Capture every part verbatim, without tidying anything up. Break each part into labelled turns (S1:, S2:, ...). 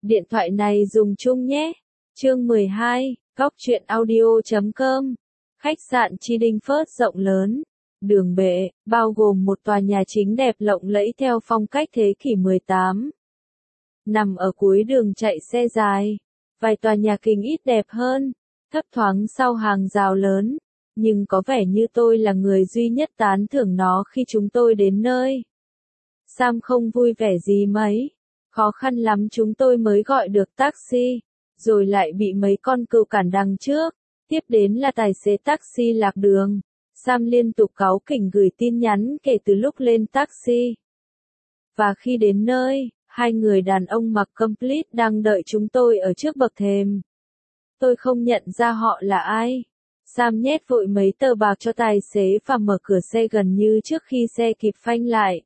S1: Điện thoại này dùng chung nhé. Chương mười hai, góc truyện audio chấm com. Khách sạn Chi Đinh Phớt rộng lớn, đường bệ, bao gồm một tòa nhà chính đẹp lộng lẫy theo phong cách thế kỷ mười tám. Nằm ở cuối đường chạy xe dài, vài tòa nhà kính ít đẹp hơn, thấp thoáng sau hàng rào lớn, nhưng có vẻ như tôi là người duy nhất tán thưởng nó khi chúng tôi đến nơi. Sam không vui vẻ gì mấy, khó khăn lắm chúng tôi mới gọi được taxi, rồi lại bị mấy con cừu cản đằng trước, tiếp đến là tài xế taxi lạc đường. Sam liên tục cáu kỉnh gửi tin nhắn kể từ lúc lên taxi. Và khi đến nơi, hai người đàn ông mặc complete đang đợi chúng tôi ở trước bậc thềm. Tôi không nhận ra họ là ai. Sam nhét vội mấy tờ bạc cho tài xế và mở cửa xe gần như trước khi xe kịp phanh lại.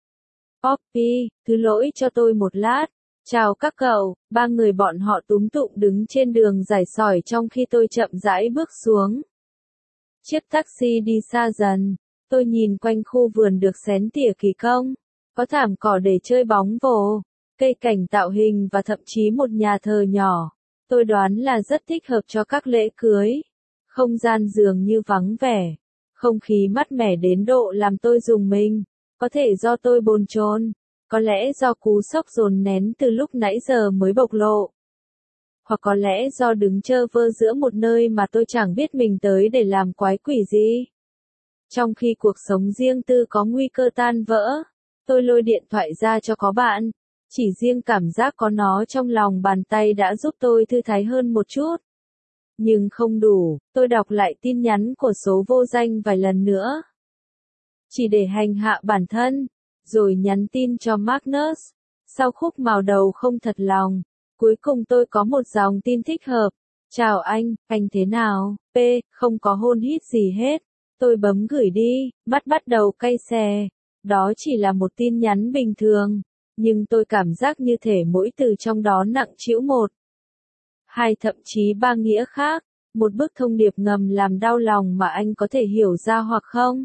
S1: Poppy, thứ lỗi cho tôi một lát. Chào các cậu, ba người bọn họ túm tụm đứng trên đường rải sỏi trong khi tôi chậm rãi bước xuống. Chiếc taxi đi xa dần, tôi nhìn quanh khu vườn được xén tỉa kỳ công, có thảm cỏ để chơi bóng vồ, cây cảnh tạo hình và thậm chí một nhà thờ nhỏ. Tôi đoán là rất thích hợp cho các lễ cưới. Không gian dường như vắng vẻ, không khí mát mẻ đến độ làm tôi rùng mình. Có thể do tôi bồn chồn, có lẽ do cú sốc dồn nén từ lúc nãy giờ mới bộc lộ. Hoặc có lẽ do đứng chơ vơ giữa một nơi mà tôi chẳng biết mình tới để làm quái quỷ gì. Trong khi cuộc sống riêng tư có nguy cơ tan vỡ, tôi lôi điện thoại ra cho có bạn. Chỉ riêng cảm giác có nó trong lòng bàn tay đã giúp tôi thư thái hơn một chút. Nhưng không đủ, tôi đọc lại tin nhắn của số vô danh vài lần nữa. Chỉ để hành hạ bản thân, rồi nhắn tin cho Magnus. Sau khúc mào đầu không thật lòng, cuối cùng tôi có một dòng tin thích hợp. Chào anh, anh thế nào? P, không có hôn hít gì hết. Tôi bấm gửi đi, bắt bắt đầu cay xè. Đó chỉ là một tin nhắn bình thường, nhưng tôi cảm giác như thể mỗi từ trong đó nặng trĩu một, hai thậm chí ba nghĩa khác. Một bức thông điệp ngầm làm đau lòng mà anh có thể hiểu ra hoặc không.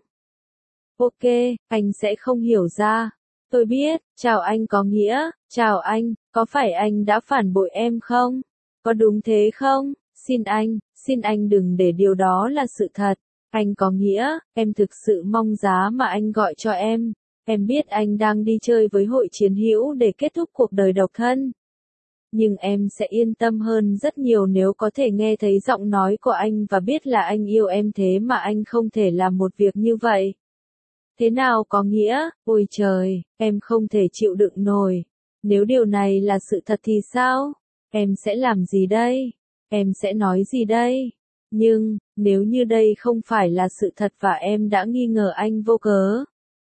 S1: Ok, anh sẽ không hiểu ra. Tôi biết, chào anh có nghĩa, chào anh, có phải anh đã phản bội em không? Có đúng thế không? Xin anh, xin anh đừng để điều đó là sự thật. Anh có nghĩa, em thực sự mong giá mà anh gọi cho em. Em biết anh đang đi chơi với hội chiến hữu để kết thúc cuộc đời độc thân. Nhưng em sẽ yên tâm hơn rất nhiều nếu có thể nghe thấy giọng nói của anh và biết là anh yêu em thế mà anh không thể làm một việc như vậy. Thế nào có nghĩa, ôi trời, em không thể chịu đựng nổi. Nếu điều này là sự thật thì sao? Em sẽ làm gì đây? Em sẽ nói gì đây? Nhưng, nếu như đây không phải là sự thật và em đã nghi ngờ anh vô cớ.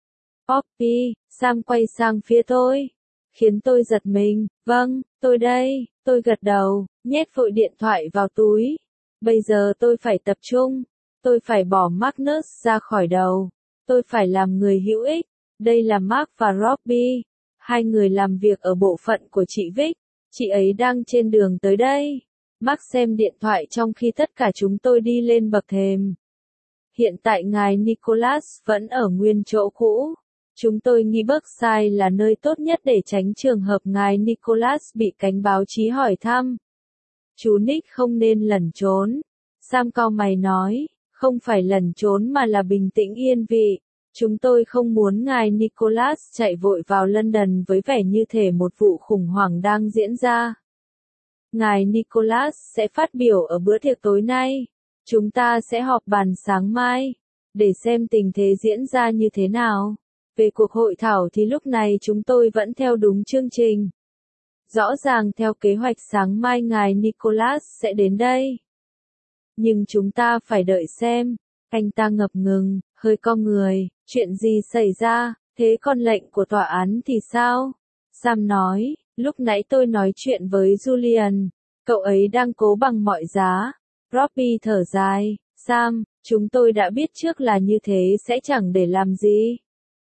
S1: Poppy, Sam quay sang phía tôi, khiến tôi giật mình. Vâng, tôi đây, tôi gật đầu, nhét vội điện thoại vào túi. Bây giờ tôi phải tập trung, tôi phải bỏ Magnus ra khỏi đầu. Tôi phải làm người hữu ích. Đây là Mark và Robbie, hai người làm việc ở bộ phận của chị Vic. Chị ấy đang trên đường tới đây. Mark xem điện thoại trong khi tất cả chúng tôi đi lên bậc thềm. Hiện tại ngài Nicholas vẫn ở nguyên chỗ cũ. Chúng tôi nghi Berkshire là nơi tốt nhất để tránh trường hợp ngài Nicholas bị cánh báo chí hỏi thăm. Chú Nick không nên lẩn trốn. Sam cau mày nói. Không phải lẩn trốn mà là bình tĩnh yên vị. Chúng tôi không muốn ngài Nicholas chạy vội vào London với vẻ như thể một vụ khủng hoảng đang diễn ra. Ngài Nicholas sẽ phát biểu ở bữa tiệc tối nay. Chúng ta sẽ họp bàn sáng mai, để xem tình thế diễn ra như thế nào. Về cuộc hội thảo thì lúc này chúng tôi vẫn theo đúng chương trình. Rõ ràng theo kế hoạch sáng mai ngài Nicholas sẽ đến đây. Nhưng chúng ta phải đợi xem. Anh ta ngập ngừng, hơi cong người. Chuyện gì xảy ra? Thế còn lệnh của tòa án thì sao? Sam nói, lúc nãy tôi nói chuyện với Julian. Cậu ấy đang cố bằng mọi giá. Robbie thở dài. Sam, chúng tôi đã biết trước là như thế sẽ chẳng để làm gì.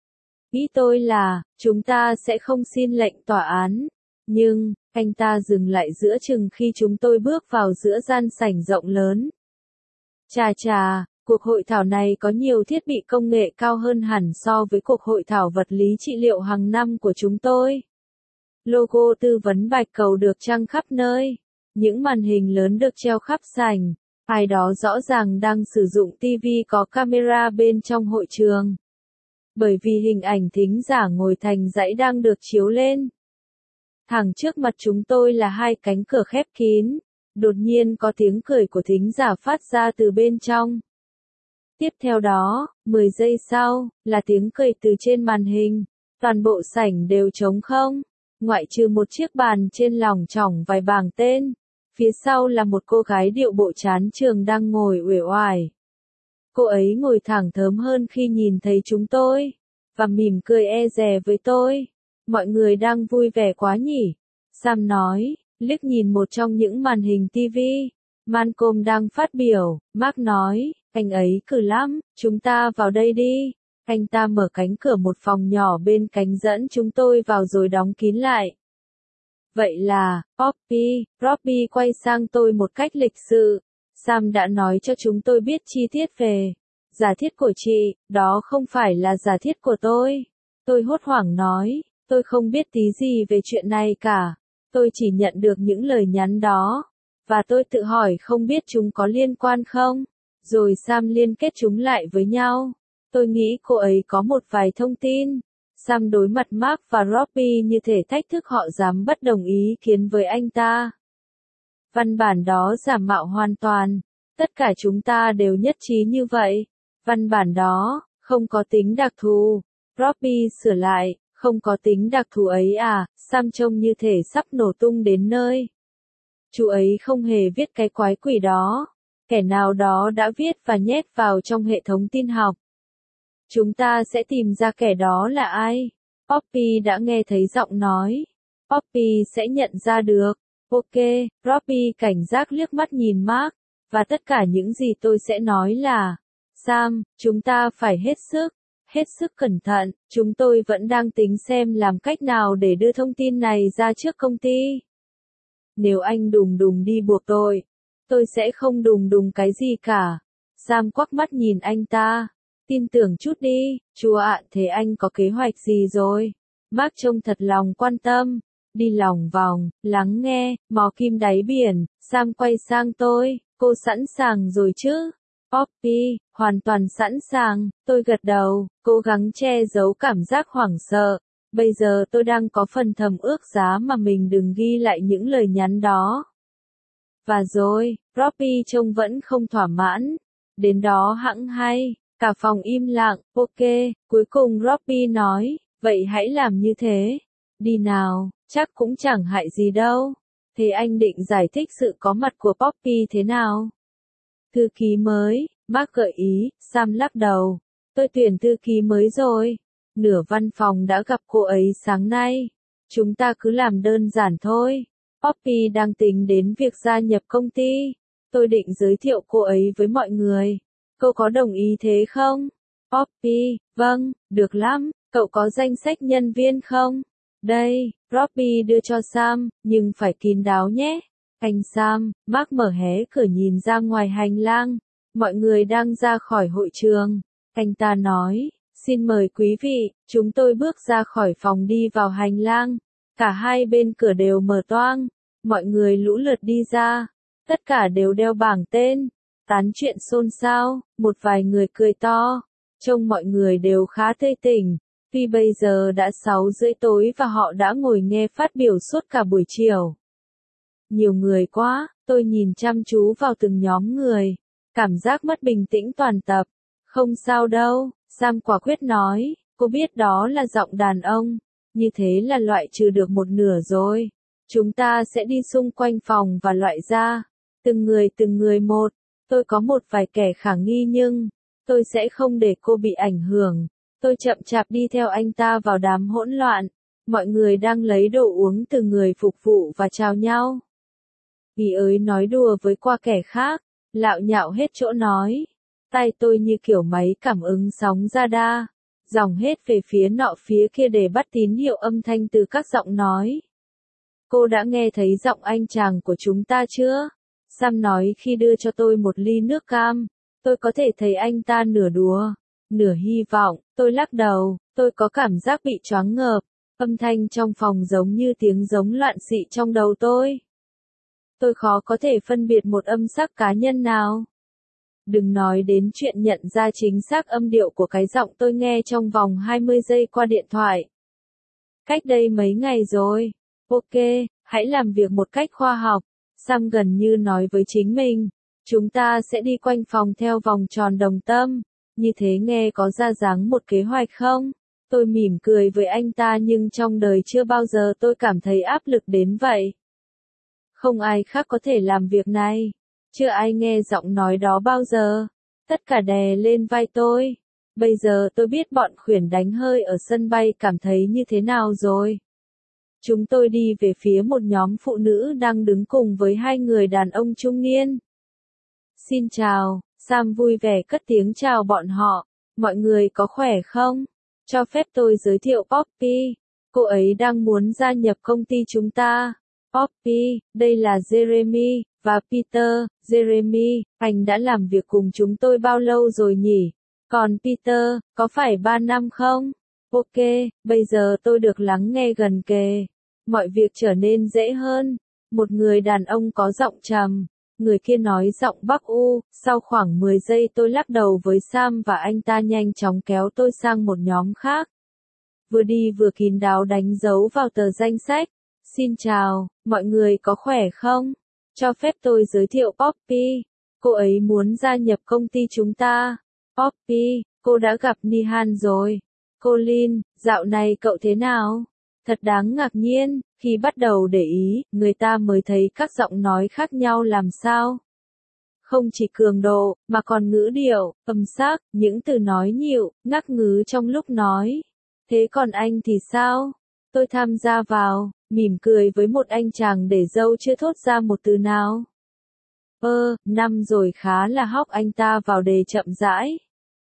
S1: Ý tôi là, chúng ta sẽ không xin lệnh tòa án. Nhưng, anh ta dừng lại giữa chừng khi chúng tôi bước vào giữa gian sảnh rộng lớn. Chà chà, cuộc hội thảo này có nhiều thiết bị công nghệ cao hơn hẳn so với cuộc hội thảo vật lý trị liệu hàng năm của chúng tôi. Logo tư vấn bạch cầu được trăng khắp nơi. Những màn hình lớn được treo khắp sảnh. Ai đó rõ ràng đang sử dụng ti vi có camera bên trong hội trường. Bởi vì hình ảnh thính giả ngồi thành dãy đang được chiếu lên. Thẳng trước mặt chúng tôi là hai cánh cửa khép kín. Đột nhiên có tiếng cười của thính giả phát ra từ bên trong. Tiếp theo đó, mười giây sau, là tiếng cười từ trên màn hình. Toàn bộ sảnh đều trống không, ngoại trừ một chiếc bàn trên lỏng chỏng vài bảng tên. Phía sau là một cô gái điệu bộ chán trường đang ngồi uể oải. Cô ấy ngồi thẳng thớm hơn khi nhìn thấy chúng tôi, và mỉm cười e dè với tôi. Mọi người đang vui vẻ quá nhỉ? Sam nói, liếc nhìn một trong những màn hình ti vi. Malcolm đang phát biểu, Mark nói, anh ấy cừ lắm, chúng ta vào đây đi. Anh ta mở cánh cửa một phòng nhỏ bên cạnh dẫn chúng tôi vào rồi đóng kín lại. Vậy là, Poppy, Robbie quay sang tôi một cách lịch sự. Sam đã nói cho chúng tôi biết chi tiết về giả thiết của chị, đó không phải là giả thiết của tôi. Tôi hốt hoảng nói, tôi không biết tí gì về chuyện này cả. Tôi chỉ nhận được những lời nhắn đó. Và tôi tự hỏi không biết chúng có liên quan không. Rồi Sam liên kết chúng lại với nhau. Tôi nghĩ cô ấy có một vài thông tin. Sam đối mặt Mark và Robbie như thể thách thức họ dám bất đồng ý kiến với anh ta. Văn bản đó giả mạo hoàn toàn. Tất cả chúng ta đều nhất trí như vậy. Văn bản đó, không có tính đặc thù. Robbie sửa lại, không có tính đặc thù ấy à, Sam trông như thể sắp nổ tung đến nơi. Chú ấy không hề viết cái quái quỷ đó. Kẻ nào đó đã viết và nhét vào trong hệ thống tin học. Chúng ta sẽ tìm ra kẻ đó là ai. Poppy đã nghe thấy giọng nói. Poppy sẽ nhận ra được. Ok, Robbie cảnh giác liếc mắt nhìn Mark. Và tất cả những gì tôi sẽ nói là, Sam, chúng ta phải hết sức, hết sức cẩn thận. Chúng tôi vẫn đang tính xem làm cách nào để đưa thông tin này ra trước công ty. Nếu anh đùng đùng đi buộc tôi, tôi sẽ không đùng đùng cái gì cả. Sam quắc mắt nhìn anh ta. Tin tưởng chút đi, chúa ạ, thế anh có kế hoạch gì rồi? Mark trông thật lòng quan tâm. Đi lòng vòng, lắng nghe, mò kim đáy biển. Sam quay sang tôi, cô sẵn sàng rồi chứ? Poppy, hoàn toàn sẵn sàng. Tôi gật đầu, cố gắng che giấu cảm giác hoảng sợ. Bây giờ tôi đang có phần thầm ước giá mà mình đừng ghi lại những lời nhắn đó. Và rồi, Robbie trông vẫn không thỏa mãn. Đến đó hẵng hay. Cả phòng im lặng, ok, cuối cùng Robbie nói, vậy hãy làm như thế. Đi nào, chắc cũng chẳng hại gì đâu. Thế anh định giải thích sự có mặt của Poppy thế nào? Thư ký mới, Mark gợi ý, Sam lắc đầu. Tôi tuyển thư ký mới rồi. Nửa văn phòng đã gặp cô ấy sáng nay. Chúng ta cứ làm đơn giản thôi. Poppy đang tính đến việc gia nhập công ty. Tôi định giới thiệu cô ấy với mọi người. Cậu có đồng ý thế không? Poppy, vâng, được lắm, cậu có danh sách nhân viên không? Đây, Robbie đưa cho Sam, nhưng phải kín đáo nhé. Anh Sam, Mark mở hé cửa nhìn ra ngoài hành lang. Mọi người đang ra khỏi hội trường. Anh ta nói, xin mời quý vị, chúng tôi bước ra khỏi phòng đi vào hành lang. Cả hai bên cửa đều mở toang. Mọi người lũ lượt đi ra. Tất cả đều đeo bảng tên. Tán chuyện xôn xao, một vài người cười to. Trông mọi người đều khá tươi tỉnh. Tuy bây giờ đã sáu rưỡi tối và họ đã ngồi nghe phát biểu suốt cả buổi chiều. Nhiều người quá, tôi nhìn chăm chú vào từng nhóm người. Cảm giác mất bình tĩnh toàn tập. Không sao đâu, Sam quả quyết nói. Cô biết đó là giọng đàn ông. Như thế là loại trừ được một nửa rồi. Chúng ta sẽ đi xung quanh phòng và loại ra. Từng người từng người một. Tôi có một vài kẻ khả nghi nhưng, tôi sẽ không để cô bị ảnh hưởng. Tôi chậm chạp đi theo anh ta vào đám hỗn loạn. Mọi người đang lấy đồ uống từ người phục vụ và chào nhau. Ý ới nói đùa với qua kẻ khác, lạo nhạo hết chỗ nói. Tay tôi như kiểu máy cảm ứng sóng radar, dòng hết về phía nọ phía kia để bắt tín hiệu âm thanh từ các giọng nói. Cô đã nghe thấy giọng anh chàng của chúng ta chưa? Sam nói khi đưa cho tôi một ly nước cam. Tôi có thể thấy anh ta nửa đùa, nửa hy vọng. Tôi lắc đầu, tôi có cảm giác bị choáng ngợp. Âm thanh trong phòng giống như tiếng giống loạn xị trong đầu tôi. Tôi khó có thể phân biệt một âm sắc cá nhân nào. Đừng nói đến chuyện nhận ra chính xác âm điệu của cái giọng tôi nghe trong vòng hai mươi giây qua điện thoại. Cách đây mấy ngày rồi. Ok, hãy làm việc một cách khoa học. Sam gần như nói với chính mình. Chúng ta sẽ đi quanh phòng theo vòng tròn đồng tâm. Như thế nghe có ra dáng một kế hoạch không? Tôi mỉm cười với anh ta nhưng trong đời chưa bao giờ tôi cảm thấy áp lực đến vậy. Không ai khác có thể làm việc này. Chưa ai nghe giọng nói đó bao giờ. Tất cả đè lên vai tôi. Bây giờ tôi biết bọn khuyển đánh hơi ở sân bay cảm thấy như thế nào rồi. Chúng tôi đi về phía một nhóm phụ nữ đang đứng cùng với hai người đàn ông trung niên. Xin chào, Sam vui vẻ cất tiếng chào bọn họ. Mọi người có khỏe không? Cho phép tôi giới thiệu Poppy. Cô ấy đang muốn gia nhập công ty chúng ta. Poppy, đây là Jeremy, và Peter. Jeremy, anh đã làm việc cùng chúng tôi bao lâu rồi nhỉ? Còn Peter, có phải ba năm không? Ok, bây giờ tôi được lắng nghe gần kề. Mọi việc trở nên dễ hơn. Một người đàn ông có giọng trầm. Người kia nói giọng Bắc U. Sau khoảng mười giây tôi lắc đầu với Sam và anh ta nhanh chóng kéo tôi sang một nhóm khác. Vừa đi vừa kín đáo đánh dấu vào tờ danh sách. Xin chào, mọi người có khỏe không? Cho phép tôi giới thiệu Poppy. Cô ấy muốn gia nhập công ty chúng ta. Poppy, cô đã gặp Nihan rồi. Colin, dạo này cậu thế nào? Thật đáng ngạc nhiên, khi bắt đầu để ý, người ta mới thấy các giọng nói khác nhau làm sao. Không chỉ cường độ, mà còn ngữ điệu, âm sắc, những từ nói nhịu, ngắc ngứ trong lúc nói. Thế còn anh thì sao? Tôi tham gia vào, mỉm cười với một anh chàng để dâu chưa thốt ra một từ nào. Ơ, năm rồi khá là hóc anh ta vào đề chậm rãi.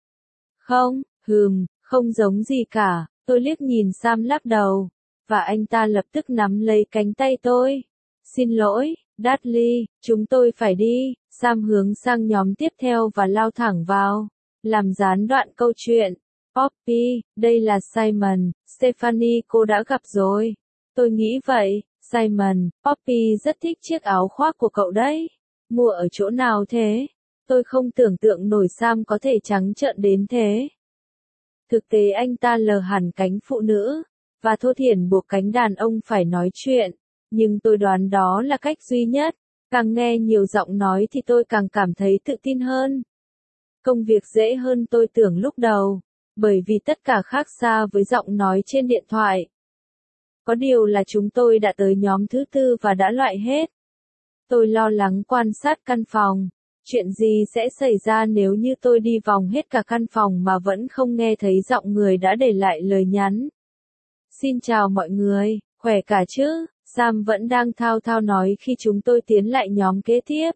S1: Không, hừm, không giống gì cả, tôi liếc nhìn Sam lắc đầu. Và anh ta lập tức nắm lấy cánh tay tôi. Xin lỗi, Dudley, chúng tôi phải đi. Sam hướng sang nhóm tiếp theo và lao thẳng vào. Làm gián đoạn câu chuyện. Poppy, đây là Simon, Stephanie cô đã gặp rồi. Tôi nghĩ vậy, Simon, Poppy rất thích chiếc áo khoác của cậu đấy. Mua ở chỗ nào thế? Tôi không tưởng tượng nổi Sam có thể trắng trợn đến thế. Thực tế anh ta lờ hẳn cánh phụ nữ. Và thô thiển buộc cánh đàn ông phải nói chuyện. Nhưng tôi đoán đó là cách duy nhất. Càng nghe nhiều giọng nói thì tôi càng cảm thấy tự tin hơn. Công việc dễ hơn tôi tưởng lúc đầu. Bởi vì tất cả khác xa với giọng nói trên điện thoại. Có điều là chúng tôi đã tới nhóm thứ tư và đã loại hết. Tôi lo lắng quan sát căn phòng. Chuyện gì sẽ xảy ra nếu như tôi đi vòng hết cả căn phòng mà vẫn không nghe thấy giọng người đã để lại lời nhắn. Xin chào mọi người, khỏe cả chứ? Sam vẫn đang thao thao nói khi chúng tôi tiến lại nhóm kế tiếp.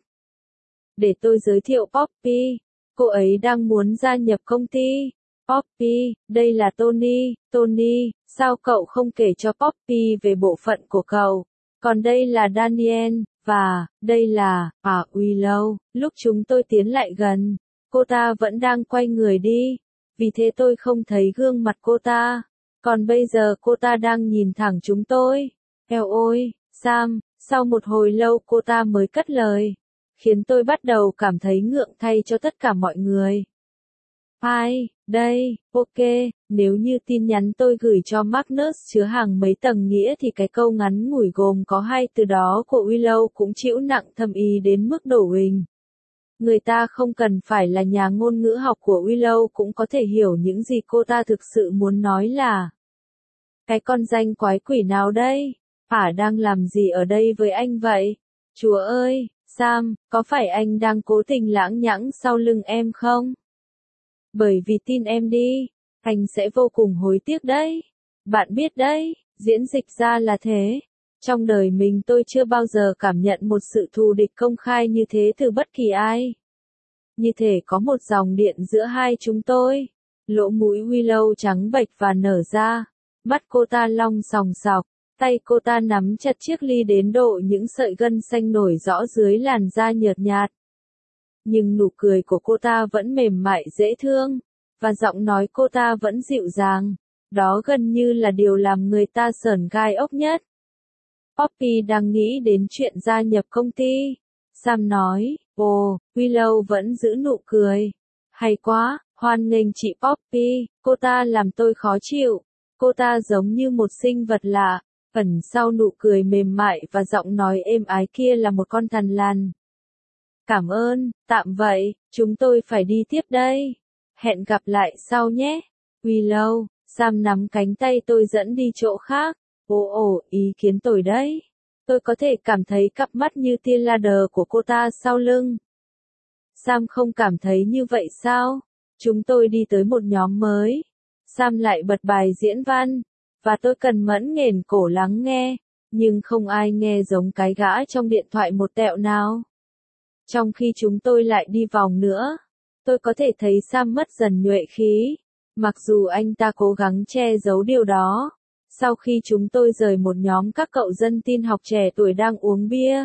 S1: Để tôi giới thiệu Poppy. Cô ấy đang muốn gia nhập công ty. Poppy, đây là Tony. Tony, sao cậu không kể cho Poppy về bộ phận của cậu? Còn đây là Daniel, và, đây là, à Willow. Lúc chúng tôi tiến lại gần, cô ta vẫn đang quay người đi. Vì thế tôi không thấy gương mặt cô ta. Còn bây giờ cô ta đang nhìn thẳng chúng tôi. Eo ôi, Sam, sau một hồi lâu cô ta mới cất lời. Khiến tôi bắt đầu cảm thấy ngượng thay cho tất cả mọi người. Ai, đây, ok, nếu như tin nhắn tôi gửi cho Magnus chứa hàng mấy tầng nghĩa thì cái câu ngắn ngủi gồm có hai từ đó của Willow cũng chịu nặng thâm ý đến mức đổ huỳnh. Người ta không cần phải là nhà ngôn ngữ học của Willow cũng có thể hiểu những gì cô ta thực sự muốn nói là. Cái con danh quái quỷ nào đây? Ả đang làm gì ở đây với anh vậy? Chúa ơi, Sam, có phải anh đang cố tình lãng nhãng sau lưng em không? Bởi vì tin em đi, anh sẽ vô cùng hối tiếc đấy. Bạn biết đấy, diễn dịch ra là thế. Trong đời mình tôi chưa bao giờ cảm nhận một sự thù địch công khai như thế từ bất kỳ ai. Như thể có một dòng điện giữa hai chúng tôi. Lỗ mũi Willow trắng bệch và nở ra. Mắt cô ta long sòng sọc. Tay cô ta nắm chặt chiếc ly đến độ những sợi gân xanh nổi rõ dưới làn da nhợt nhạt. Nhưng nụ cười của cô ta vẫn mềm mại dễ thương. Và giọng nói cô ta vẫn dịu dàng. Đó gần như là điều làm người ta sởn gai ốc nhất. Poppy đang nghĩ đến chuyện gia nhập công ty. Sam nói, ồ, Willow vẫn giữ nụ cười. Hay quá, hoan nghênh chị Poppy, cô ta làm tôi khó chịu. Cô ta giống như một sinh vật lạ, ẩn sau nụ cười mềm mại và giọng nói êm ái kia là một con thằn lằn. Cảm ơn, tạm vậy, chúng tôi phải đi tiếp đây. Hẹn gặp lại sau nhé. Willow, Sam nắm cánh tay tôi dẫn đi chỗ khác. Ồ ồ, ý kiến tồi đấy. Tôi có thể cảm thấy cặp mắt như tia laser của cô ta sau lưng. Sam không cảm thấy như vậy sao? Chúng tôi đi tới một nhóm mới. Sam lại bật bài diễn văn, và tôi cần mẫn nghển cổ lắng nghe, nhưng không ai nghe giống cái gã trong điện thoại một tẹo nào. Trong khi chúng tôi lại đi vòng nữa, tôi có thể thấy Sam mất dần nhuệ khí, mặc dù anh ta cố gắng che giấu điều đó. Sau khi chúng tôi rời một nhóm các cậu dân tin học trẻ tuổi đang uống bia,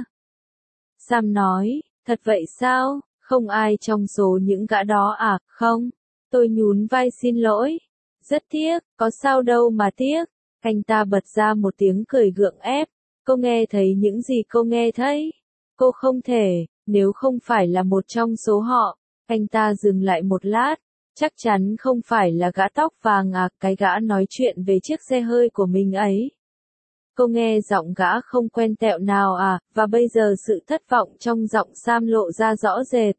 S1: Sam nói, thật vậy sao, không ai trong số những gã đó à, không? Tôi nhún vai xin lỗi. Rất tiếc, có sao đâu mà tiếc. Anh ta bật ra một tiếng cười gượng ép. Cô nghe thấy những gì cô nghe thấy? Cô không thể, nếu không phải là một trong số họ. Anh ta dừng lại một lát. Chắc chắn không phải là gã tóc vàng à, cái gã nói chuyện về chiếc xe hơi của mình ấy. Cô nghe giọng gã không quen tẹo nào à, và bây giờ sự thất vọng trong giọng Sam lộ ra rõ rệt.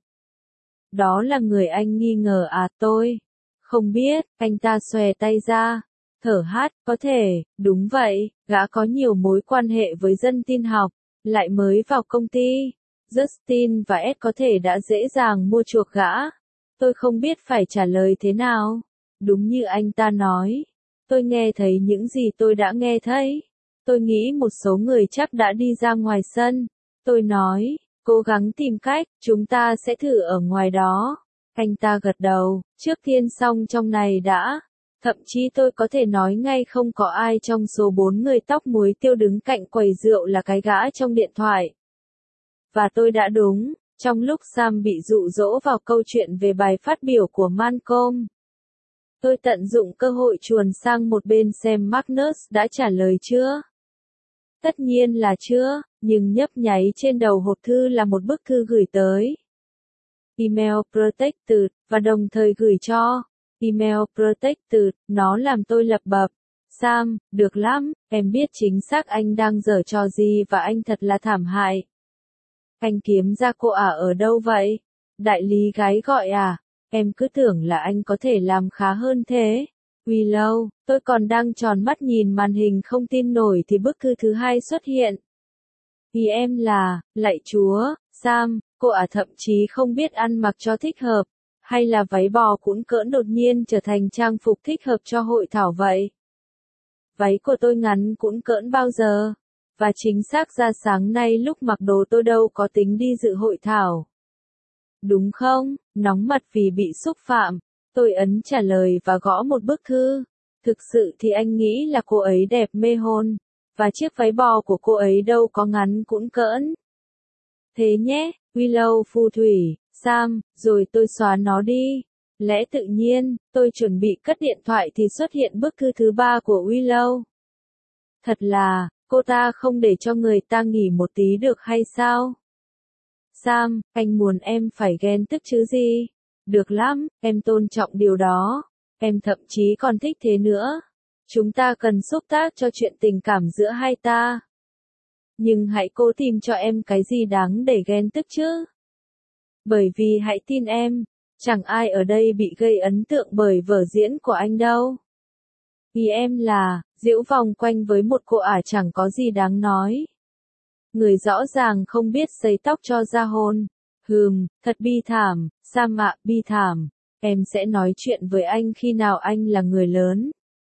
S1: Đó là người anh nghi ngờ à, tôi không biết, anh ta xòe tay ra, thở hát, có thể, đúng vậy, gã có nhiều mối quan hệ với dân tin học, lại mới vào công ty. Justin và Ed có thể đã dễ dàng mua chuộc gã. Tôi không biết phải trả lời thế nào. Đúng như anh ta nói. Tôi nghe thấy những gì tôi đã nghe thấy. Tôi nghĩ một số người chắc đã đi ra ngoài sân. Tôi nói, cố gắng tìm cách, chúng ta sẽ thử ở ngoài đó. Anh ta gật đầu, trước tiên xong trong này đã. Thậm chí tôi có thể nói ngay không có ai trong số bốn người tóc muối tiêu đứng cạnh quầy rượu là cái gã trong điện thoại. Và tôi đã đúng, trong lúc Sam bị dụ dỗ vào câu chuyện về bài phát biểu của Malcolm. Tôi tận dụng cơ hội chuồn sang một bên xem Magnus đã trả lời chưa. Tất nhiên là chưa, nhưng nhấp nháy trên đầu hộp thư là một bức thư gửi tới Email Protected, và đồng thời gửi cho Email Protected, nó làm tôi lập bập. Sam, được lắm, em biết chính xác anh đang giở trò gì và anh thật là thảm hại. Anh kiếm ra cô ả ở đâu vậy? Đại lý gái gọi à? Em cứ tưởng là anh có thể làm khá hơn thế. Willow, tôi còn đang tròn mắt nhìn màn hình không tin nổi thì bức thư thứ hai xuất hiện. Ý em là, lạy chúa, Sam, cô ả thậm chí không biết ăn mặc cho thích hợp, hay là váy bò cũn cỡn đột nhiên trở thành trang phục thích hợp cho hội thảo vậy. Váy của tôi ngắn cũn cỡn bao giờ? Và chính xác ra sáng nay lúc mặc đồ tôi đâu có tính đi dự hội thảo. Đúng không? Nóng mặt vì bị xúc phạm. Tôi ấn trả lời và gõ một bức thư. Thực sự thì anh nghĩ là cô ấy đẹp mê hồn. Và chiếc váy bò của cô ấy đâu có ngắn cũn cỡn. Thế nhé, Willow phù thủy, Sam, rồi tôi xóa nó đi. Lẽ tự nhiên, tôi chuẩn bị cất điện thoại thì xuất hiện bức thư thứ ba của Willow. Thật là, cô ta không để cho người ta nghỉ một tí được hay sao? Sam, anh muốn em phải ghen tức chứ gì? Được lắm, em tôn trọng điều đó. Em thậm chí còn thích thế nữa. Chúng ta cần xúc tác cho chuyện tình cảm giữa hai ta. Nhưng hãy cố tìm cho em cái gì đáng để ghen tức chứ. Bởi vì hãy tin em, chẳng ai ở đây bị gây ấn tượng bởi vở diễn của anh đâu. Vì em là, giễu vòng quanh với một cô ả chẳng có gì đáng nói. Người rõ ràng không biết sấy tóc cho ra hôn. Hừm, thật bi thảm, Sam ạ, bi thảm. Em sẽ nói chuyện với anh khi nào anh là người lớn.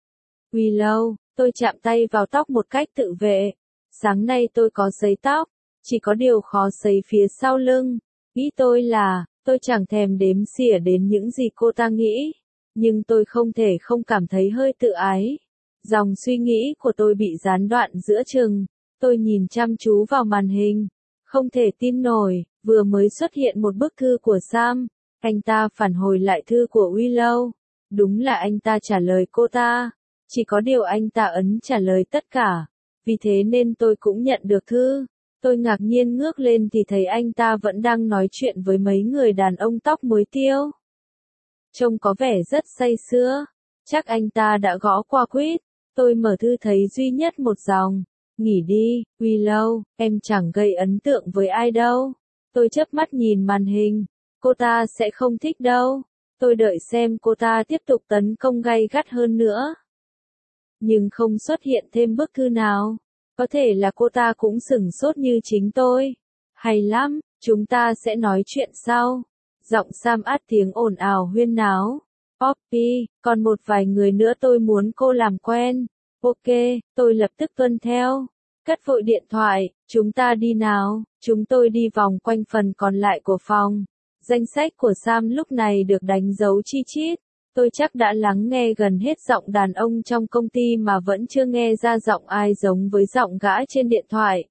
S1: Willow, tôi chạm tay vào tóc một cách tự vệ. Sáng nay tôi có sấy tóc, chỉ có điều khó sấy phía sau lưng. Ý tôi là, tôi chẳng thèm đếm xỉa đến những gì cô ta nghĩ. Nhưng tôi không thể không cảm thấy hơi tự ái. Dòng suy nghĩ của tôi bị gián đoạn giữa chừng. Tôi nhìn chăm chú vào màn hình. Không thể tin nổi, vừa mới xuất hiện một bức thư của Sam. Anh ta phản hồi lại thư của Willow. Đúng là anh ta trả lời cô ta. Chỉ có điều anh ta ấn trả lời tất cả, vì thế nên tôi cũng nhận được thư. Tôi ngạc nhiên ngước lên thì thấy anh ta vẫn đang nói chuyện với mấy người đàn ông tóc muối tiêu. Trông có vẻ rất say sưa, chắc anh ta đã gõ qua quýt. Tôi mở thư thấy duy nhất một dòng, nghỉ đi, Willow, em chẳng gây ấn tượng với ai đâu. Tôi chớp mắt nhìn màn hình, cô ta sẽ không thích đâu. Tôi đợi xem cô ta tiếp tục tấn công gay gắt hơn nữa. Nhưng không xuất hiện thêm bức thư nào. Có thể là cô ta cũng sửng sốt như chính tôi. Hay lắm, chúng ta sẽ nói chuyện sau. Giọng Sam át tiếng ồn ào huyên náo. Poppy, còn một vài người nữa tôi muốn cô làm quen. Ok, tôi lập tức tuân theo. Cất vội điện thoại, chúng ta đi nào. Chúng tôi đi vòng quanh phần còn lại của phòng. Danh sách của Sam lúc này được đánh dấu chi chít. Tôi chắc đã lắng nghe gần hết giọng đàn ông trong công ty mà vẫn chưa nghe ra giọng ai giống với giọng gã trên điện thoại.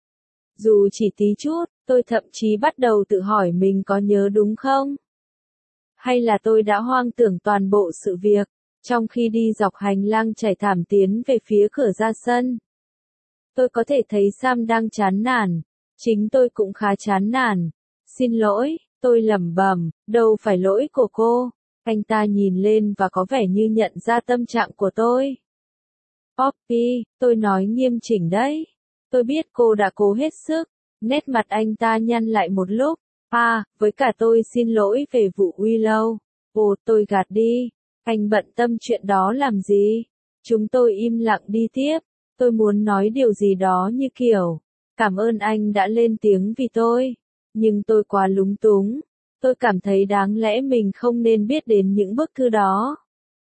S1: Dù chỉ tí chút, tôi thậm chí bắt đầu tự hỏi mình có nhớ đúng không? Hay là tôi đã hoang tưởng toàn bộ sự việc, trong khi đi dọc hành lang trải thảm tiến về phía cửa ra sân. Tôi có thể thấy Sam đang chán nản, chính tôi cũng khá chán nản. Xin lỗi, tôi lẩm bẩm, đâu phải lỗi của cô. Anh ta nhìn lên và có vẻ như nhận ra tâm trạng của tôi. Poppy, tôi nói nghiêm chỉnh đấy. Tôi biết cô đã cố hết sức. Nét mặt anh ta nhăn lại một lúc. À, với cả tôi xin lỗi về vụ Willow. Ồ, tôi gạt đi. Anh bận tâm chuyện đó làm gì? Chúng tôi im lặng đi tiếp. Tôi muốn nói điều gì đó như kiểu, cảm ơn anh đã lên tiếng vì tôi. Nhưng tôi quá lúng túng. Tôi cảm thấy đáng lẽ mình không nên biết đến những bức thư đó.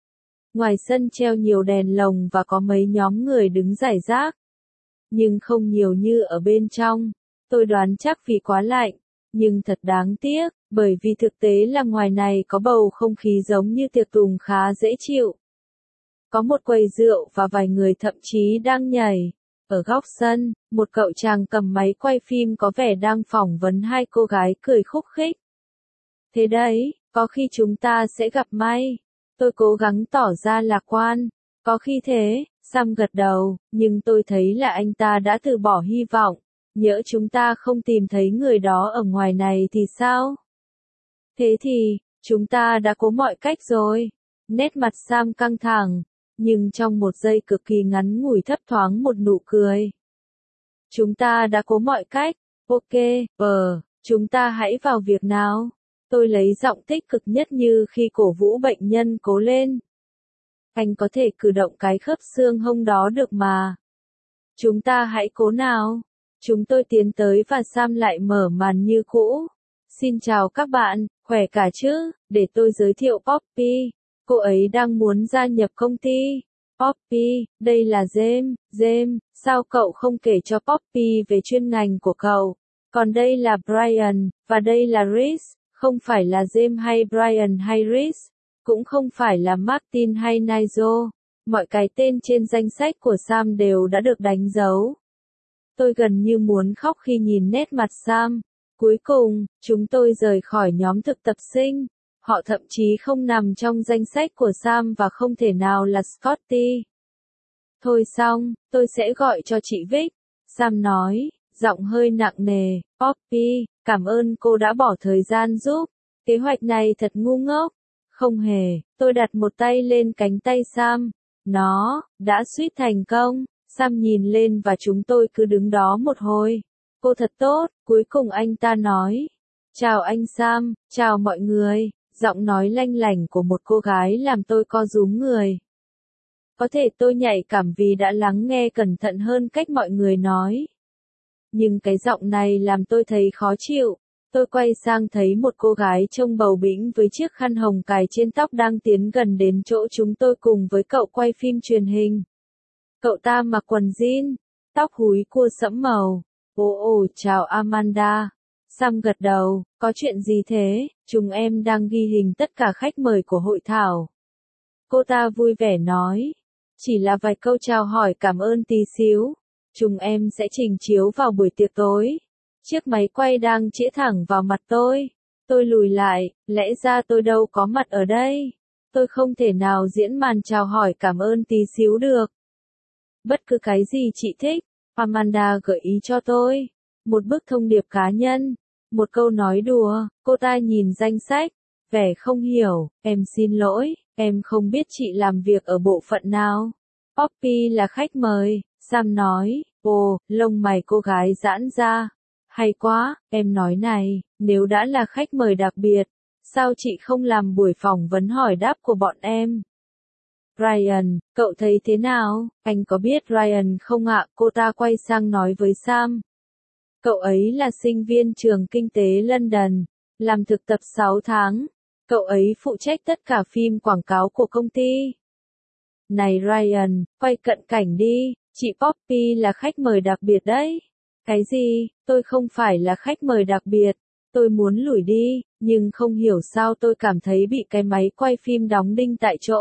S1: Ngoài sân treo nhiều đèn lồng và có mấy nhóm người đứng rải rác. Nhưng không nhiều như ở bên trong. Tôi đoán chắc vì quá lạnh. Nhưng thật đáng tiếc, bởi vì thực tế là ngoài này có bầu không khí giống như tiệc tùng khá dễ chịu. Có một quầy rượu và vài người thậm chí đang nhảy. Ở góc sân, một cậu chàng cầm máy quay phim có vẻ đang phỏng vấn hai cô gái cười khúc khích. Thế đấy, có khi chúng ta sẽ gặp may. Tôi cố gắng tỏ ra lạc quan. Có khi thế, Sam gật đầu, nhưng tôi thấy là anh ta đã từ bỏ hy vọng. Nhỡ chúng ta không tìm thấy người đó ở ngoài này thì sao? Thế thì, chúng ta đã cố mọi cách rồi. Nét mặt Sam căng thẳng, nhưng trong một giây cực kỳ ngắn ngủi thấp thoáng một nụ cười. Chúng ta đã cố mọi cách. Ok, ờ, chúng ta hãy vào việc nào. Tôi lấy giọng tích cực nhất như khi cổ vũ bệnh nhân cố lên. Anh có thể cử động cái khớp xương hông đó được mà. Chúng ta hãy cố nào. Chúng tôi tiến tới và Sam lại mở màn như cũ. Xin chào các bạn, khỏe cả chứ, để tôi giới thiệu Poppy. Cô ấy đang muốn gia nhập công ty. Poppy, đây là James. James, sao cậu không kể cho Poppy về chuyên ngành của cậu? Còn đây là Brian, và đây là Rhys. Không phải là James hay Brian hay Rhys, cũng không phải là Martin hay Nigel. Mọi cái tên trên danh sách của Sam đều đã được đánh dấu. Tôi gần như muốn khóc khi nhìn nét mặt Sam. Cuối cùng, chúng tôi rời khỏi nhóm thực tập sinh. Họ thậm chí không nằm trong danh sách của Sam và không thể nào là Scotty. Thôi xong, tôi sẽ gọi cho chị Vic. Sam nói, giọng hơi nặng nề. Poppy, cảm ơn cô đã bỏ thời gian giúp. Kế hoạch này thật ngu ngốc. Không hề, tôi đặt một tay lên cánh tay Sam. Nó, đã suýt thành công. Sam nhìn lên và chúng tôi cứ đứng đó một hồi. Cô thật tốt, cuối cùng anh ta nói. Chào anh Sam, chào mọi người. Giọng nói lanh lảnh của một cô gái làm tôi co rúm người. Có thể tôi nhạy cảm vì đã lắng nghe cẩn thận hơn cách mọi người nói. Nhưng cái giọng này làm tôi thấy khó chịu. Tôi quay sang thấy một cô gái trông bầu bĩnh với chiếc khăn hồng cài trên tóc đang tiến gần đến chỗ chúng tôi cùng với cậu quay phim truyền hình. Cậu ta mặc quần jean, tóc húi cua sẫm màu. Ồ ồ, chào Amanda. Sam gật đầu, có chuyện gì thế? Chúng em đang ghi hình tất cả khách mời của hội thảo. Cô ta vui vẻ nói. Chỉ là vài câu chào hỏi cảm ơn tí xíu. Chúng em sẽ trình chiếu vào buổi tiệc tối. Chiếc máy quay đang chĩa thẳng vào mặt tôi. Tôi lùi lại, lẽ ra tôi đâu có mặt ở đây. tôi không thể nào diễn màn chào hỏi cảm ơn tí xíu được. Bất cứ cái gì chị thích, Amanda gợi ý cho tôi. Một bức thông điệp cá nhân, một câu nói đùa, cô ta nhìn danh sách, vẻ không hiểu, em xin lỗi, em không biết chị làm việc ở bộ phận nào. Poppy là khách mời, Sam nói, ồ, lông mày cô gái giãn ra. Hay quá, em nói này, nếu đã là khách mời đặc biệt, sao chị không làm buổi phỏng vấn hỏi đáp của bọn em? Ryan, cậu thấy thế nào? Anh có biết Ryan không ạ? Cô ta quay sang nói với Sam. Cậu ấy là sinh viên trường kinh tế London, làm thực tập sáu tháng. Cậu ấy phụ trách tất cả phim quảng cáo của công ty. Này Ryan, quay cận cảnh đi, chị Poppy là khách mời đặc biệt đấy. Cái gì? Tôi không phải là khách mời đặc biệt. Tôi muốn lủi đi, nhưng không hiểu sao tôi cảm thấy bị cái máy quay phim đóng đinh tại chỗ.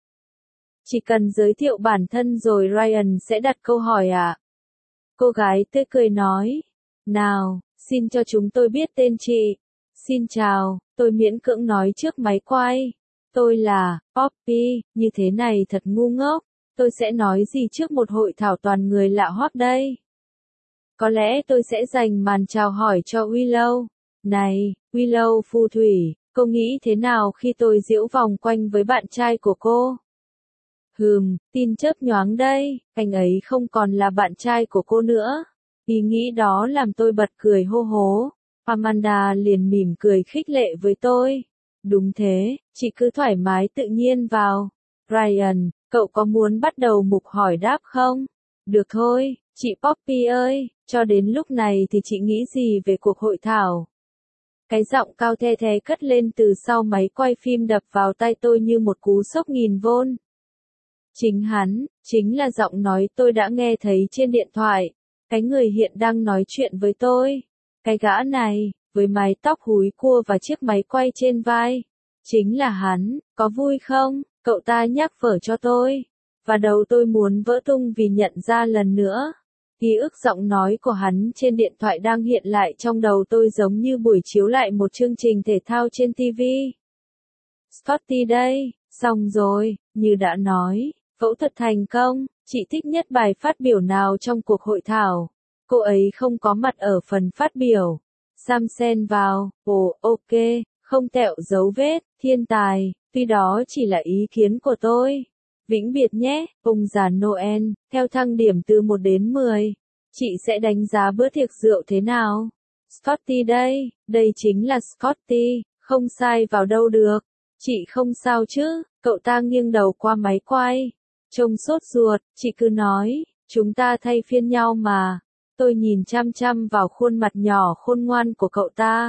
S1: Chỉ cần giới thiệu bản thân rồi Ryan sẽ đặt câu hỏi à? Cô gái tươi cười nói. Nào, xin cho chúng tôi biết tên chị. Xin chào, tôi miễn cưỡng nói trước máy quay. Tôi là Poppy, như thế này thật ngu ngốc. Tôi sẽ nói gì trước một hội thảo toàn người lạ hoắc đây? Có lẽ tôi sẽ dành màn chào hỏi cho Willow. Này, Willow phù thủy, cô nghĩ thế nào khi tôi diễu vòng quanh với bạn trai của cô? Hừm, tin chớp nhoáng đây, anh ấy không còn là bạn trai của cô nữa. Ý nghĩ đó làm tôi bật cười hô hố. Amanda liền mỉm cười khích lệ với tôi. Đúng thế, chị cứ thoải mái tự nhiên vào. Ryan, cậu có muốn bắt đầu mục hỏi đáp không? Được thôi, chị Poppy ơi, cho đến lúc này thì chị nghĩ gì về cuộc hội thảo? Cái giọng cao the thé cất lên từ sau máy quay phim đập vào tai tôi như một cú sốc nghìn vôn. Chính hắn, chính là giọng nói tôi đã nghe thấy trên điện thoại. Cái người hiện đang nói chuyện với tôi. Cái gã này, với mái tóc húi cua và chiếc máy quay trên vai. Chính là hắn, có vui không? Cậu ta nhắc phở cho tôi. Và đầu tôi muốn vỡ tung vì nhận ra lần nữa. Ký ức giọng nói của hắn trên điện thoại đang hiện lại trong đầu tôi giống như buổi chiếu lại một chương trình thể thao trên ti vi. Scotty đây, xong rồi, như đã nói, phẫu thuật thành công, chị thích nhất bài phát biểu nào trong cuộc hội thảo? Cô ấy không có mặt ở phần phát biểu. Sam xen vào, ồ, ok, không tẹo dấu vết, thiên tài, tuy đó chỉ là ý kiến của tôi. Vĩnh biệt nhé, ông già Noel, theo thang điểm từ một đến mười. Chị sẽ đánh giá bữa tiệc rượu thế nào? Scotty đây, đây chính là Scotty, không sai vào đâu được. Chị không sao chứ, cậu ta nghiêng đầu qua máy quay. Trông sốt ruột, chị cứ nói, chúng ta thay phiên nhau mà. Tôi nhìn chăm chăm vào khuôn mặt nhỏ khôn ngoan của cậu ta.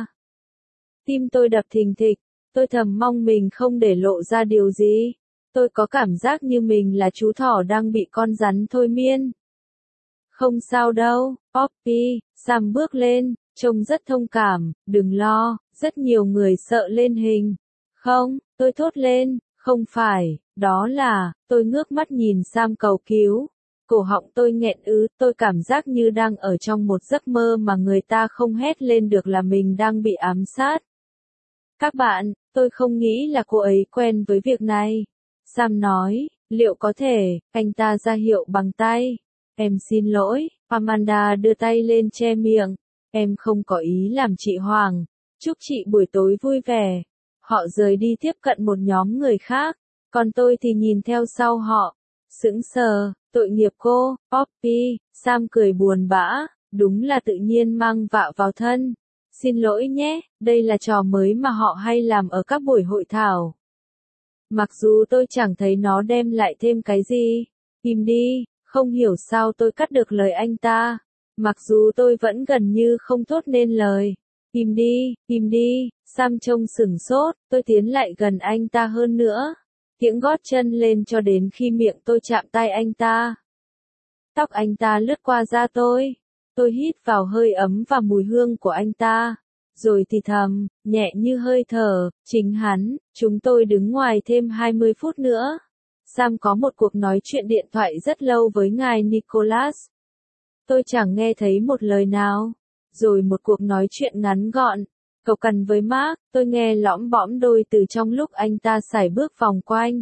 S1: Tim tôi đập thình thịch, tôi thầm mong mình không để lộ ra điều gì. Tôi có cảm giác như mình là chú thỏ đang bị con rắn thôi miên. Không sao đâu, Poppy, Sam bước lên, trông rất thông cảm, đừng lo, rất nhiều người sợ lên hình. Không, tôi thốt lên, không phải, đó là, tôi ngước mắt nhìn Sam cầu cứu. Cổ họng tôi nghẹn ứ, tôi cảm giác như đang ở trong một giấc mơ mà người ta không hét lên được là mình đang bị ám sát. Các bạn, tôi không nghĩ là cô ấy quen với việc này. Sam nói, liệu có thể, anh ta ra hiệu bằng tay. Em xin lỗi, Amanda đưa tay lên che miệng. Em không có ý làm chị hoảng. Chúc chị buổi tối vui vẻ. Họ rời đi tiếp cận một nhóm người khác, còn tôi thì nhìn theo sau họ. Sững sờ, tội nghiệp cô, Poppy, Sam cười buồn bã, đúng là tự nhiên mang vạ vào thân. Xin lỗi nhé, đây là trò mới mà họ hay làm ở các buổi hội thảo. Mặc dù tôi chẳng thấy nó đem lại thêm cái gì. Im đi, không hiểu sao tôi cắt được lời anh ta. Mặc dù tôi vẫn gần như không thốt nên lời. Im đi, im đi, Sam trông sửng sốt, tôi tiến lại gần anh ta hơn nữa. Kiễng gót chân lên cho đến khi miệng tôi chạm tai anh ta. Tóc anh ta lướt qua da tôi. Tôi hít vào hơi ấm và mùi hương của anh ta. Rồi thì thầm, nhẹ như hơi thở, chính hắn, chúng tôi đứng ngoài thêm hai mươi phút nữa. Sam có một cuộc nói chuyện điện thoại rất lâu với ngài Nicholas. Tôi chẳng nghe thấy một lời nào. Rồi một cuộc nói chuyện ngắn gọn. Cậu cần với Mark, tôi nghe lõm bõm đôi từ trong lúc anh ta sải bước vòng quanh.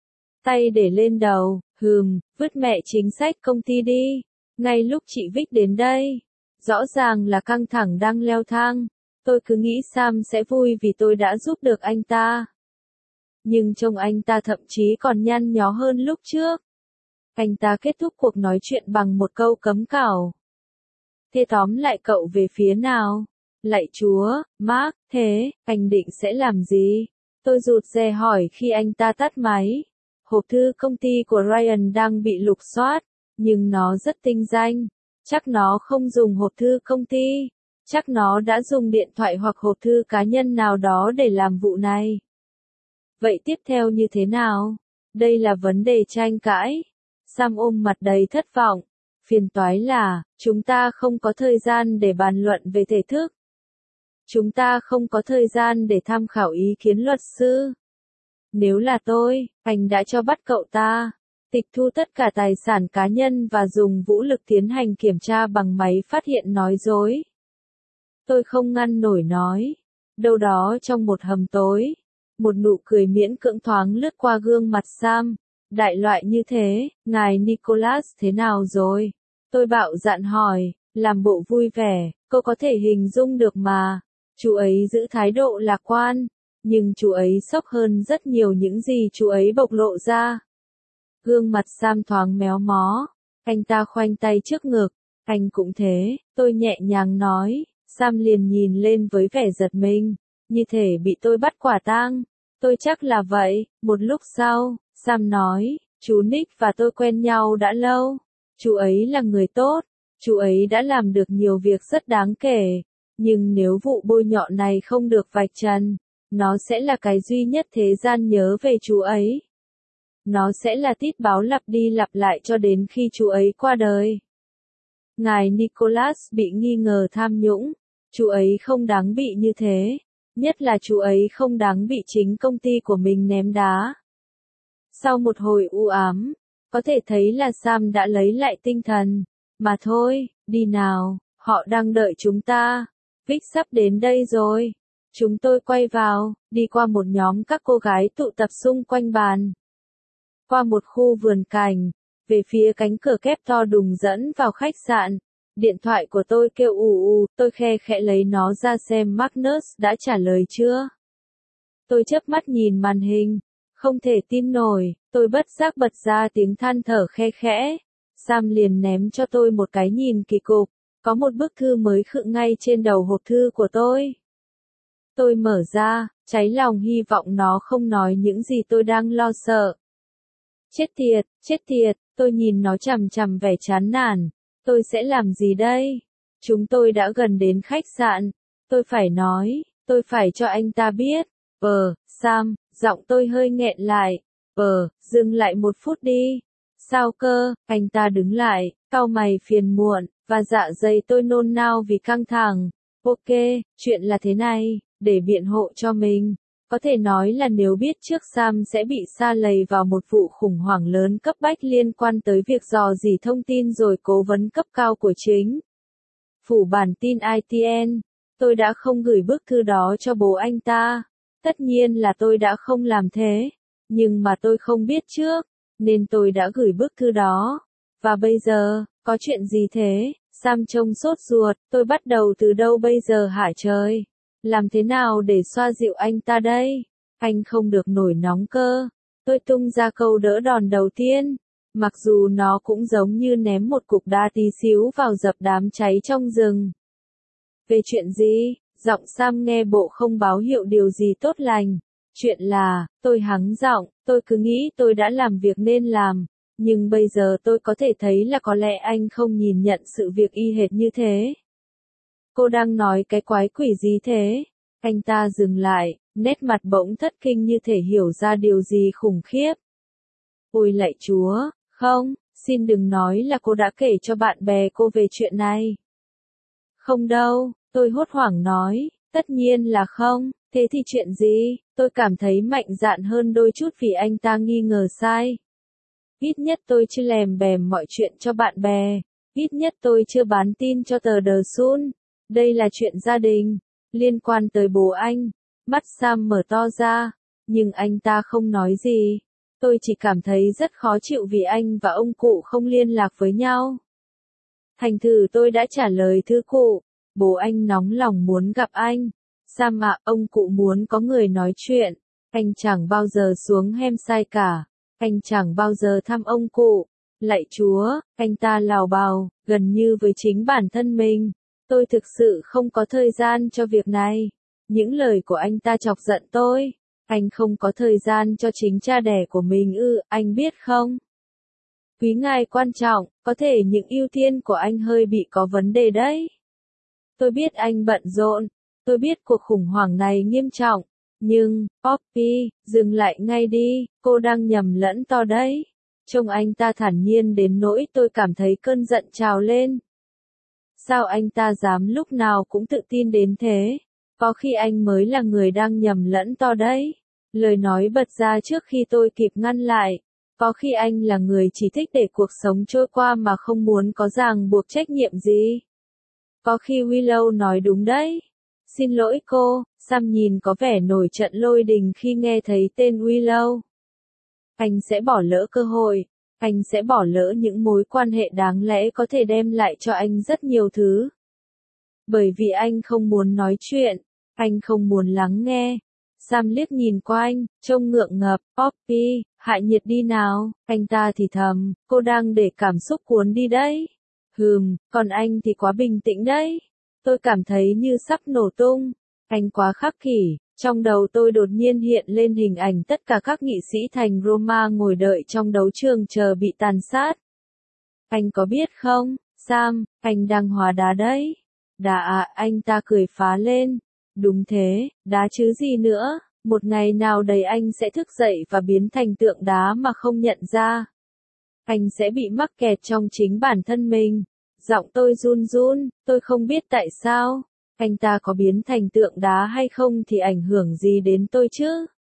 S1: Tay để lên đầu, hừm, vứt mẹ chính sách công ty đi. Ngay lúc chị Vic đến đây, rõ ràng là căng thẳng đang leo thang. Tôi cứ nghĩ Sam sẽ vui vì tôi đã giúp được anh ta. Nhưng trông anh ta thậm chí còn nhăn nhó hơn lúc trước. Anh ta kết thúc cuộc nói chuyện bằng một câu cấm cảo. Thế tóm lại cậu về phía nào? Lạy Chúa, Mark, thế, anh định sẽ làm gì? Tôi rụt rè hỏi khi anh ta tắt máy. Hộp thư công ty của Ryan đang bị lục soát, nhưng nó rất tinh danh. Chắc nó không dùng hộp thư công ty. Chắc nó đã dùng điện thoại hoặc hộp thư cá nhân nào đó để làm vụ này. Vậy tiếp theo như thế nào? Đây là vấn đề tranh cãi. Sam ôm mặt đầy thất vọng. Phiền toái là, chúng ta không có thời gian để bàn luận về thể thức. Chúng ta không có thời gian để tham khảo ý kiến luật sư. Nếu là tôi, anh đã cho bắt cậu ta, tịch thu tất cả tài sản cá nhân và dùng vũ lực tiến hành kiểm tra bằng máy phát hiện nói dối. Tôi không ngăn nổi nói. Đâu đó trong một hầm tối, một nụ cười miễn cưỡng thoáng lướt qua gương mặt Sam. Đại loại như thế, ngài Nicholas thế nào rồi? Tôi bạo dạn hỏi, làm bộ vui vẻ, cô có thể hình dung được mà. Chú ấy giữ thái độ lạc quan, nhưng chú ấy sốc hơn rất nhiều những gì chú ấy bộc lộ ra. Gương mặt Sam thoáng méo mó, anh ta khoanh tay trước ngực, anh cũng thế, tôi nhẹ nhàng nói. Sam liền nhìn lên với vẻ giật mình, như thể bị tôi bắt quả tang. Tôi chắc là vậy. Một lúc sau, Sam nói, chú Nick và tôi quen nhau đã lâu. Chú ấy là người tốt, chú ấy đã làm được nhiều việc rất đáng kể. Nhưng nếu vụ bôi nhọ này không được vạch trần, nó sẽ là cái duy nhất thế gian nhớ về chú ấy. Nó sẽ là tít báo lặp đi lặp lại cho đến khi chú ấy qua đời. Ngài Nicholas bị nghi ngờ tham nhũng. Chú ấy không đáng bị như thế. Nhất là chú ấy không đáng bị chính công ty của mình ném đá. Sau một hồi u ám, có thể thấy là Sam đã lấy lại tinh thần. Mà thôi, đi nào, họ đang đợi chúng ta. Vic sắp đến đây rồi. Chúng tôi quay vào, đi qua một nhóm các cô gái tụ tập xung quanh bàn. Qua một khu vườn cảnh, về phía cánh cửa kép to đùng dẫn vào khách sạn. Điện thoại của tôi kêu ù ù, tôi khe khẽ lấy nó ra xem Magnus đã trả lời chưa. Tôi chớp mắt nhìn màn hình, không thể tin nổi, tôi bất giác bật ra tiếng than thở khe khẽ. Sam liền ném cho tôi một cái nhìn kỳ cục, có một bức thư mới khựng ngay trên đầu hộp thư của tôi. Tôi mở ra, cháy lòng hy vọng nó không nói những gì tôi đang lo sợ. Chết tiệt, chết tiệt, tôi nhìn nó chằm chằm vẻ chán nản. Tôi sẽ làm gì đây? Chúng tôi đã gần đến khách sạn. Tôi phải nói, tôi phải cho anh ta biết. Ờ, Sam, giọng tôi hơi nghẹn lại. Ờ, dừng lại một phút đi. Sao cơ? Anh ta đứng lại, cau mày phiền muộn, và dạ dày tôi nôn nao vì căng thẳng. Ok, chuyện là thế này, để biện hộ cho mình. Có thể nói là nếu biết trước Sam sẽ bị sa lầy vào một vụ khủng hoảng lớn cấp bách liên quan tới việc dò dỉ thông tin rồi cố vấn cấp cao của chính phủ bản tin i tê en, tôi đã không gửi bức thư đó cho bố anh ta. Tất nhiên là tôi đã không làm thế, nhưng mà tôi không biết trước, nên tôi đã gửi bức thư đó. Và bây giờ, có chuyện gì thế? Sam trông sốt ruột, tôi bắt đầu từ đâu bây giờ hả trời? Làm thế nào để xoa dịu anh ta đây? Anh không được nổi nóng cơ. Tôi tung ra câu đỡ đòn đầu tiên. Mặc dù nó cũng giống như ném một cục đá tí xíu vào dập đám cháy trong rừng. Về chuyện gì? Giọng Sam nghe bộ không báo hiệu điều gì tốt lành. Chuyện là, tôi hắng giọng, tôi cứ nghĩ tôi đã làm việc nên làm. Nhưng bây giờ tôi có thể thấy là có lẽ anh không nhìn nhận sự việc y hệt như thế. Cô đang nói cái quái quỷ gì thế? Anh ta dừng lại, nét mặt bỗng thất kinh như thể hiểu ra điều gì khủng khiếp. Ôi lạy Chúa, không, xin đừng nói là cô đã kể cho bạn bè cô về chuyện này. Không đâu, tôi hốt hoảng nói, tất nhiên là không, thế thì chuyện gì? Tôi cảm thấy mạnh dạn hơn đôi chút vì anh ta nghi ngờ sai. Ít nhất tôi chưa lèm bèm mọi chuyện cho bạn bè, ít nhất tôi chưa bán tin cho tờ The Sun. Đây là chuyện gia đình. Liên quan tới bố anh. Mắt Sam mở to ra, nhưng anh ta không nói gì. Tôi chỉ cảm thấy rất khó chịu vì anh và ông cụ không liên lạc với nhau. Thành thử tôi đã trả lời thư cụ. Bố anh nóng lòng muốn gặp anh. Sam ạ, ông cụ muốn có người nói chuyện. Anh chẳng bao giờ xuống Hampshire cả. Anh chẳng bao giờ thăm ông cụ. Lạy Chúa, anh ta lào bào, gần như với chính bản thân mình. Tôi thực sự không có thời gian cho việc này. Những lời của anh ta chọc giận tôi. Anh không có thời gian cho chính cha đẻ của mình ư, anh biết không? Quý ngài quan trọng, có thể những ưu tiên của anh hơi bị có vấn đề đấy. Tôi biết anh bận rộn. Tôi biết cuộc khủng hoảng này nghiêm trọng. Nhưng, Poppy, dừng lại ngay đi, cô đang nhầm lẫn to đấy. Trông anh ta thản nhiên đến nỗi tôi cảm thấy cơn giận trào lên. Sao anh ta dám lúc nào cũng tự tin đến thế? Có khi anh mới là người đang nhầm lẫn to đấy. Lời nói bật ra trước khi tôi kịp ngăn lại. Có khi anh là người chỉ thích để cuộc sống trôi qua mà không muốn có ràng buộc trách nhiệm gì. Có khi Willow nói đúng đấy. Xin lỗi cô, Sam nhìn có vẻ nổi trận lôi đình khi nghe thấy tên Willow. Anh sẽ bỏ lỡ cơ hội. Anh sẽ bỏ lỡ những mối quan hệ đáng lẽ có thể đem lại cho anh rất nhiều thứ. Bởi vì anh không muốn nói chuyện. Anh không muốn lắng nghe. Sam liếc nhìn qua anh, trông ngượng ngập. Poppy, hạ nhiệt đi nào. Anh ta thì thầm, cô đang để cảm xúc cuốn đi đấy. Hừm, còn anh thì quá bình tĩnh đấy. Tôi cảm thấy như sắp nổ tung. Anh quá khắc kỷ. Trong đầu tôi đột nhiên hiện lên hình ảnh tất cả các nghị sĩ thành Roma ngồi đợi trong đấu trường chờ bị tàn sát. Anh có biết không, Sam, anh đang hóa đá đấy. Đá à, anh ta cười phá lên. Đúng thế, đá chứ gì nữa, một ngày nào đấy anh sẽ thức dậy và biến thành tượng đá mà không nhận ra. Anh sẽ bị mắc kẹt trong chính bản thân mình. Giọng tôi run run, tôi không biết tại sao. Anh ta có biến thành tượng đá hay không thì ảnh hưởng gì đến tôi chứ?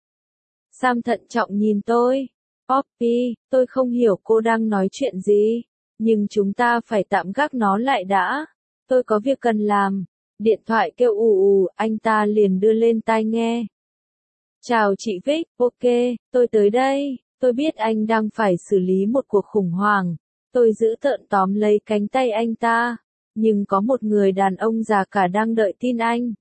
S1: Sam thận trọng nhìn tôi. Poppy, tôi không hiểu cô đang nói chuyện gì. Nhưng chúng ta phải tạm gác nó lại đã. Tôi có việc cần làm. Điện thoại kêu ù ù, anh ta liền đưa lên tai nghe. Chào chị Vic, ok, tôi tới đây. Tôi biết anh đang phải xử lý một cuộc khủng hoảng. Tôi giữ tợn tóm lấy cánh tay anh ta. Nhưng có một người đàn ông già cả đang đợi tin anh.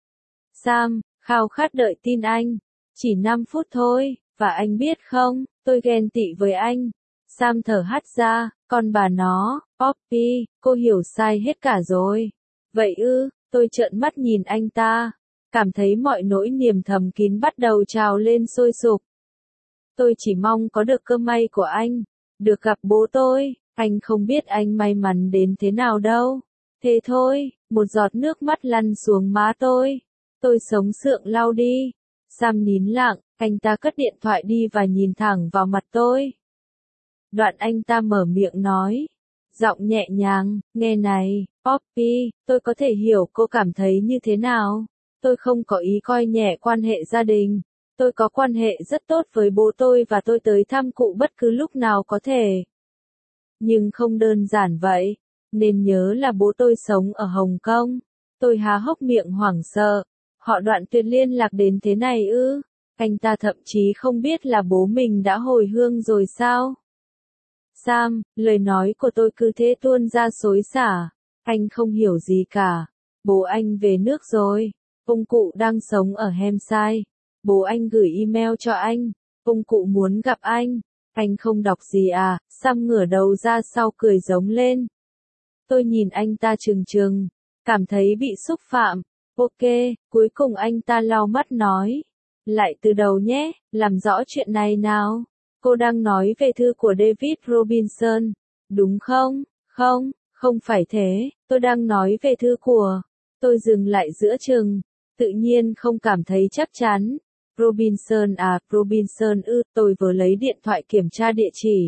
S1: Sam, khao khát đợi tin anh. Chỉ năm phút thôi, và anh biết không, tôi ghen tị với anh. Sam thở hắt ra, con bà nó, Poppy, cô hiểu sai hết cả rồi. Vậy ư, tôi trợn mắt nhìn anh ta. Cảm thấy mọi nỗi niềm thầm kín bắt đầu trào lên sôi sục. Tôi chỉ mong có được cơ may của anh. Được gặp bố tôi. Anh không biết anh may mắn đến thế nào đâu. Thế thôi, một giọt nước mắt lăn xuống má tôi. Tôi sống sượng lau đi. Sam nín lặng, anh ta cất điện thoại đi và nhìn thẳng vào mặt tôi. Đoạn anh ta mở miệng nói. Giọng nhẹ nhàng, nghe này, Poppy, tôi có thể hiểu cô cảm thấy như thế nào. Tôi không có ý coi nhẹ quan hệ gia đình. Tôi có quan hệ rất tốt với bố tôi và tôi tới thăm cụ bất cứ lúc nào có thể. Nhưng không đơn giản vậy. Nên nhớ là bố tôi sống ở Hồng Kông. Tôi há hốc miệng hoảng sợ. Họ đoạn tuyệt liên lạc đến thế này ư? Anh ta thậm chí không biết là bố mình đã hồi hương rồi sao? Sam, lời nói của tôi cứ thế tuôn ra xối xả. Anh không hiểu gì cả. Bố anh về nước rồi. Ông cụ đang sống ở Hampshire. Bố anh gửi email cho anh. Ông cụ muốn gặp anh. Anh không đọc gì à? Sam ngửa đầu ra sau cười giống lên. Tôi nhìn anh ta trừng trừng. Cảm thấy bị xúc phạm. Ok, cuối cùng anh ta lau mắt nói. Lại từ đầu nhé, làm rõ chuyện này nào. Cô đang nói về thư của David Robinson. Đúng không? Không, không phải thế. Tôi đang nói về thư của. Tôi dừng lại giữa chừng. Tự nhiên không cảm thấy chắc chắn. Robinson à, Robinson ư, tôi vừa lấy điện thoại kiểm tra địa chỉ.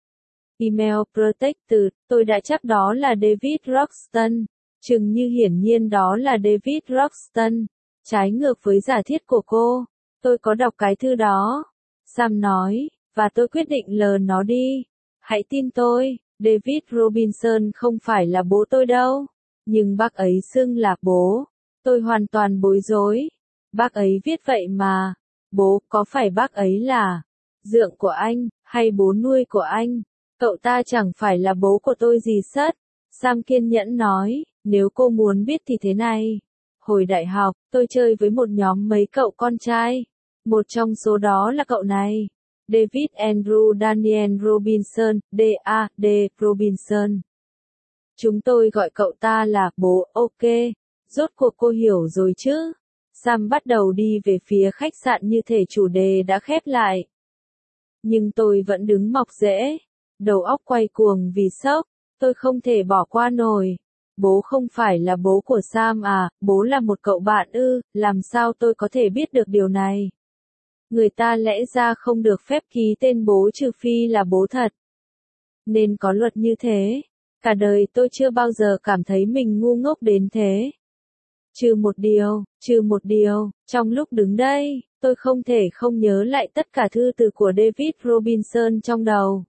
S1: Email Protected, tôi đã chắc đó là David Roxton. Chừng như hiển nhiên đó là David Roxton. Trái ngược với giả thiết của cô. Tôi có đọc cái thư đó. Sam nói, và tôi quyết định lờ nó đi. Hãy tin tôi, David Robinson không phải là bố tôi đâu. Nhưng bác ấy xưng là bố. Tôi hoàn toàn bối rối. Bác ấy viết vậy mà. Bố, có phải bác ấy là dượng của anh, hay bố nuôi của anh? Cậu ta chẳng phải là bố của tôi gì sất. Sam kiên nhẫn nói, nếu cô muốn biết thì thế này. Hồi đại học, tôi chơi với một nhóm mấy cậu con trai. Một trong số đó là cậu này. David Andrew Daniel Robinson, D A D Robinson. Chúng tôi gọi cậu ta là bố, ok. Rốt cuộc cô hiểu rồi chứ? Sam bắt đầu đi về phía khách sạn như thể chủ đề đã khép lại. Nhưng tôi vẫn đứng mọc rễ. Đầu óc quay cuồng vì sốc. Tôi không thể bỏ qua nổi. Bố không phải là bố của Sam à, bố là một cậu bạn ư, làm sao tôi có thể biết được điều này? Người ta lẽ ra không được phép ký tên bố trừ phi là bố thật. Nên có luật như thế. Cả đời tôi chưa bao giờ cảm thấy mình ngu ngốc đến thế. Trừ một điều, trừ một điều, trong lúc đứng đây, tôi không thể không nhớ lại tất cả thư từ của David Robinson trong đầu.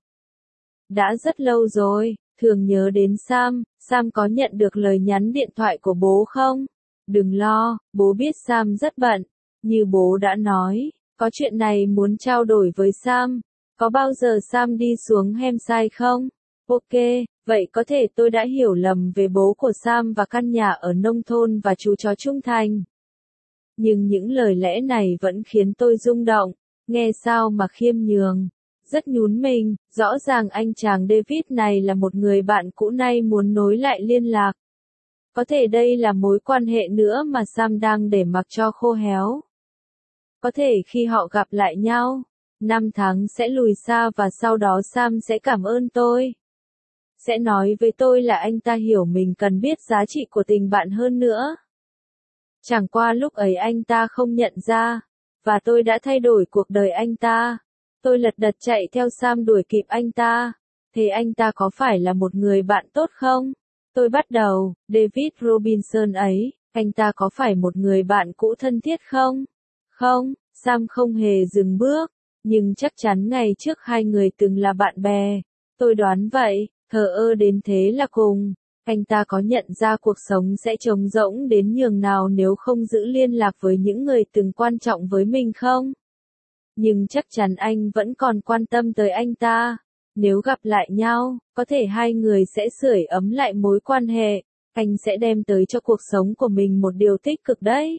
S1: Đã rất lâu rồi, thường nhớ đến Sam, Sam có nhận được lời nhắn điện thoại của bố không? Đừng lo, bố biết Sam rất bận. Như bố đã nói, có chuyện này muốn trao đổi với Sam. Có bao giờ Sam đi xuống Hampshire không? Ok, vậy có thể tôi đã hiểu lầm về bố của Sam và căn nhà ở nông thôn và chú chó trung thành. Nhưng những lời lẽ này vẫn khiến tôi rung động, nghe sao mà khiêm nhường. Rất nhún mình, rõ ràng anh chàng David này là một người bạn cũ nay muốn nối lại liên lạc. Có thể đây là mối quan hệ nữa mà Sam đang để mặc cho khô héo. Có thể khi họ gặp lại nhau, năm tháng sẽ lùi xa và sau đó Sam sẽ cảm ơn tôi. Sẽ nói với tôi là anh ta hiểu mình cần biết giá trị của tình bạn hơn nữa. Chẳng qua lúc ấy anh ta không nhận ra, và tôi đã thay đổi cuộc đời anh ta. Tôi lật đật chạy theo Sam đuổi kịp anh ta. Thế anh ta có phải là một người bạn tốt không? Tôi bắt đầu, David Robinson ấy, anh ta có phải một người bạn cũ thân thiết không? Không, Sam không hề dừng bước, nhưng chắc chắn ngày trước hai người từng là bạn bè. Tôi đoán vậy, thờ ơ đến thế là cùng. Anh ta có nhận ra cuộc sống sẽ trống rỗng đến nhường nào nếu không giữ liên lạc với những người từng quan trọng với mình không? Nhưng chắc chắn anh vẫn còn quan tâm tới anh ta. Nếu gặp lại nhau, có thể hai người sẽ sưởi ấm lại mối quan hệ. Anh sẽ đem tới cho cuộc sống của mình một điều tích cực đấy.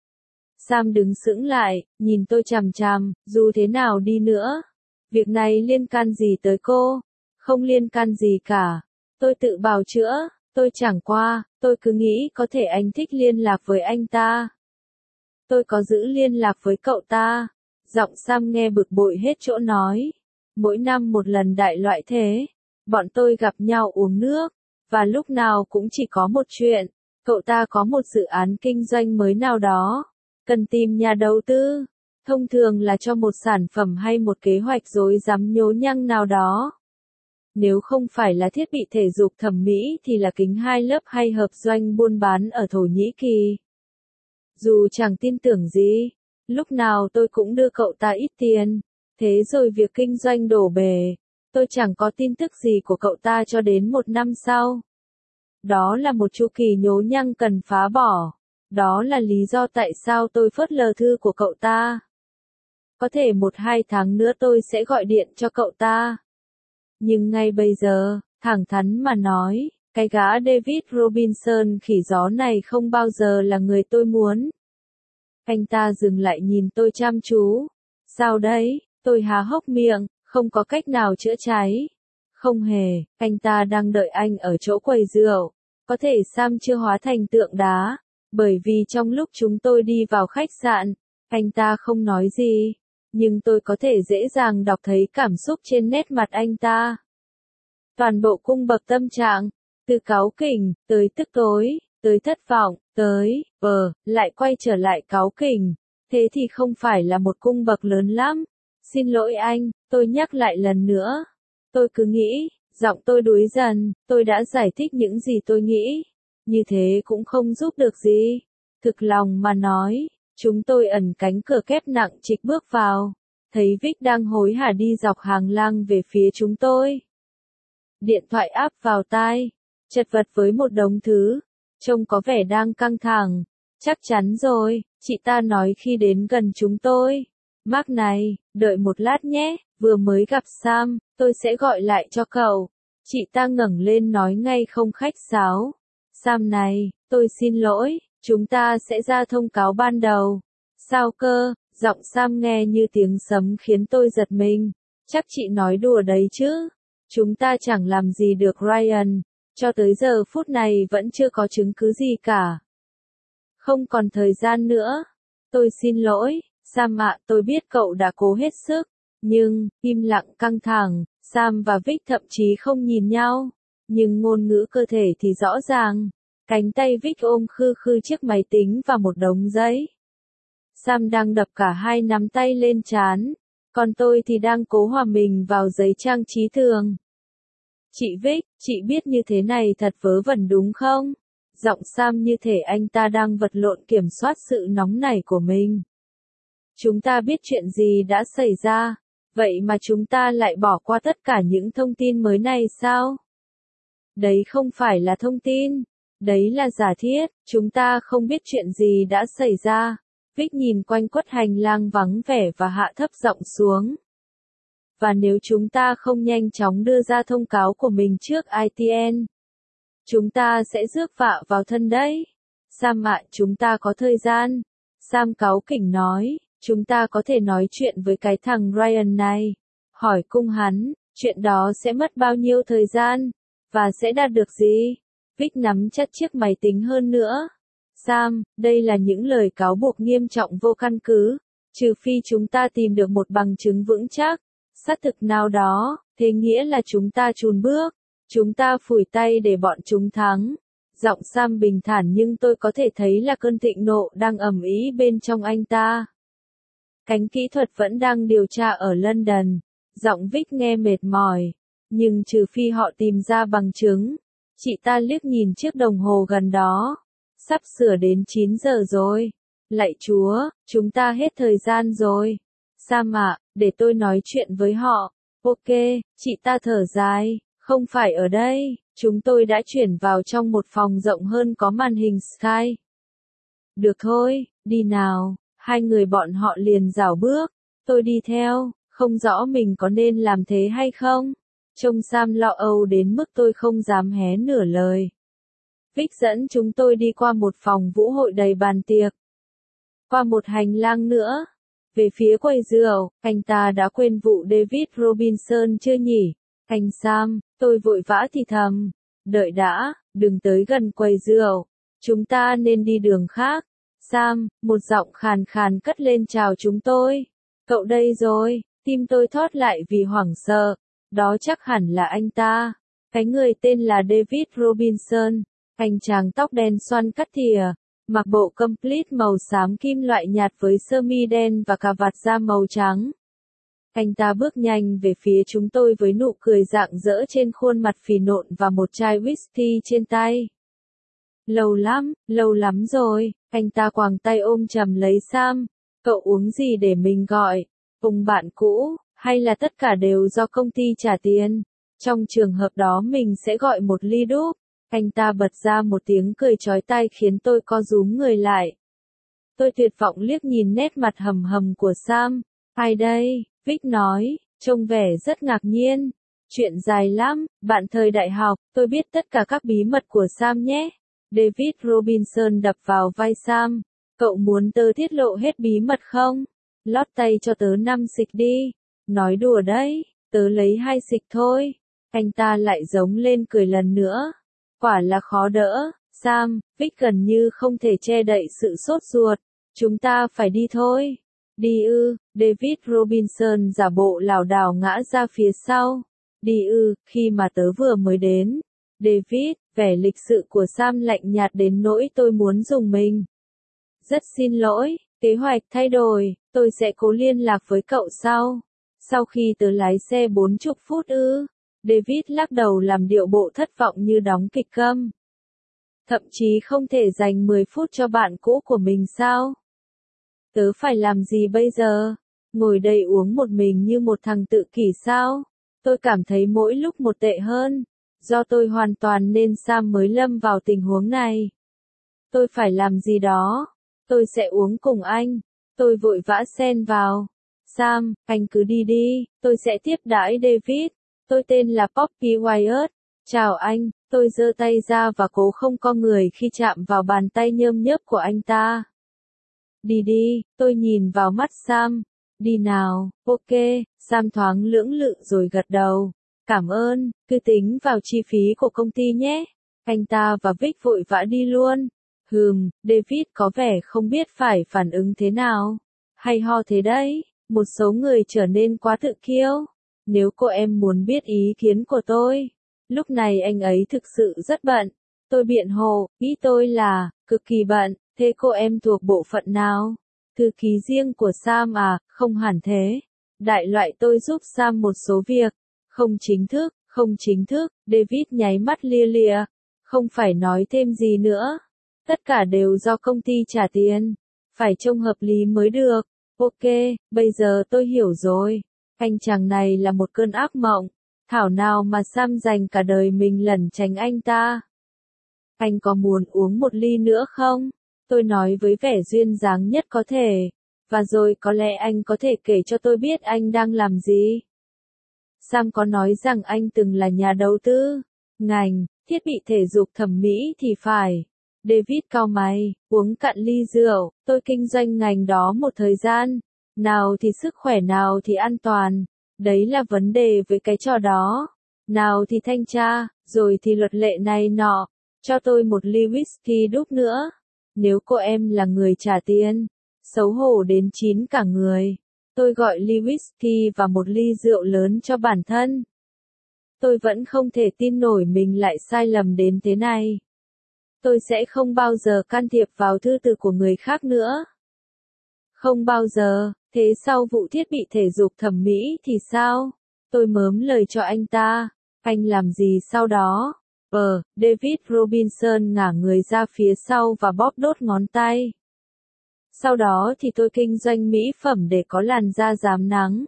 S1: Sam đứng sững lại, nhìn tôi chằm chằm, dù thế nào đi nữa. Việc này liên can gì tới cô? Không liên can gì cả. Tôi tự bào chữa, tôi chẳng qua, tôi cứ nghĩ có thể anh thích liên lạc với anh ta. Tôi có giữ liên lạc với cậu ta. Giọng Sam nghe bực bội hết chỗ nói. Mỗi năm một lần đại loại thế. Bọn tôi gặp nhau uống nước. Và lúc nào cũng chỉ có một chuyện. Cậu ta có một dự án kinh doanh mới nào đó. Cần tìm nhà đầu tư. Thông thường là cho một sản phẩm hay một kế hoạch rối rắm nhố nhăng nào đó. Nếu không phải là thiết bị thể dục thẩm mỹ thì là kính hai lớp hay hợp doanh buôn bán ở Thổ Nhĩ Kỳ. Dù chẳng tin tưởng gì, lúc nào tôi cũng đưa cậu ta ít tiền. Thế rồi việc kinh doanh đổ bể. Tôi chẳng có tin tức gì của cậu ta cho đến một năm sau. Đó là một chu kỳ nhố nhăng cần phá bỏ. Đó là lý do tại sao tôi phớt lờ thư của cậu ta. Có thể một hai tháng nữa tôi sẽ gọi điện cho cậu ta. Nhưng ngay bây giờ, thẳng thắn mà nói, cái gã David Robinson khỉ gió này không bao giờ là người tôi muốn. Anh ta dừng lại nhìn tôi chăm chú. Sao đấy? Tôi há hốc miệng, không có cách nào chữa cháy. Không hề, anh ta đang đợi anh ở chỗ quầy rượu. Có thể Sam chưa hóa thành tượng đá. Bởi vì trong lúc chúng tôi đi vào khách sạn, anh ta không nói gì. Nhưng tôi có thể dễ dàng đọc thấy cảm xúc trên nét mặt anh ta. Toàn bộ cung bậc tâm trạng, từ cáu kỉnh, tới tức tối, tới thất vọng, tới, ờ, lại quay trở lại cáu kỉnh. Thế thì không phải là một cung bậc lớn lắm. Xin lỗi anh, tôi nhắc lại lần nữa. Tôi cứ nghĩ, giọng tôi đuối dần, tôi đã giải thích những gì tôi nghĩ. Như thế cũng không giúp được gì. Thực lòng mà nói, chúng tôi ẩn cánh cửa kép nặng trịch bước vào. Thấy Vic đang hối hả đi dọc hàng lang về phía chúng tôi. Điện thoại áp vào tai, chật vật với một đống thứ. Trông có vẻ đang căng thẳng. Chắc chắn rồi, chị ta nói khi đến gần chúng tôi. Mark này, đợi một lát nhé, vừa mới gặp Sam, tôi sẽ gọi lại cho cậu. Chị ta ngẩng lên nói ngay không khách sáo. Sam này, tôi xin lỗi, chúng ta sẽ ra thông cáo ban đầu. Sao cơ, giọng Sam nghe như tiếng sấm khiến tôi giật mình. Chắc chị nói đùa đấy chứ. Chúng ta chẳng làm gì được Ryan, cho tới giờ phút này vẫn chưa có chứng cứ gì cả. Không còn thời gian nữa. Tôi xin lỗi, Sam ạ, tôi biết cậu đã cố hết sức. Nhưng, im lặng căng thẳng, Sam và Vic thậm chí không nhìn nhau. Nhưng ngôn ngữ cơ thể thì rõ ràng. Cánh tay Vic ôm khư khư chiếc máy tính và một đống giấy. Sam đang đập cả hai nắm tay lên trán. Còn tôi thì đang cố hòa mình vào giấy trang trí thường. Chị Vic, chị biết như thế này thật vớ vẩn đúng không? Giọng Sam như thể anh ta đang vật lộn kiểm soát sự nóng nảy của mình. Chúng ta biết chuyện gì đã xảy ra, vậy mà chúng ta lại bỏ qua tất cả những thông tin mới này sao? Đấy không phải là thông tin, đấy là giả thiết, chúng ta không biết chuyện gì đã xảy ra. Vic nhìn quanh quất hành lang vắng vẻ và hạ thấp giọng xuống. Và nếu chúng ta không nhanh chóng đưa ra thông cáo của mình trước i tê en, chúng ta sẽ rước vạ vào thân đấy. Sam ạ, chúng ta có thời gian. Sam cáu kỉnh nói, chúng ta có thể nói chuyện với cái thằng Ryan này. Hỏi cung hắn, chuyện đó sẽ mất bao nhiêu thời gian, và sẽ đạt được gì? Vic nắm chặt chiếc máy tính hơn nữa. Sam, đây là những lời cáo buộc nghiêm trọng vô căn cứ, trừ phi chúng ta tìm được một bằng chứng vững chắc, xác thực nào đó, thế nghĩa là chúng ta chùn bước, chúng ta phủi tay để bọn chúng thắng. Giọng Sam bình thản nhưng tôi có thể thấy là cơn thịnh nộ đang ầm ĩ bên trong anh ta. Cánh kỹ thuật vẫn đang điều tra ở London. Giọng Vic nghe mệt mỏi, nhưng trừ phi họ tìm ra bằng chứng. Chị ta liếc nhìn chiếc đồng hồ gần đó. Sắp sửa đến chín giờ rồi. Lạy Chúa, chúng ta hết thời gian rồi. Sam ạ, để tôi nói chuyện với họ. Ok, chị ta thở dài, không phải ở đây, chúng tôi đã chuyển vào trong một phòng rộng hơn có màn hình Sky. Được thôi, đi nào, hai người bọn họ liền rảo bước, tôi đi theo, không rõ mình có nên làm thế hay không. Trông Sam lo âu đến mức tôi không dám hé nửa lời. Vic dẫn chúng tôi đi qua một phòng vũ hội đầy bàn tiệc. Qua một hành lang nữa. Về phía quầy rượu, anh ta đã quên vụ David Robinson chưa nhỉ? Anh Sam, tôi vội vã thì thầm. Đợi đã, đừng tới gần quầy rượu. Chúng ta nên đi đường khác. Sam, một giọng khàn khàn cất lên chào chúng tôi. Cậu đây rồi, tim tôi thót lại vì hoảng sợ. Đó chắc hẳn là anh ta. Cái người tên là David Robinson. Anh chàng tóc đen xoăn cắt thìa, mặc bộ complete màu xám kim loại nhạt với sơ mi đen và cà vạt da màu trắng. Anh ta bước nhanh về phía chúng tôi với nụ cười rạng rỡ trên khuôn mặt phì nộn và một chai whisky trên tay. Lâu lắm, lâu lắm rồi, anh ta quàng tay ôm chầm lấy Sam. Cậu uống gì để mình gọi? Cùng bạn cũ, hay là tất cả đều do công ty trả tiền? Trong trường hợp đó mình sẽ gọi một ly đúc. Anh ta bật ra một tiếng cười chói tai khiến tôi co rúm người lại. Tôi tuyệt vọng liếc nhìn nét mặt hầm hầm của Sam. Ai đây? Vic nói, trông vẻ rất ngạc nhiên. Chuyện dài lắm, bạn thời đại học, tôi biết tất cả các bí mật của Sam nhé. David Robinson đập vào vai Sam. Cậu muốn tớ tiết lộ hết bí mật không? Lót tay cho tớ năm xịch đi. Nói đùa đấy, tớ lấy hai xịch thôi. Anh ta lại giống lên cười lần nữa. Quả là khó đỡ, Sam, Vic gần như không thể che đậy sự sốt ruột. Chúng ta phải đi thôi. Đi ư, David Robinson giả bộ lảo đảo ngã ra phía sau. Đi ư, khi mà tớ vừa mới đến. David, vẻ lịch sự của Sam lạnh nhạt đến nỗi tôi muốn dùng mình. Rất xin lỗi, kế hoạch thay đổi, tôi sẽ cố liên lạc với cậu sau. Sau khi tớ lái xe bốn mươi phút ư. David lắc đầu làm điệu bộ thất vọng như đóng kịch câm. Thậm chí không thể dành mười phút cho bạn cũ của mình sao? Tớ phải làm gì bây giờ? Ngồi đây uống một mình như một thằng tự kỷ sao? Tôi cảm thấy mỗi lúc một tệ hơn. Do tôi hoàn toàn nên Sam mới lâm vào tình huống này. Tôi phải làm gì đó. Tôi sẽ uống cùng anh. Tôi vội vã xen vào. Sam, anh cứ đi đi, tôi sẽ tiếp đãi David. Tôi tên là Poppy Wyatt. Chào anh, tôi giơ tay ra và cố không co người khi chạm vào bàn tay nhơm nhớp của anh ta. Đi đi, tôi nhìn vào mắt Sam. Đi nào, ok, Sam thoáng lưỡng lự rồi gật đầu. Cảm ơn, cứ tính vào chi phí của công ty nhé. Anh ta và Vic vội vã đi luôn. Hừm, David có vẻ không biết phải phản ứng thế nào. Hay ho thế đấy, một số người trở nên quá tự kiêu. Nếu cô em muốn biết ý kiến của tôi. Lúc này anh ấy thực sự rất bận. Tôi biện hộ, ý tôi là, cực kỳ bận, thế cô em thuộc bộ phận nào? Thư ký riêng của Sam à, không hẳn thế. Đại loại tôi giúp Sam một số việc. Không chính thức, không chính thức, David nháy mắt lia lịa. Không phải nói thêm gì nữa. Tất cả đều do công ty trả tiền. Phải trông hợp lý mới được. Ok, bây giờ tôi hiểu rồi. Anh chàng này là một cơn ác mộng. Thảo nào mà Sam dành cả đời mình lẩn tránh anh ta. Anh có muốn uống một ly nữa không? Tôi nói với vẻ duyên dáng nhất có thể. Và rồi có lẽ anh có thể kể cho tôi biết anh đang làm gì. Sam có nói rằng anh từng là nhà đầu tư. Ngành, thiết bị thể dục thẩm mỹ thì phải. David cau mày, uống cạn ly rượu, tôi kinh doanh ngành đó một thời gian. Nào thì sức khỏe nào thì an toàn. Đấy là vấn đề với cái trò đó. Nào thì thanh tra, rồi thì luật lệ này nọ. Cho tôi một ly whisky đúc nữa. Nếu cô em là người trả tiền. Xấu hổ đến chín cả người. Tôi gọi ly whisky và một ly rượu lớn cho bản thân. Tôi vẫn không thể tin nổi mình lại sai lầm đến thế này. Tôi sẽ không bao giờ can thiệp vào thư từ của người khác nữa. Không bao giờ, thế sau vụ thiết bị thể dục thẩm mỹ thì sao? Tôi mớm lời cho anh ta. Anh làm gì sau đó? Ờ, David Robinson ngả người ra phía sau và bóp đốt ngón tay. Sau đó thì tôi kinh doanh mỹ phẩm để có làn da rám nắng.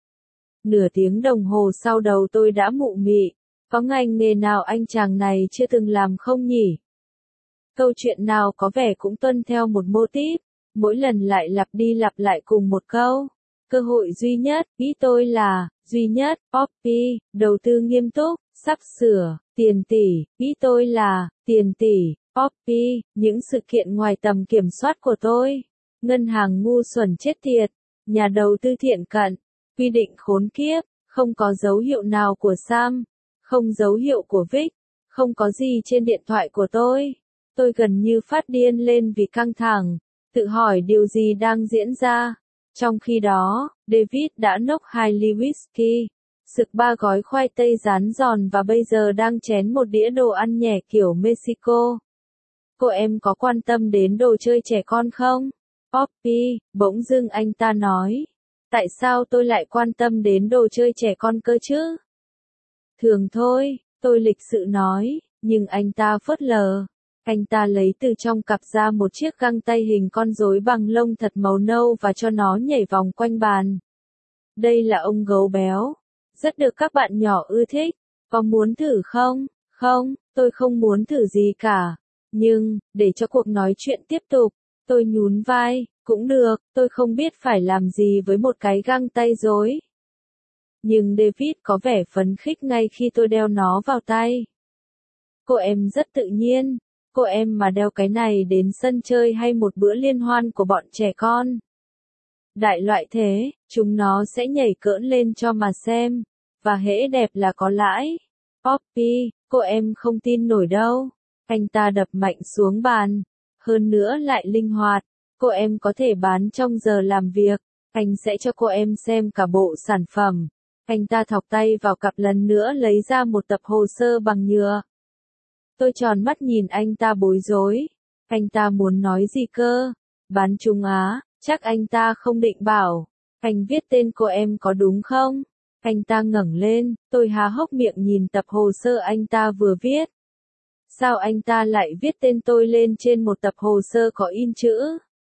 S1: Nửa tiếng đồng hồ sau đầu tôi đã mụ mị. Có ngành nghề nào anh chàng này chưa từng làm không nhỉ? Câu chuyện nào có vẻ cũng tuân theo một mô típ, mỗi lần lại lặp đi lặp lại cùng một câu. Cơ hội duy nhất, ý tôi là, duy nhất, Poppy, đầu tư nghiêm túc, sắp sửa, tiền tỷ, ý tôi là, tiền tỷ, Poppy, những sự kiện ngoài tầm kiểm soát của tôi. Ngân hàng ngu xuẩn chết tiệt, nhà đầu tư thiện cận, quy định khốn kiếp, không có dấu hiệu nào của Sam, không dấu hiệu của Vic, không có gì trên điện thoại của tôi. Tôi gần như phát điên lên vì căng thẳng, tự hỏi điều gì đang diễn ra. Trong khi đó, David đã nốc hai ly whisky, sực ba gói khoai tây rán giòn và bây giờ đang chén một đĩa đồ ăn nhẹ kiểu Mexico. Cô em có quan tâm đến đồ chơi trẻ con không? Poppy, bỗng dưng anh ta nói. Tại sao tôi lại quan tâm đến đồ chơi trẻ con cơ chứ? Thường thôi, tôi lịch sự nói, nhưng anh ta phớt lờ. Anh ta lấy từ trong cặp ra một chiếc găng tay hình con rối bằng lông thật màu nâu và cho nó nhảy vòng quanh bàn. Đây là ông gấu béo. Rất được các bạn nhỏ ưa thích. Có muốn thử không? Không, tôi không muốn thử gì cả. Nhưng, để cho cuộc nói chuyện tiếp tục, tôi nhún vai, cũng được, tôi không biết phải làm gì với một cái găng tay rối. Nhưng David có vẻ phấn khích ngay khi tôi đeo nó vào tay. Cô em rất tự nhiên. Cô em mà đeo cái này đến sân chơi hay một bữa liên hoan của bọn trẻ con. Đại loại thế, chúng nó sẽ nhảy cỡn lên cho mà xem. Và hễ đẹp là có lãi. Poppy, cô em không tin nổi đâu. Anh ta đập mạnh xuống bàn. Hơn nữa lại linh hoạt. Cô em có thể bán trong giờ làm việc. Anh sẽ cho cô em xem cả bộ sản phẩm. Anh ta thọc tay vào cặp lần nữa lấy ra một tập hồ sơ bằng nhựa. Tôi tròn mắt nhìn anh ta bối rối. Anh ta muốn nói gì cơ? Bán Trung Á, chắc anh ta không định bảo. Anh viết tên cô em có đúng không? Anh ta ngẩng lên, tôi há hốc miệng nhìn tập hồ sơ anh ta vừa viết. Sao anh ta lại viết tên tôi lên trên một tập hồ sơ có in chữ?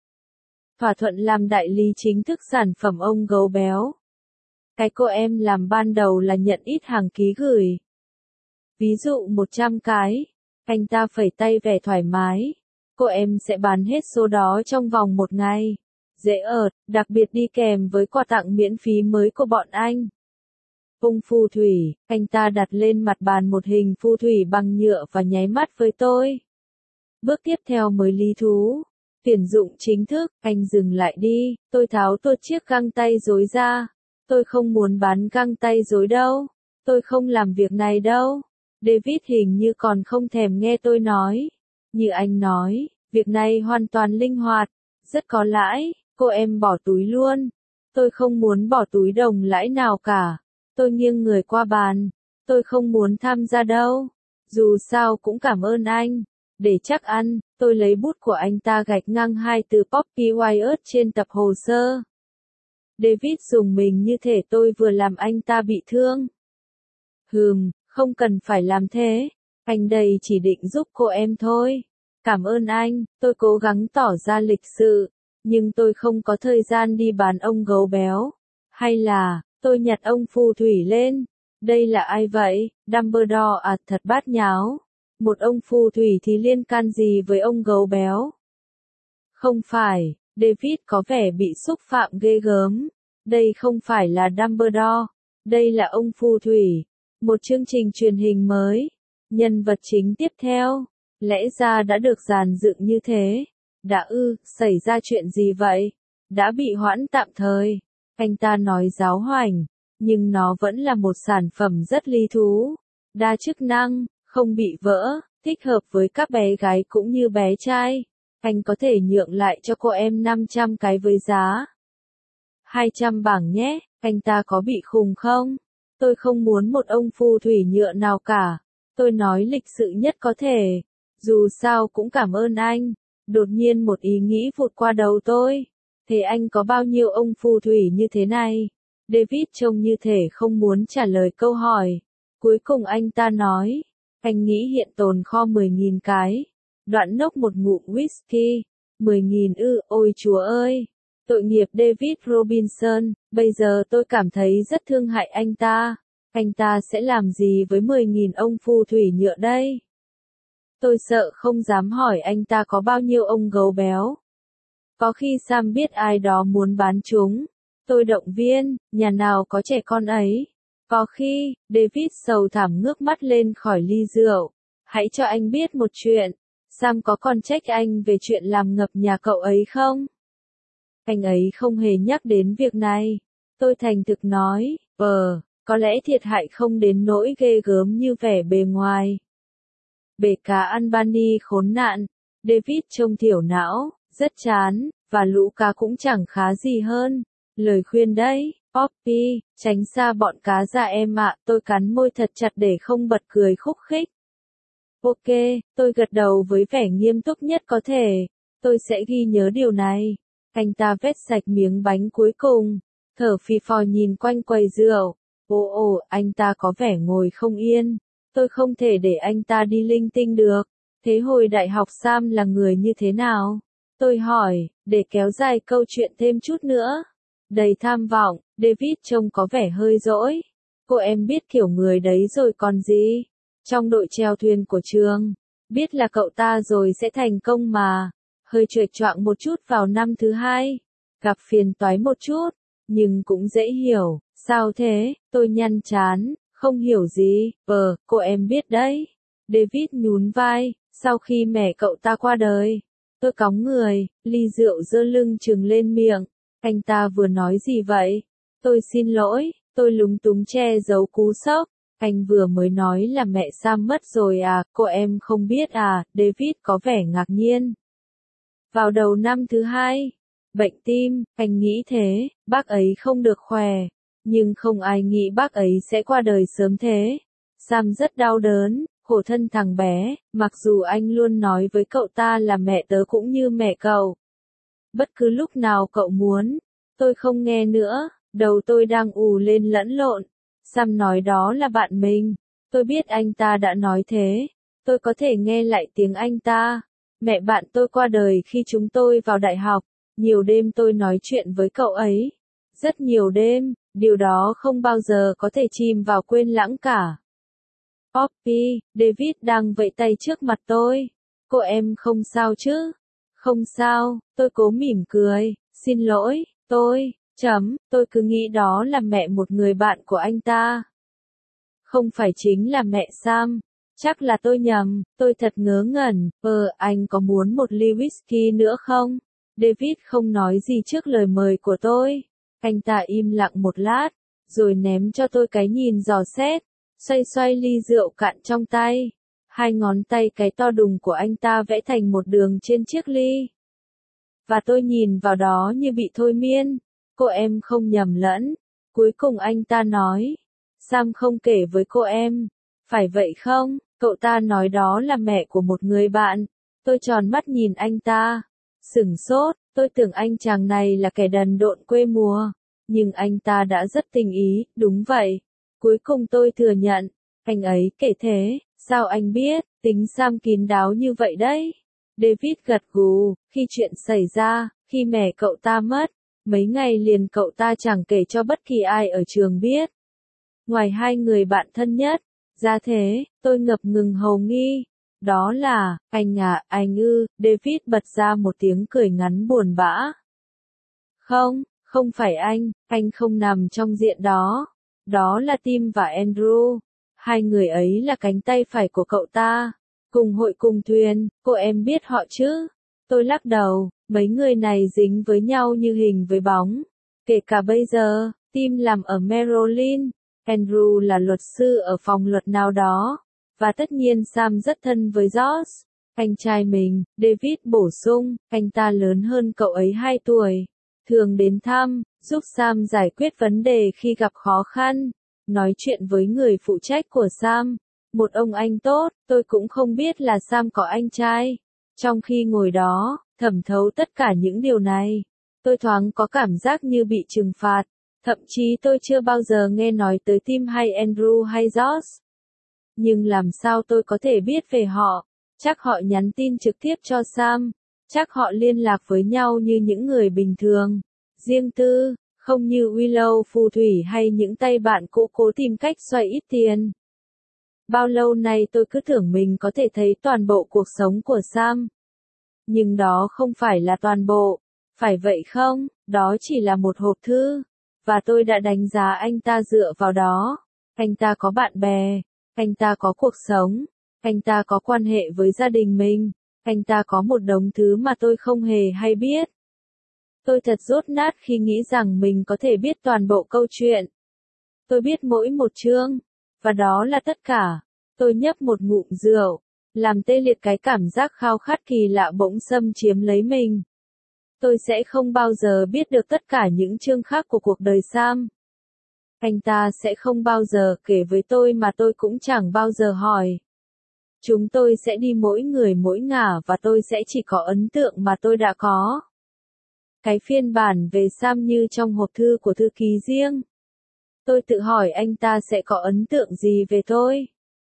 S1: Thỏa thuận làm đại lý chính thức sản phẩm ông gấu béo. Cái cô em làm ban đầu là nhận ít hàng ký gửi. Ví dụ một trăm cái. Anh ta phẩy tay vẻ thoải mái. cô em sẽ bán hết số đó trong vòng một ngày. Dễ ợt, đặc biệt đi kèm với quà tặng miễn phí mới của bọn anh. Ung phù thủy, anh ta đặt lên mặt bàn một hình phù thủy bằng nhựa và nháy mắt với tôi. Bước tiếp theo mới lý thú. Tuyển dụng chính thức, anh dừng lại đi, tôi tháo tuột chiếc găng tay rối ra. Tôi không muốn bán găng tay rối đâu. Tôi không làm việc này đâu. David hình như còn không thèm nghe tôi nói. Như anh nói, việc này hoàn toàn linh hoạt, rất có lãi, cô em bỏ túi luôn. Tôi không muốn bỏ túi đồng lãi nào cả. Tôi nghiêng người qua bàn. Tôi không muốn tham gia đâu. Dù sao cũng cảm ơn anh. Để chắc ăn, tôi lấy bút của anh ta gạch ngang hai từ Poppy Wyatt trên tập hồ sơ. David dùng mình như thể tôi vừa làm anh ta bị thương. Hừm, không cần phải làm thế. Anh đây chỉ định giúp cô em thôi. Cảm ơn anh, tôi cố gắng tỏ ra lịch sự. Nhưng tôi không có thời gian đi bán ông gấu béo. Hay là, tôi nhặt ông phù thủy lên. Đây là ai vậy? Dumbledore à, thật bát nháo. Một ông phù thủy thì liên can gì với ông gấu béo? Không phải, David có vẻ bị xúc phạm ghê gớm. Đây không phải là Dumbledore. Đây là ông phù thủy. Một chương trình truyền hình mới. Nhân vật chính tiếp theo. Lẽ ra đã được dàn dựng như thế. Đã ư, xảy ra chuyện gì vậy? Đã bị hoãn tạm thời. Anh ta nói giáo hoành. Nhưng nó vẫn là một sản phẩm rất lý thú. Đa chức năng, không bị vỡ, thích hợp với các bé gái cũng như bé trai. Anh có thể nhượng lại cho cô em năm trăm cái với giá hai trăm bảng nhé. Anh ta có bị khùng không? Tôi không muốn một ông phù thủy nhựa nào cả. Tôi nói lịch sự nhất có thể. Dù sao cũng cảm ơn anh. Đột nhiên một ý nghĩ vụt qua đầu tôi. Thế anh có bao nhiêu ông phù thủy như thế này? David trông như thể không muốn trả lời câu hỏi. Cuối cùng anh ta nói. Anh nghĩ hiện tồn kho mười nghìn cái. Đoạn nốc một ngụm whisky. mười nghìn ư, ôi chúa ơi. Tội nghiệp David Robinson, bây giờ tôi cảm thấy rất thương hại anh ta. Anh ta sẽ làm gì với mười nghìn ông phù thủy nhựa đây? Tôi sợ không dám hỏi anh ta có bao nhiêu ông gấu béo. Có khi Sam biết ai đó muốn bán chúng. Tôi động viên, nhà nào có trẻ con ấy. Có khi, David sầu thảm ngước mắt lên khỏi ly rượu. Hãy cho anh biết một chuyện. Sam có còn trách anh về chuyện làm ngập nhà cậu ấy không? Anh ấy không hề nhắc đến việc này. Tôi thành thực nói, ờ, có lẽ thiệt hại không đến nỗi ghê gớm như vẻ bề ngoài. Bể cá Albany khốn nạn. David trông thiểu não, rất chán, và lũ cá cũng chẳng khá gì hơn. Lời khuyên đấy, Poppy, tránh xa bọn cá ra em ạ. Tôi cắn môi thật chặt để không bật cười khúc khích. Ok, tôi gật đầu với vẻ nghiêm túc nhất có thể. Tôi sẽ ghi nhớ điều này. Anh ta vét sạch miếng bánh cuối cùng, thở phì phò nhìn quanh quầy rượu. Ồ ồ, anh ta có vẻ ngồi không yên. Tôi không thể để anh ta đi linh tinh được. Thế hồi đại học Sam là người như thế nào? Tôi hỏi, để kéo dài câu chuyện thêm chút nữa. Đầy tham vọng, David trông có vẻ hơi dỗi. Cô em biết kiểu người đấy rồi còn gì? Trong đội chèo thuyền của trường. Biết là cậu ta rồi sẽ thành công mà. Hơi chuệch choạng một chút vào năm thứ hai. Gặp phiền toái một chút. Nhưng cũng dễ hiểu. Sao thế? Tôi nhăn chán. Không hiểu gì. Ờ, cô em biết đấy. David nhún vai. Sau khi mẹ cậu ta qua đời. Tôi cóng người. Ly rượu giơ lưng chừng lên miệng. Anh ta vừa nói gì vậy? Tôi xin lỗi. Tôi lúng túng che giấu cú sốc. Anh vừa mới nói là mẹ Sam mất rồi à, cô em không biết à, David có vẻ ngạc nhiên. Vào đầu năm thứ hai, bệnh tim, anh nghĩ thế, bác ấy không được khỏe, nhưng không ai nghĩ bác ấy sẽ qua đời sớm thế. Sam rất đau đớn, khổ thân thằng bé, mặc dù anh luôn nói với cậu ta là mẹ tớ cũng như mẹ cậu. Bất cứ lúc nào cậu muốn, tôi không nghe nữa, đầu tôi đang ù lên lẫn lộn. Sam nói đó là bạn mình. Tôi biết anh ta đã nói thế. Tôi có thể nghe lại tiếng anh ta. Mẹ bạn tôi qua đời khi chúng tôi vào đại học. Nhiều đêm tôi nói chuyện với cậu ấy. Rất nhiều đêm, điều đó không bao giờ có thể chìm vào quên lãng cả. Poppy, David đang vẫy tay trước mặt tôi. Cô em không sao chứ? Không sao, tôi cố mỉm cười, xin lỗi, tôi, chấm, tôi cứ nghĩ đó là mẹ một người bạn của anh ta. Không phải chính là mẹ Sam. Chắc là tôi nhầm, tôi thật ngớ ngẩn, ờ, anh có muốn một ly whisky nữa không? David không nói gì trước lời mời của tôi. Anh ta im lặng một lát, rồi ném cho tôi cái nhìn dò xét, xoay xoay ly rượu cạn trong tay. Hai ngón tay cái to đùng của anh ta vẽ thành một đường trên chiếc ly. Và tôi nhìn vào đó như bị thôi miên. Cô em không nhầm lẫn. Cuối cùng anh ta nói, Sam không kể với cô em. Phải vậy không? Cậu ta nói đó là mẹ của một người bạn. Tôi tròn mắt nhìn anh ta. Sửng sốt, tôi tưởng anh chàng này là kẻ đần độn quê mùa. Nhưng anh ta đã rất tình ý, đúng vậy. Cuối cùng tôi thừa nhận, anh ấy kể thế, sao anh biết, tính Sam kín đáo như vậy đấy. David gật gù, khi chuyện xảy ra, khi mẹ cậu ta mất, mấy ngày liền cậu ta chẳng kể cho bất kỳ ai ở trường biết. Ngoài hai người bạn thân nhất, ra thế, tôi ngập ngừng hầu nghi. Đó là, anh à, anh ư, David bật ra một tiếng cười ngắn buồn bã. Không, không phải anh, anh không nằm trong diện đó. Đó là Tim và Andrew. Hai người ấy là cánh tay phải của cậu ta. Cùng hội cùng thuyền, cô em biết họ chứ? Tôi lắc đầu, mấy người này dính với nhau như hình với bóng. Kể cả bây giờ, Tim làm ở Maryland, Andrew là luật sư ở phòng luật nào đó. Và tất nhiên Sam rất thân với George, anh trai mình. David bổ sung, anh ta lớn hơn cậu ấy hai tuổi. Thường đến thăm, giúp Sam giải quyết vấn đề khi gặp khó khăn. Nói chuyện với người phụ trách của Sam. Một ông anh tốt, tôi cũng không biết là Sam có anh trai. Trong khi ngồi đó, thẩm thấu tất cả những điều này, tôi thoáng có cảm giác như bị trừng phạt. Thậm chí tôi chưa bao giờ nghe nói tới Tim hay Andrew hay George. Nhưng làm sao tôi có thể biết về họ? Chắc họ nhắn tin trực tiếp cho Sam. Chắc họ liên lạc với nhau như những người bình thường. Riêng tư, không như Willow phù thủy hay những tay bạn cũ cố tìm cách xoay ít tiền. Bao lâu nay tôi cứ tưởng mình có thể thấy toàn bộ cuộc sống của Sam. Nhưng đó không phải là toàn bộ. Phải vậy không? Đó chỉ là một hộp thư. Và tôi đã đánh giá anh ta dựa vào đó. Anh ta có bạn bè. Anh ta có cuộc sống. Anh ta có quan hệ với gia đình mình. Anh ta có một đống thứ mà tôi không hề hay biết. Tôi thật dốt nát khi nghĩ rằng mình có thể biết toàn bộ câu chuyện. Tôi biết mỗi một chương. Và đó là tất cả. Tôi nhấp một ngụm rượu. Làm tê liệt cái cảm giác khao khát kỳ lạ bỗng xâm chiếm lấy mình. Tôi sẽ không bao giờ biết được tất cả những chương khác của cuộc đời Sam. Anh ta sẽ không bao giờ kể với tôi mà tôi cũng chẳng bao giờ hỏi. Chúng tôi sẽ đi mỗi người mỗi ngả và tôi sẽ chỉ có ấn tượng mà tôi đã có. Cái phiên bản về Sam như trong hộp thư của thư ký riêng. Tôi tự hỏi anh ta sẽ có ấn tượng gì về tôi.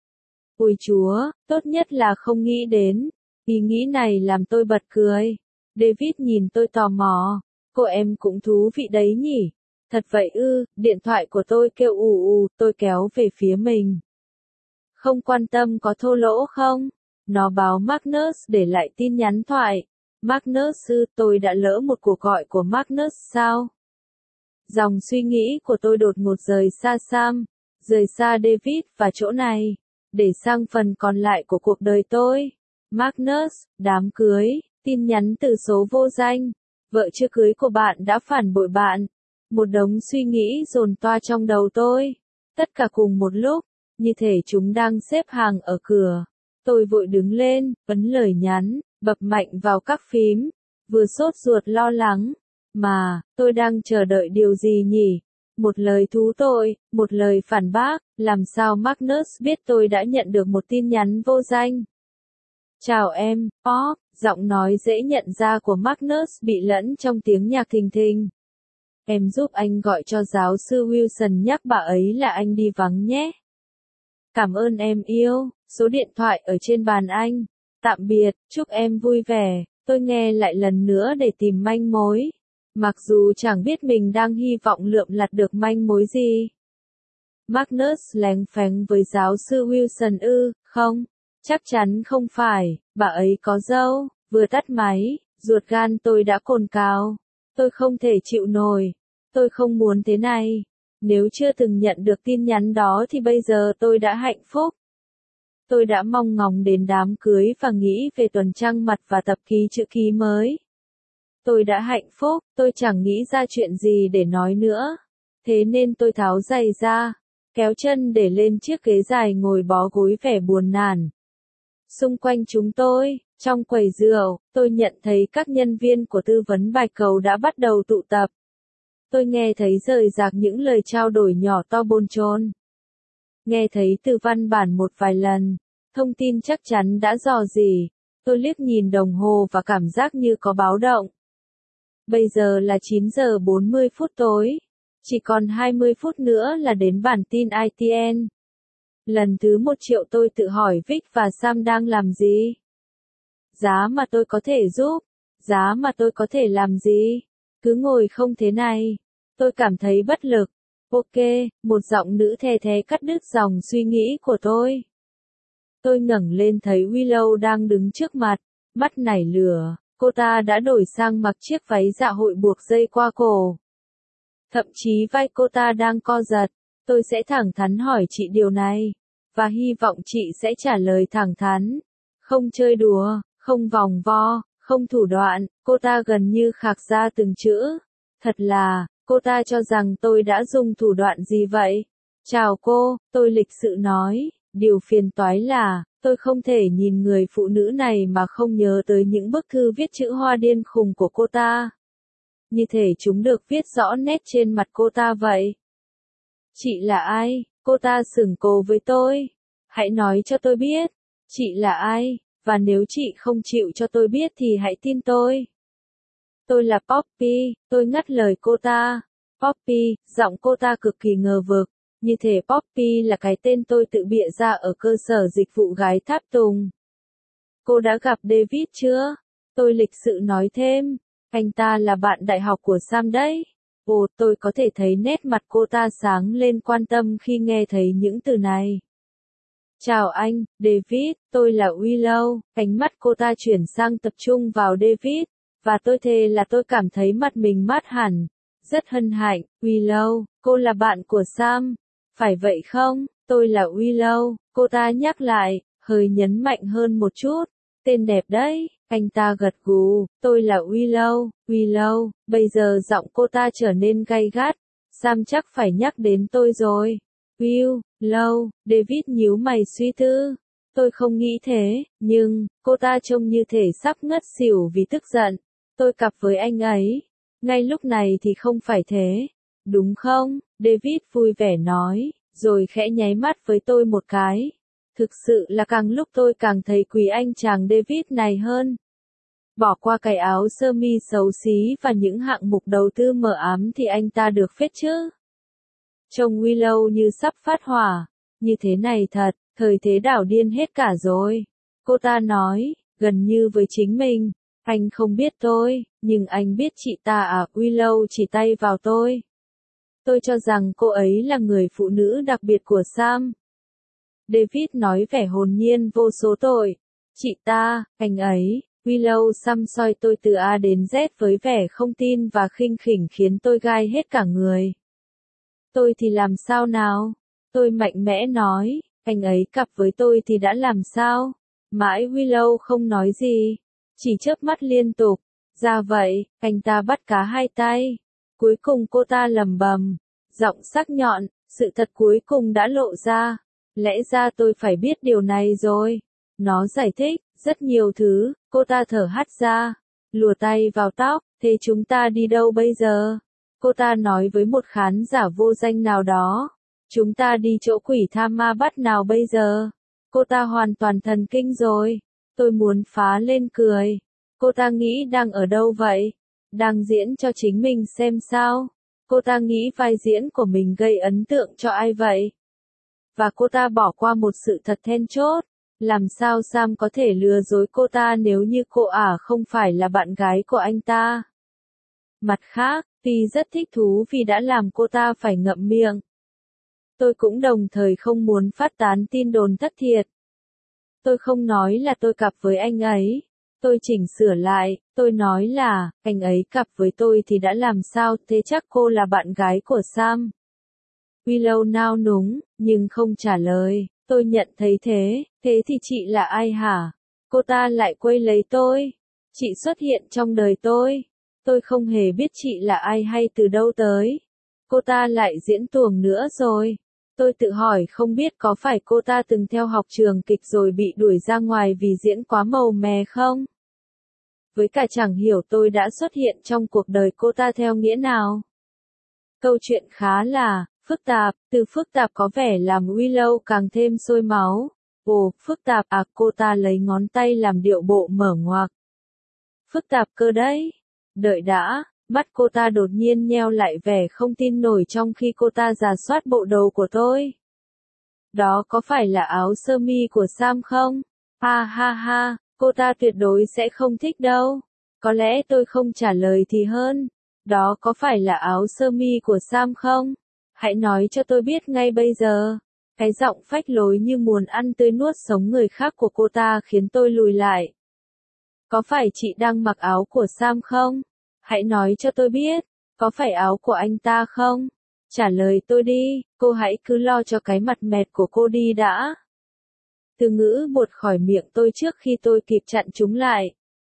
S1: Ôi Chúa, tốt nhất là không nghĩ đến. Ý nghĩ này làm tôi bật cười. David nhìn tôi tò mò. Cô em cũng thú vị đấy nhỉ? Thật vậy ư, điện thoại của tôi kêu ù ù, tôi kéo về phía mình. Không quan tâm có thô lỗ không? Nó báo Magnus để lại tin nhắn thoại. Magnus ư, tôi đã lỡ một cuộc gọi của Magnus sao? Dòng suy nghĩ của tôi đột ngột rời xa Sam, rời xa David và chỗ này, để sang phần còn lại của cuộc đời tôi. Magnus, đám cưới, tin nhắn từ số vô danh, vợ chưa cưới của bạn đã phản bội bạn. Một đống suy nghĩ dồn toa trong đầu tôi. Tất cả cùng một lúc, như thể chúng đang xếp hàng ở cửa. Tôi vội đứng lên, ấn lời nhắn, bập mạnh vào các phím, vừa sốt ruột lo lắng. Mà, tôi đang chờ đợi điều gì nhỉ? Một lời thú tội, một lời phản bác, làm sao Magnus biết tôi đã nhận được một tin nhắn vô danh? Chào em, Pop, giọng nói dễ nhận ra của Magnus bị lẫn trong tiếng nhạc thình thình. Em giúp anh gọi cho giáo sư Wilson nhắc bà ấy là anh đi vắng nhé. Cảm ơn em yêu, số điện thoại ở trên bàn anh. Tạm biệt, chúc em vui vẻ. Tôi nghe lại lần nữa để tìm manh mối. Mặc dù chẳng biết mình đang hy vọng lượm lặt được manh mối gì. Magnus lén phén với giáo sư Wilson ư, không? Chắc chắn không phải, bà ấy có dâu. Vừa tắt máy, ruột gan tôi đã cồn cào. Tôi không thể chịu nổi. Tôi không muốn thế này. Nếu chưa từng nhận được tin nhắn đó thì bây giờ tôi đã hạnh phúc. Tôi đã mong ngóng đến đám cưới và nghĩ về tuần trăng mật và tập ký chữ ký mới. Tôi đã hạnh phúc, tôi chẳng nghĩ ra chuyện gì để nói nữa. Thế nên tôi tháo giày ra, kéo chân để lên chiếc ghế dài ngồi bó gối vẻ buồn nản. Xung quanh chúng tôi, trong quầy rượu, tôi nhận thấy các nhân viên của tư vấn Bạch Cầu đã bắt đầu tụ tập. Tôi nghe thấy rời rạc những lời trao đổi nhỏ to bồn chồn. Nghe thấy từ văn bản một vài lần, thông tin chắc chắn đã dò dỉ. Tôi liếc nhìn đồng hồ và cảm giác như có báo động. Bây giờ là chín giờ bốn mươi phút tối. Chỉ còn hai mươi phút nữa là đến bản tin i tê en. Lần thứ một triệu tôi tự hỏi Vic và Sam đang làm gì? Giá mà tôi có thể giúp? Giá mà tôi có thể làm gì? Cứ ngồi không thế này. Tôi cảm thấy bất lực. Ok, một giọng nữ the thé cắt đứt dòng suy nghĩ của tôi. Tôi ngẩng lên thấy Willow đang đứng trước mặt, mắt nảy lửa. Cô ta đã đổi sang mặc chiếc váy dạ hội buộc dây qua cổ. Thậm chí vai cô ta đang co giật. Tôi sẽ thẳng thắn hỏi chị điều này. Và hy vọng chị sẽ trả lời thẳng thắn. Không chơi đùa, không vòng vo, không thủ đoạn. Cô ta gần như khạc ra từng chữ. Thật là, cô ta cho rằng tôi đã dùng thủ đoạn gì vậy? Chào cô, tôi lịch sự nói. Điều phiền toái là, tôi không thể nhìn người phụ nữ này mà không nhớ tới những bức thư viết chữ hoa điên khùng của cô ta. Như thể chúng được viết rõ nét trên mặt cô ta vậy. Chị là ai? Cô ta sửng cồ với tôi. Hãy nói cho tôi biết. Chị là ai? Và nếu chị không chịu cho tôi biết thì hãy tin tôi. Tôi là Poppy, tôi ngắt lời cô ta. Poppy, giọng cô ta cực kỳ ngờ vực. Như thể Poppy là cái tên tôi tự bịa ra ở cơ sở dịch vụ gái tháp tùng. Cô đã gặp David chưa? Tôi lịch sự nói thêm. Anh ta là bạn đại học của Sam đấy. Ồ, tôi có thể thấy nét mặt cô ta sáng lên quan tâm khi nghe thấy những từ này. Chào anh, David, tôi là Willow. Ánh mắt cô ta chuyển sang tập trung vào David. Và tôi thề là tôi cảm thấy mặt mình mát hẳn. Rất hân hạnh, Willow, cô là bạn của Sam. Phải vậy không? Tôi là Willow, cô ta nhắc lại, hơi nhấn mạnh hơn một chút. Tên đẹp đấy, anh ta gật gù, tôi là Willow, Willow, bây giờ giọng cô ta trở nên gay gắt. Sam chắc phải nhắc đến tôi rồi. Will, Low, David nhíu mày suy tư. Tôi không nghĩ thế, nhưng, cô ta trông như thể sắp ngất xỉu vì tức giận. Tôi cặp với anh ấy. Ngay lúc này thì không phải thế. Đúng không? David vui vẻ nói, rồi khẽ nháy mắt với tôi một cái. Thực sự là càng lúc tôi càng thấy quý anh chàng David này hơn. Bỏ qua cái áo sơ mi xấu xí và những hạng mục đầu tư mờ ám thì anh ta được phết chứ. Trông Willow như sắp phát hỏa. Như thế này thật, thời thế đảo điên hết cả rồi. Cô ta nói, gần như với chính mình. Anh không biết tôi, nhưng anh biết chị ta à. Willow chỉ tay vào tôi. Tôi cho rằng cô ấy là người phụ nữ đặc biệt của Sam. David nói vẻ hồn nhiên vô số tội. Chị ta, anh ấy, Willow săm soi tôi từ A đến Z với vẻ không tin và khinh khỉnh khiến tôi gai hết cả người. Tôi thì làm sao nào? Tôi mạnh mẽ nói, anh ấy cặp với tôi thì đã làm sao? Mãi Willow không nói gì, chỉ chớp mắt liên tục. Ra vậy, anh ta bắt cá hai tay. Cuối cùng cô ta lẩm bẩm, giọng sắc nhọn, sự thật cuối cùng đã lộ ra. Lẽ ra tôi phải biết điều này rồi. Nó giải thích, rất nhiều thứ, cô ta thở hắt ra, lùa tay vào tóc, thế chúng ta đi đâu bây giờ? Cô ta nói với một khán giả vô danh nào đó. Chúng ta đi chỗ quỷ tha ma bắt nào bây giờ? Cô ta hoàn toàn thần kinh rồi. Tôi muốn phá lên cười. Cô ta nghĩ đang ở đâu vậy? Đang diễn cho chính mình xem sao? Cô ta nghĩ vai diễn của mình gây ấn tượng cho ai vậy? Và cô ta bỏ qua một sự thật then chốt. Làm sao Sam có thể lừa dối cô ta nếu như cô ả không phải là bạn gái của anh ta? Mặt khác, Pi rất thích thú vì đã làm cô ta phải ngậm miệng. Tôi cũng đồng thời không muốn phát tán tin đồn thất thiệt. Tôi không nói là tôi cặp với anh ấy. Tôi chỉnh sửa lại, tôi nói là, anh ấy cặp với tôi thì đã làm sao, thế chắc cô là bạn gái của Sam. Willow nao núng, nhưng không trả lời, tôi nhận thấy thế, thế thì chị là ai hả? Cô ta lại quay lấy tôi. Chị xuất hiện trong đời tôi. Tôi không hề biết chị là ai hay từ đâu tới. Cô ta lại diễn tuồng nữa rồi. Tôi tự hỏi không biết có phải cô ta từng theo học trường kịch rồi bị đuổi ra ngoài vì diễn quá màu mè không? Với cả chẳng hiểu tôi đã xuất hiện trong cuộc đời cô ta theo nghĩa nào. Câu chuyện khá là phức tạp, từ phức tạp có vẻ làm Willow càng thêm sôi máu. Ồ, phức tạp à, cô ta lấy ngón tay làm điệu bộ mở ngoặc. Phức tạp cơ đấy. Đợi đã, mắt cô ta đột nhiên nheo lại vẻ không tin nổi trong khi cô ta rà soát bộ đồ của tôi. Đó có phải là áo sơ mi của Sam không? Ha ha ha, cô ta tuyệt đối sẽ không thích đâu. Có lẽ tôi không trả lời thì hơn. Đó có phải là áo sơ mi của Sam không? Hãy nói cho tôi biết ngay bây giờ. Cái giọng phách lối như muốn ăn tươi nuốt sống người khác của cô ta khiến tôi lùi lại. Có phải chị đang mặc áo của Sam không? Hãy nói cho tôi biết. Có phải áo của anh ta không? Trả lời tôi đi, cô hãy cứ lo cho cái mặt mẹt của cô đi đã. Từ ngữ buột khỏi miệng tôi trước khi tôi kịp chặn chúng lại.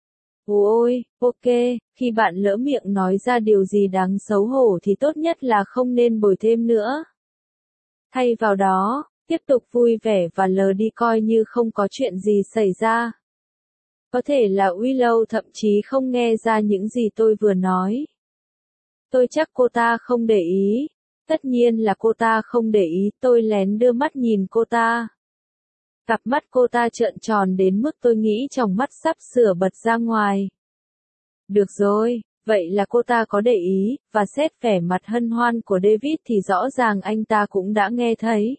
S1: Ôi, ok, khi bạn lỡ miệng nói ra điều gì đáng xấu hổ thì tốt nhất là không nên bồi thêm nữa. Thay vào đó, tiếp tục vui vẻ và lờ đi coi như không có chuyện gì xảy ra. Có thể là Willow thậm chí không nghe ra những gì tôi vừa nói. Tôi chắc cô ta không để ý. Tất nhiên là cô ta không để ý, tôi lén đưa mắt nhìn cô ta. Cặp mắt cô ta trợn tròn đến mức tôi nghĩ tròng mắt sắp sửa bật ra ngoài. Được rồi, vậy là cô ta có để ý, và xét vẻ mặt hân hoan của David thì rõ ràng anh ta cũng đã nghe thấy.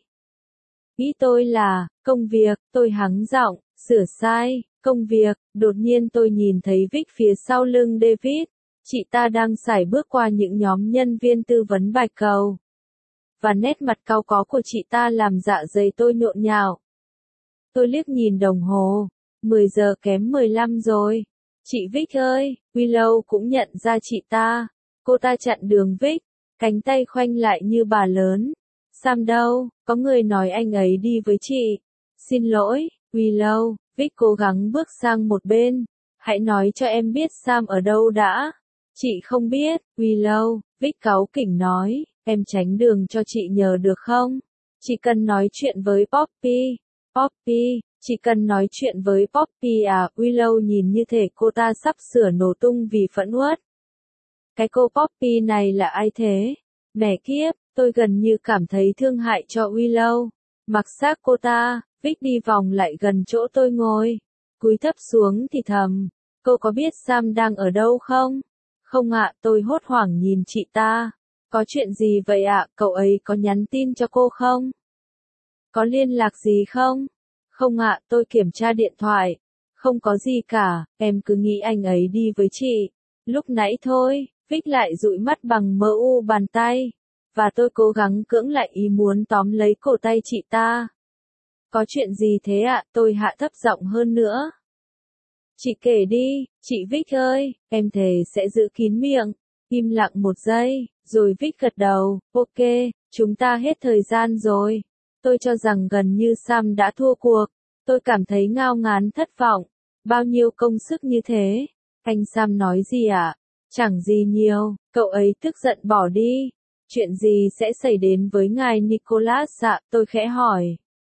S1: Ý tôi là, công việc, tôi hắng giọng, sửa sai, công việc, đột nhiên tôi nhìn thấy Vic phía sau lưng David. Chị ta đang sải bước qua những nhóm nhân viên tư vấn bạch cầu. Và nét mặt cau có của chị ta làm dạ dày tôi nhộn nhạo. Tôi liếc nhìn đồng hồ. mười giờ kém mười lăm rồi. Chị Vic ơi, Willow cũng nhận ra chị ta. Cô ta chặn đường Vic, cánh tay khoanh lại như bà lớn. Sam đâu, có người nói anh ấy đi với chị. Xin lỗi, Willow, Vic cố gắng bước sang một bên. Hãy nói cho em biết Sam ở đâu đã. Chị không biết, Willow, Vic cáu kỉnh nói, em tránh đường cho chị nhờ được không? Chỉ cần nói chuyện với Poppy. Poppy, chỉ cần nói chuyện với Poppy à, Willow nhìn như thể cô ta sắp sửa nổ tung vì phẫn uất. Cái cô Poppy này là ai thế? Mẹ kiếp, tôi gần như cảm thấy thương hại cho Willow. Mặc xác cô ta, Vic đi vòng lại gần chỗ tôi ngồi. Cúi thấp xuống thì thầm, cô có biết Sam đang ở đâu không? Không ạ, tôi hốt hoảng nhìn chị ta. Có chuyện gì vậy ạ, cậu ấy có nhắn tin cho cô không? Có liên lạc gì không? Không ạ, tôi kiểm tra điện thoại. Không có gì cả, em cứ nghĩ anh ấy đi với chị. Lúc nãy thôi, Vic lại dụi mắt bằng mờ u bàn tay. Và tôi cố gắng cưỡng lại ý muốn tóm lấy cổ tay chị ta. Có chuyện gì thế ạ, tôi hạ thấp giọng hơn nữa. Chị kể đi, chị Vic ơi, em thề sẽ giữ kín miệng. Im lặng một giây, rồi Vic gật đầu, ok, chúng ta hết thời gian rồi. Tôi cho rằng gần như Sam đã thua cuộc. Tôi cảm thấy ngao ngán thất vọng. Bao nhiêu công sức như thế? Anh Sam nói gì ạ? À? Chẳng gì nhiều, cậu ấy tức giận bỏ đi. Chuyện gì sẽ xảy đến với ngài Nicholas ạ? Tôi khẽ hỏi.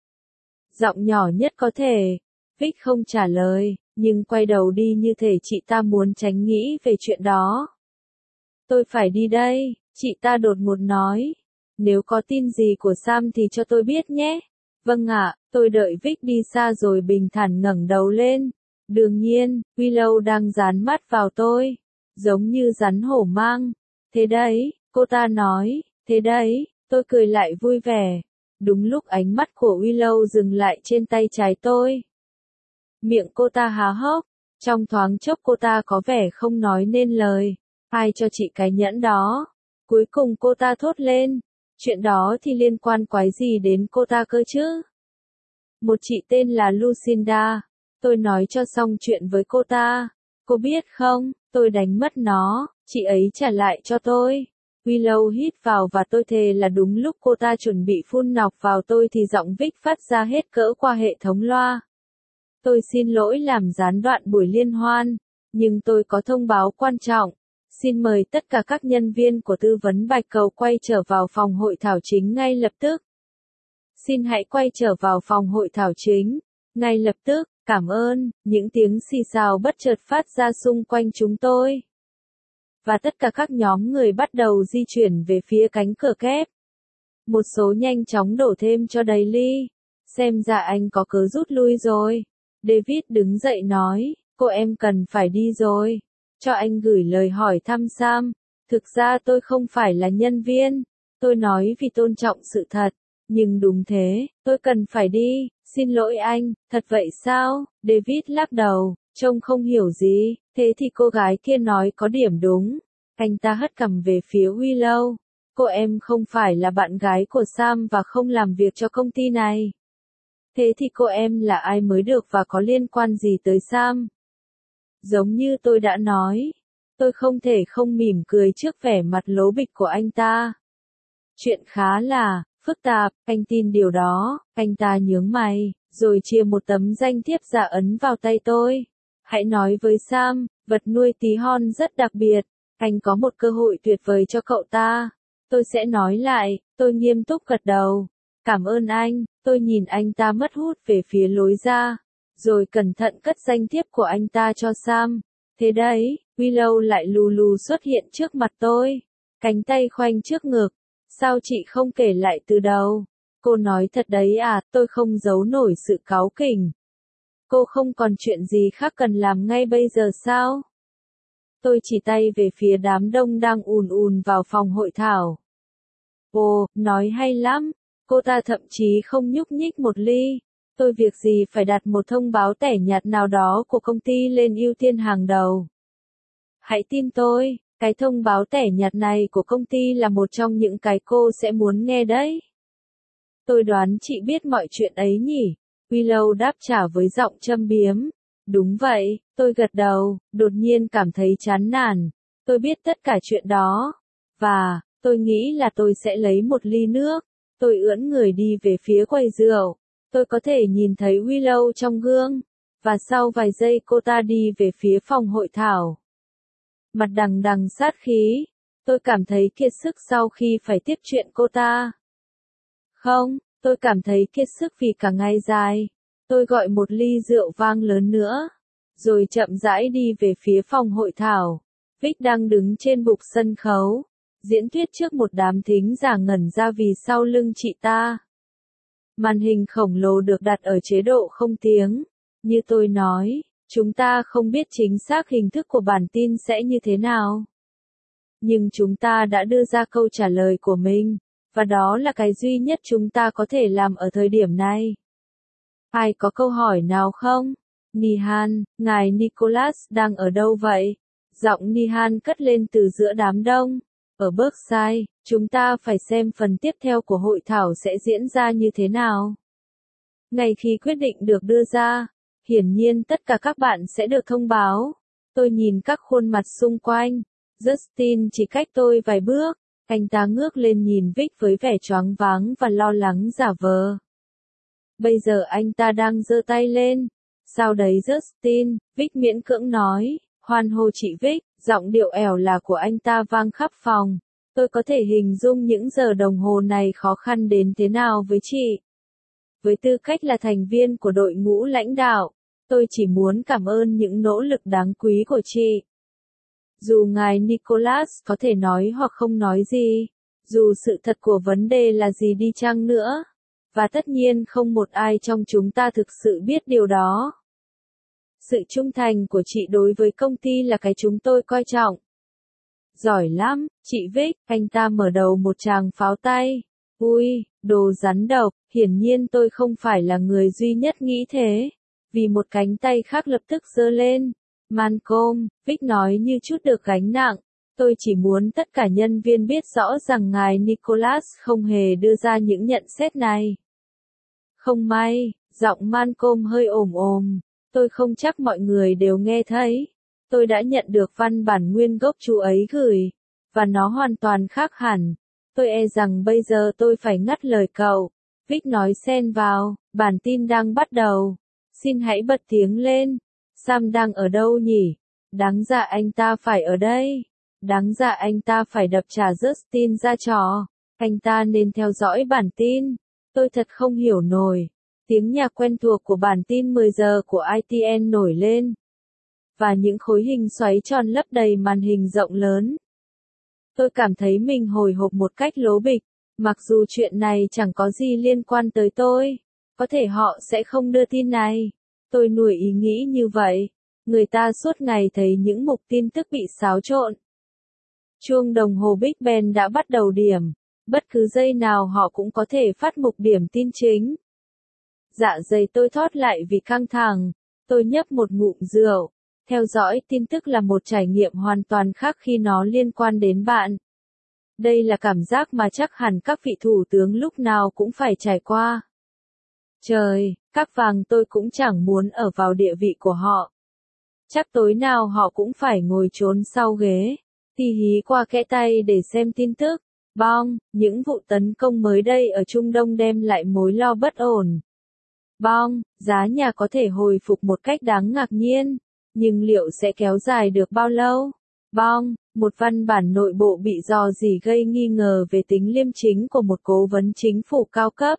S1: Giọng nhỏ nhất có thể. Vic không trả lời, nhưng quay đầu đi như thể chị ta muốn tránh nghĩ về chuyện đó. Tôi phải đi đây, chị ta đột ngột nói. Nếu có tin gì của Sam thì cho tôi biết nhé. Vâng ạ, tôi đợi Vic đi xa rồi bình thản ngẩng đầu lên. Đương nhiên, Willow đang dán mắt vào tôi. Giống như rắn hổ mang. Thế đấy, cô ta nói, thế đấy, tôi cười lại vui vẻ. Đúng lúc ánh mắt của Willow dừng lại trên tay trái tôi. Miệng cô ta há hốc. Trong thoáng chốc cô ta có vẻ không nói nên lời. Ai cho chị cái nhẫn đó? Cuối cùng cô ta thốt lên. Chuyện đó thì liên quan quái gì đến cô ta cơ chứ? Một chị tên là Lucinda. Tôi nói cho xong chuyện với cô ta. Cô biết không, tôi đánh mất nó, chị ấy trả lại cho tôi. Willow hít vào và tôi thề là đúng lúc cô ta chuẩn bị phun nọc vào tôi thì giọng Vic phát ra hết cỡ qua hệ thống loa. Tôi xin lỗi làm gián đoạn buổi liên hoan, nhưng tôi có thông báo quan trọng. Xin mời tất cả các nhân viên của tư vấn Bạch Cầu quay trở vào phòng hội thảo chính ngay lập tức. Xin hãy quay trở vào phòng hội thảo chính, ngay lập tức, cảm ơn, những tiếng xì xào bất chợt phát ra xung quanh chúng tôi. Và tất cả các nhóm người bắt đầu di chuyển về phía cánh cửa kép. Một số nhanh chóng đổ thêm cho đầy ly. Xem ra anh có cớ rút lui rồi. David đứng dậy nói, cô em cần phải đi rồi. Cho anh gửi lời hỏi thăm Sam. Thực ra tôi không phải là nhân viên. Tôi nói vì tôn trọng sự thật. Nhưng đúng thế, tôi cần phải đi. Xin lỗi anh, thật vậy sao? David lắc đầu, trông không hiểu gì. Thế thì cô gái kia nói có điểm đúng. Anh ta hất cằm về phía Willow. Cô em không phải là bạn gái của Sam và không làm việc cho công ty này. Thế thì cô em là ai mới được và có liên quan gì tới Sam? Giống như tôi đã nói, tôi không thể không mỉm cười trước vẻ mặt lố bịch của anh ta. Chuyện khá là phức tạp, anh tin điều đó. Anh ta nhướng mày, rồi chia một tấm danh thiếp giả ấn vào tay tôi. Hãy nói với Sam, vật nuôi tí hon rất đặc biệt. Anh có một cơ hội tuyệt vời cho cậu ta. Tôi sẽ nói lại, tôi nghiêm túc gật đầu. Cảm ơn anh, tôi nhìn anh ta mất hút về phía lối ra. Rồi cẩn thận cất danh thiếp của anh ta cho Sam. Thế đấy, Willow lại lù lù xuất hiện trước mặt tôi. Cánh tay khoanh trước ngực. Sao chị không kể lại từ đầu? Cô nói thật đấy à, tôi không giấu nổi sự cáu kỉnh. Cô không còn chuyện gì khác cần làm ngay bây giờ sao? Tôi chỉ tay về phía đám đông đang ùn ùn vào phòng hội thảo. Ồ, nói hay lắm. Cô ta thậm chí không nhúc nhích một ly. Tôi việc gì phải đặt một thông báo tẻ nhạt nào đó của công ty lên ưu tiên hàng đầu. Hãy tin tôi, cái thông báo tẻ nhạt này của công ty là một trong những cái cô sẽ muốn nghe đấy. Tôi đoán chị biết mọi chuyện ấy nhỉ? Willow đáp trả với giọng châm biếm. Đúng vậy, tôi gật đầu, đột nhiên cảm thấy chán nản. Tôi biết tất cả chuyện đó. Và, tôi nghĩ là tôi sẽ lấy một ly nước. Tôi ưỡn người đi về phía quầy rượu. Tôi có thể nhìn thấy Willow trong gương. Và sau vài giây cô ta đi về phía phòng hội thảo. Mặt đằng đằng sát khí. Tôi cảm thấy kiệt sức sau khi phải tiếp chuyện cô ta. Không, tôi cảm thấy kiệt sức vì cả ngày dài. Tôi gọi một ly rượu vang lớn nữa. Rồi chậm rãi đi về phía phòng hội thảo. Vic đang đứng trên bục sân khấu. Diễn thuyết trước một đám thính giả ngẩn ra vì sau lưng chị ta. Màn hình khổng lồ được đặt ở chế độ không tiếng. Như tôi nói, chúng ta không biết chính xác hình thức của bản tin sẽ như thế nào. Nhưng chúng ta đã đưa ra câu trả lời của mình, và đó là cái duy nhất chúng ta có thể làm ở thời điểm này. Ai có câu hỏi nào không? Nihan, ngài Nicholas đang ở đâu vậy? Giọng Nihan cất lên từ giữa đám đông. Ở Berkshire, chúng ta phải xem phần tiếp theo của hội thảo sẽ diễn ra như thế nào. Ngay khi quyết định được đưa ra, hiển nhiên tất cả các bạn sẽ được thông báo. Tôi nhìn các khuôn mặt xung quanh. Justin chỉ cách tôi vài bước. Anh ta ngước lên nhìn Vic với vẻ choáng váng và lo lắng giả vờ. Bây giờ anh ta đang giơ tay lên. Sao đấy Justin? Vic miễn cưỡng nói. Hoan hô chị Vic. Giọng điệu ẻo là của anh ta vang khắp phòng. Tôi có thể hình dung những giờ đồng hồ này khó khăn đến thế nào với chị. Với tư cách là thành viên của đội ngũ lãnh đạo, tôi chỉ muốn cảm ơn những nỗ lực đáng quý của chị. Dù ngài Nicholas có thể nói hoặc không nói gì, dù sự thật của vấn đề là gì đi chăng nữa, và tất nhiên không một ai trong chúng ta thực sự biết điều đó. Sự trung thành của chị đối với công ty là cái chúng tôi coi trọng. Giỏi lắm, chị Vic, anh ta mở đầu một tràng pháo tay. Ui, đồ rắn độc, hiển nhiên tôi không phải là người duy nhất nghĩ thế. Vì một cánh tay khác lập tức giơ lên. Malcolm, Vic nói như chút được gánh nặng. Tôi chỉ muốn tất cả nhân viên biết rõ rằng ngài Nicholas không hề đưa ra những nhận xét này. Không may, Giọng Malcolm hơi ồm ồm. Tôi không chắc mọi người đều nghe thấy. Tôi đã nhận được văn bản nguyên gốc chú ấy gửi. Và nó hoàn toàn khác hẳn. Tôi e rằng bây giờ tôi phải ngắt lời cậu. Vic nói xen vào. Bản tin đang bắt đầu. Xin hãy bật tiếng lên. Sam đang ở đâu nhỉ? Đáng ra anh ta phải ở đây. Đáng ra anh ta phải đập trả Justin ra trò. Anh ta nên theo dõi bản tin. Tôi thật không hiểu nổi. Tiếng nhạc quen thuộc của bản tin mười giờ của i tê en nổi lên. Và những khối hình xoáy tròn lấp đầy màn hình rộng lớn. Tôi cảm thấy mình hồi hộp một cách lố bịch. Mặc dù chuyện này chẳng có gì liên quan tới tôi. Có thể họ sẽ không đưa tin này. Tôi nuôi ý nghĩ như vậy. Người ta suốt ngày thấy những mục tin tức bị xáo trộn. Chuông đồng hồ Big Ben đã bắt đầu điểm. Bất cứ giây nào họ cũng có thể phát mục điểm tin chính. Dạ dày tôi thót lại vì căng thẳng. Tôi nhấp một ngụm rượu. Theo dõi tin tức là một trải nghiệm hoàn toàn khác khi nó liên quan đến bạn. Đây là cảm giác mà chắc hẳn các vị thủ tướng lúc nào cũng phải trải qua. Trời, các vàng tôi cũng chẳng muốn ở vào địa vị của họ. Chắc tối nào họ cũng phải ngồi trốn sau ghế, tì hí qua kẽ tay để xem tin tức. Bong, những vụ tấn công mới đây ở Trung Đông đem lại mối lo bất ổn. Bong, giá nhà có thể hồi phục một cách đáng ngạc nhiên, nhưng liệu sẽ kéo dài được bao lâu? Bong, một văn bản nội bộ bị rò rỉ gây nghi ngờ về tính liêm chính của một cố vấn chính phủ cao cấp.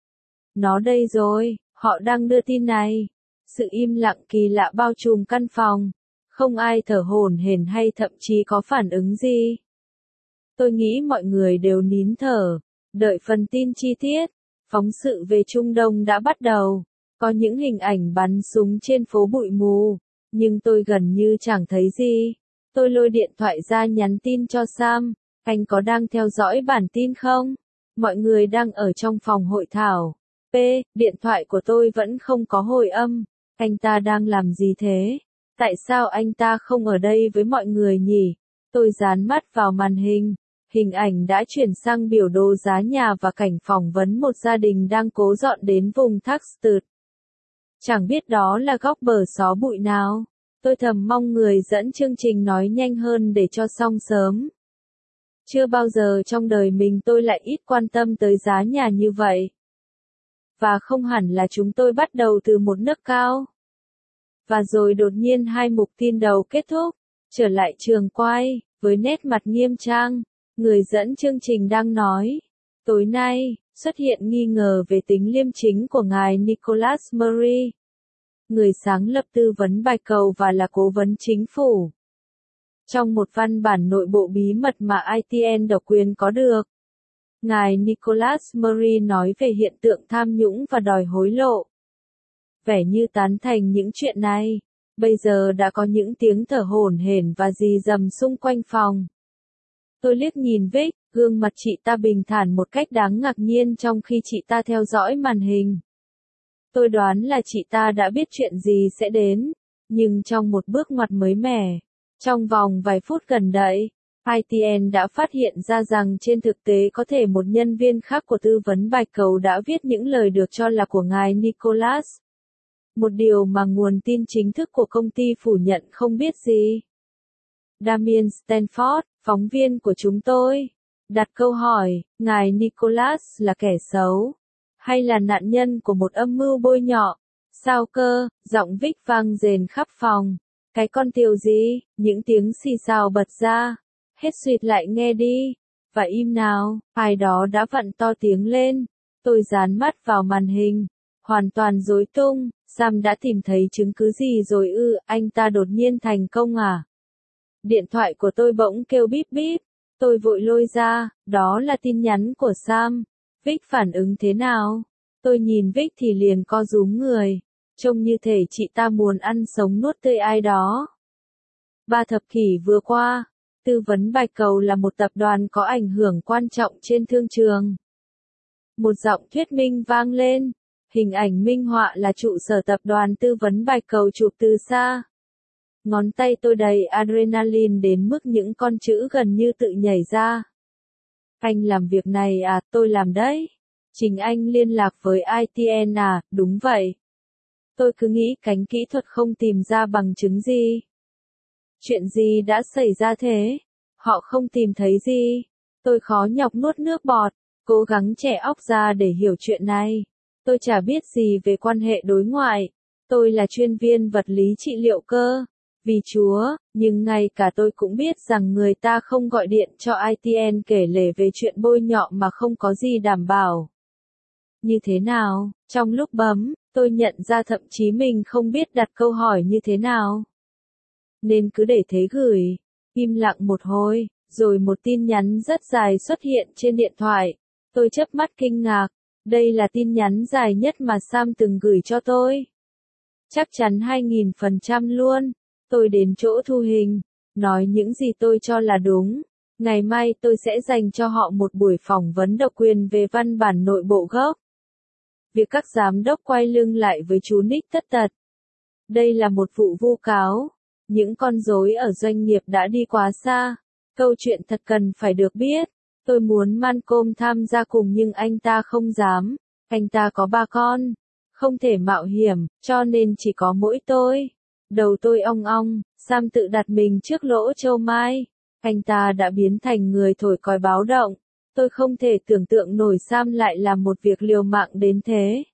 S1: Nó đây rồi, họ đang đưa tin này. Sự im lặng kỳ lạ bao trùm căn phòng. Không ai thở hổn hển hay thậm chí có phản ứng gì. Tôi nghĩ mọi người đều nín thở, đợi phần tin chi tiết. Phóng sự về Trung Đông đã bắt đầu. Có những hình ảnh bắn súng trên phố bụi mù, nhưng tôi gần như chẳng thấy gì. Tôi lôi điện thoại ra nhắn tin cho Sam. Anh có đang theo dõi bản tin không? Mọi người đang ở trong phòng hội thảo. P, điện thoại của tôi vẫn không có hồi âm. Anh ta đang làm gì thế? Tại sao anh ta không ở đây với mọi người nhỉ? Tôi dán mắt vào màn hình. Hình ảnh đã chuyển sang biểu đồ giá nhà và cảnh phỏng vấn một gia đình đang cố dọn đến vùng Tuxteth. Chẳng biết đó là góc bờ xó bụi nào. Tôi thầm mong người dẫn chương trình nói nhanh hơn để cho xong sớm. Chưa bao giờ trong đời mình tôi lại ít quan tâm tới giá nhà như vậy. Và không hẳn là chúng tôi bắt đầu từ một nước cao. Và rồi đột nhiên hai mục tin đầu kết thúc. Trở lại trường quay, với nét mặt nghiêm trang, người dẫn chương trình đang nói. Tối nay, xuất hiện nghi ngờ về tính liêm chính của ngài Nicholas Murray. Người sáng lập tư vấn Bạch Cầu và là cố vấn chính phủ. Trong một văn bản nội bộ bí mật mà i tê en độc quyền có được, ngài Nicholas Murray nói về hiện tượng tham nhũng và đòi hối lộ. Vẻ như tán thành những chuyện này, bây giờ đã có những tiếng thở hổn hển và rì rầm xung quanh phòng. Tôi liếc nhìn Vic, gương mặt chị ta bình thản một cách đáng ngạc nhiên trong khi chị ta theo dõi màn hình. Tôi đoán là chị ta đã biết chuyện gì sẽ đến, nhưng trong một bước ngoặt mới mẻ, trong vòng vài phút gần đây, i tê en đã phát hiện ra rằng trên thực tế có thể một nhân viên khác của tư vấn Bạch Cầu đã viết những lời được cho là của ngài Nicholas. Một điều mà nguồn tin chính thức của công ty phủ nhận không biết gì. Damien Stanford, phóng viên của chúng tôi, đặt câu hỏi, ngài Nicholas là kẻ xấu, hay là nạn nhân của một âm mưu bôi nhọ? Sao cơ? Giọng Vic vang rền khắp phòng. Cái con tiều gì? Những tiếng xì xào bật ra. Hết suýt lại nghe đi. Và im nào, ai đó đã vặn to tiếng lên. Tôi dán mắt vào màn hình. Hoàn toàn rối tung. Sam đã tìm thấy chứng cứ gì rồi ư? Anh ta đột nhiên thành công à? Điện thoại của tôi bỗng kêu bíp bíp. Tôi vội lôi ra. Đó là tin nhắn của Sam. Vic phản ứng thế nào? Tôi nhìn Vic thì liền co rúm người. Trông như thể chị ta muốn ăn sống nuốt tươi ai đó. Ba thập kỷ vừa qua, tư vấn Bạch Cầu là một tập đoàn có ảnh hưởng quan trọng trên thương trường. Một giọng thuyết minh vang lên. Hình ảnh minh họa là trụ sở tập đoàn tư vấn Bạch Cầu chụp từ xa. Ngón tay tôi đầy adrenaline đến mức những con chữ gần như tự nhảy ra. Anh làm việc này à? Tôi làm đấy. Chính anh liên lạc với i tê en à, đúng vậy. Tôi cứ nghĩ cánh kỹ thuật không tìm ra bằng chứng gì. Chuyện gì đã xảy ra thế? Họ không tìm thấy gì. Tôi khó nhọc nuốt nước bọt, cố gắng chẻ óc ra để hiểu chuyện này. Tôi chả biết gì về quan hệ đối ngoại. Tôi là chuyên viên vật lý trị liệu cơ. Vì Chúa, nhưng ngay cả tôi cũng biết rằng người ta không gọi điện cho i tê en kể lể về chuyện bôi nhọ mà không có gì đảm bảo. Như thế nào? Trong lúc bấm, tôi nhận ra thậm chí mình không biết đặt câu hỏi như thế nào. Nên cứ để thế gửi. Im lặng một hồi, rồi một tin nhắn rất dài xuất hiện trên điện thoại. Tôi chớp mắt kinh ngạc. Đây là tin nhắn dài nhất mà Sam từng gửi cho tôi. Chắc chắn hai nghìn phần trăm luôn. Tôi đến chỗ thu hình, nói những gì tôi cho là đúng. Ngày mai tôi sẽ dành cho họ một buổi phỏng vấn độc quyền về văn bản nội bộ gốc. Việc các giám đốc quay lưng lại với chú Nick tất tật. Đây là một vụ vu cáo. Những con rối ở doanh nghiệp đã đi quá xa. Câu chuyện thật cần phải được biết. Tôi muốn Malcolm tham gia cùng nhưng anh ta không dám. Anh ta có ba con. Không thể mạo hiểm, cho nên chỉ có mỗi tôi. Đầu tôi ong ong, Sam tự đặt mình trước lỗ châu mai. Anh ta đã biến thành người thổi còi báo động. Tôi không thể tưởng tượng nổi Sam lại làm một việc liều mạng đến thế.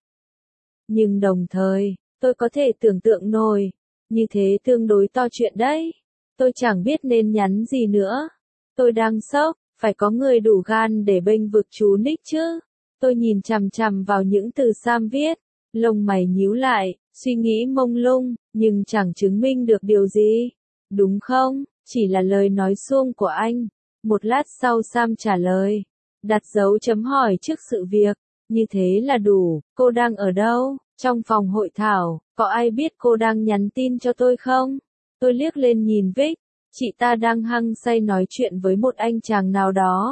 S1: Nhưng đồng thời, tôi có thể tưởng tượng nổi. Như thế tương đối to chuyện đấy. Tôi chẳng biết nên nhắn gì nữa. Tôi đang sốc, phải có người đủ gan để bênh vực chú Nick chứ. Tôi nhìn chằm chằm vào những từ Sam viết. Lông mày nhíu lại, suy nghĩ mông lung, nhưng chẳng chứng minh được điều gì. Đúng không? Chỉ là lời nói suông của anh. Một lát sau Sam trả lời. Đặt dấu chấm hỏi trước sự việc. Như thế là đủ. Cô đang ở đâu? Trong phòng hội thảo, có ai biết cô đang nhắn tin cho tôi không? Tôi liếc lên nhìn Vic. Chị ta đang hăng say nói chuyện với một anh chàng nào đó.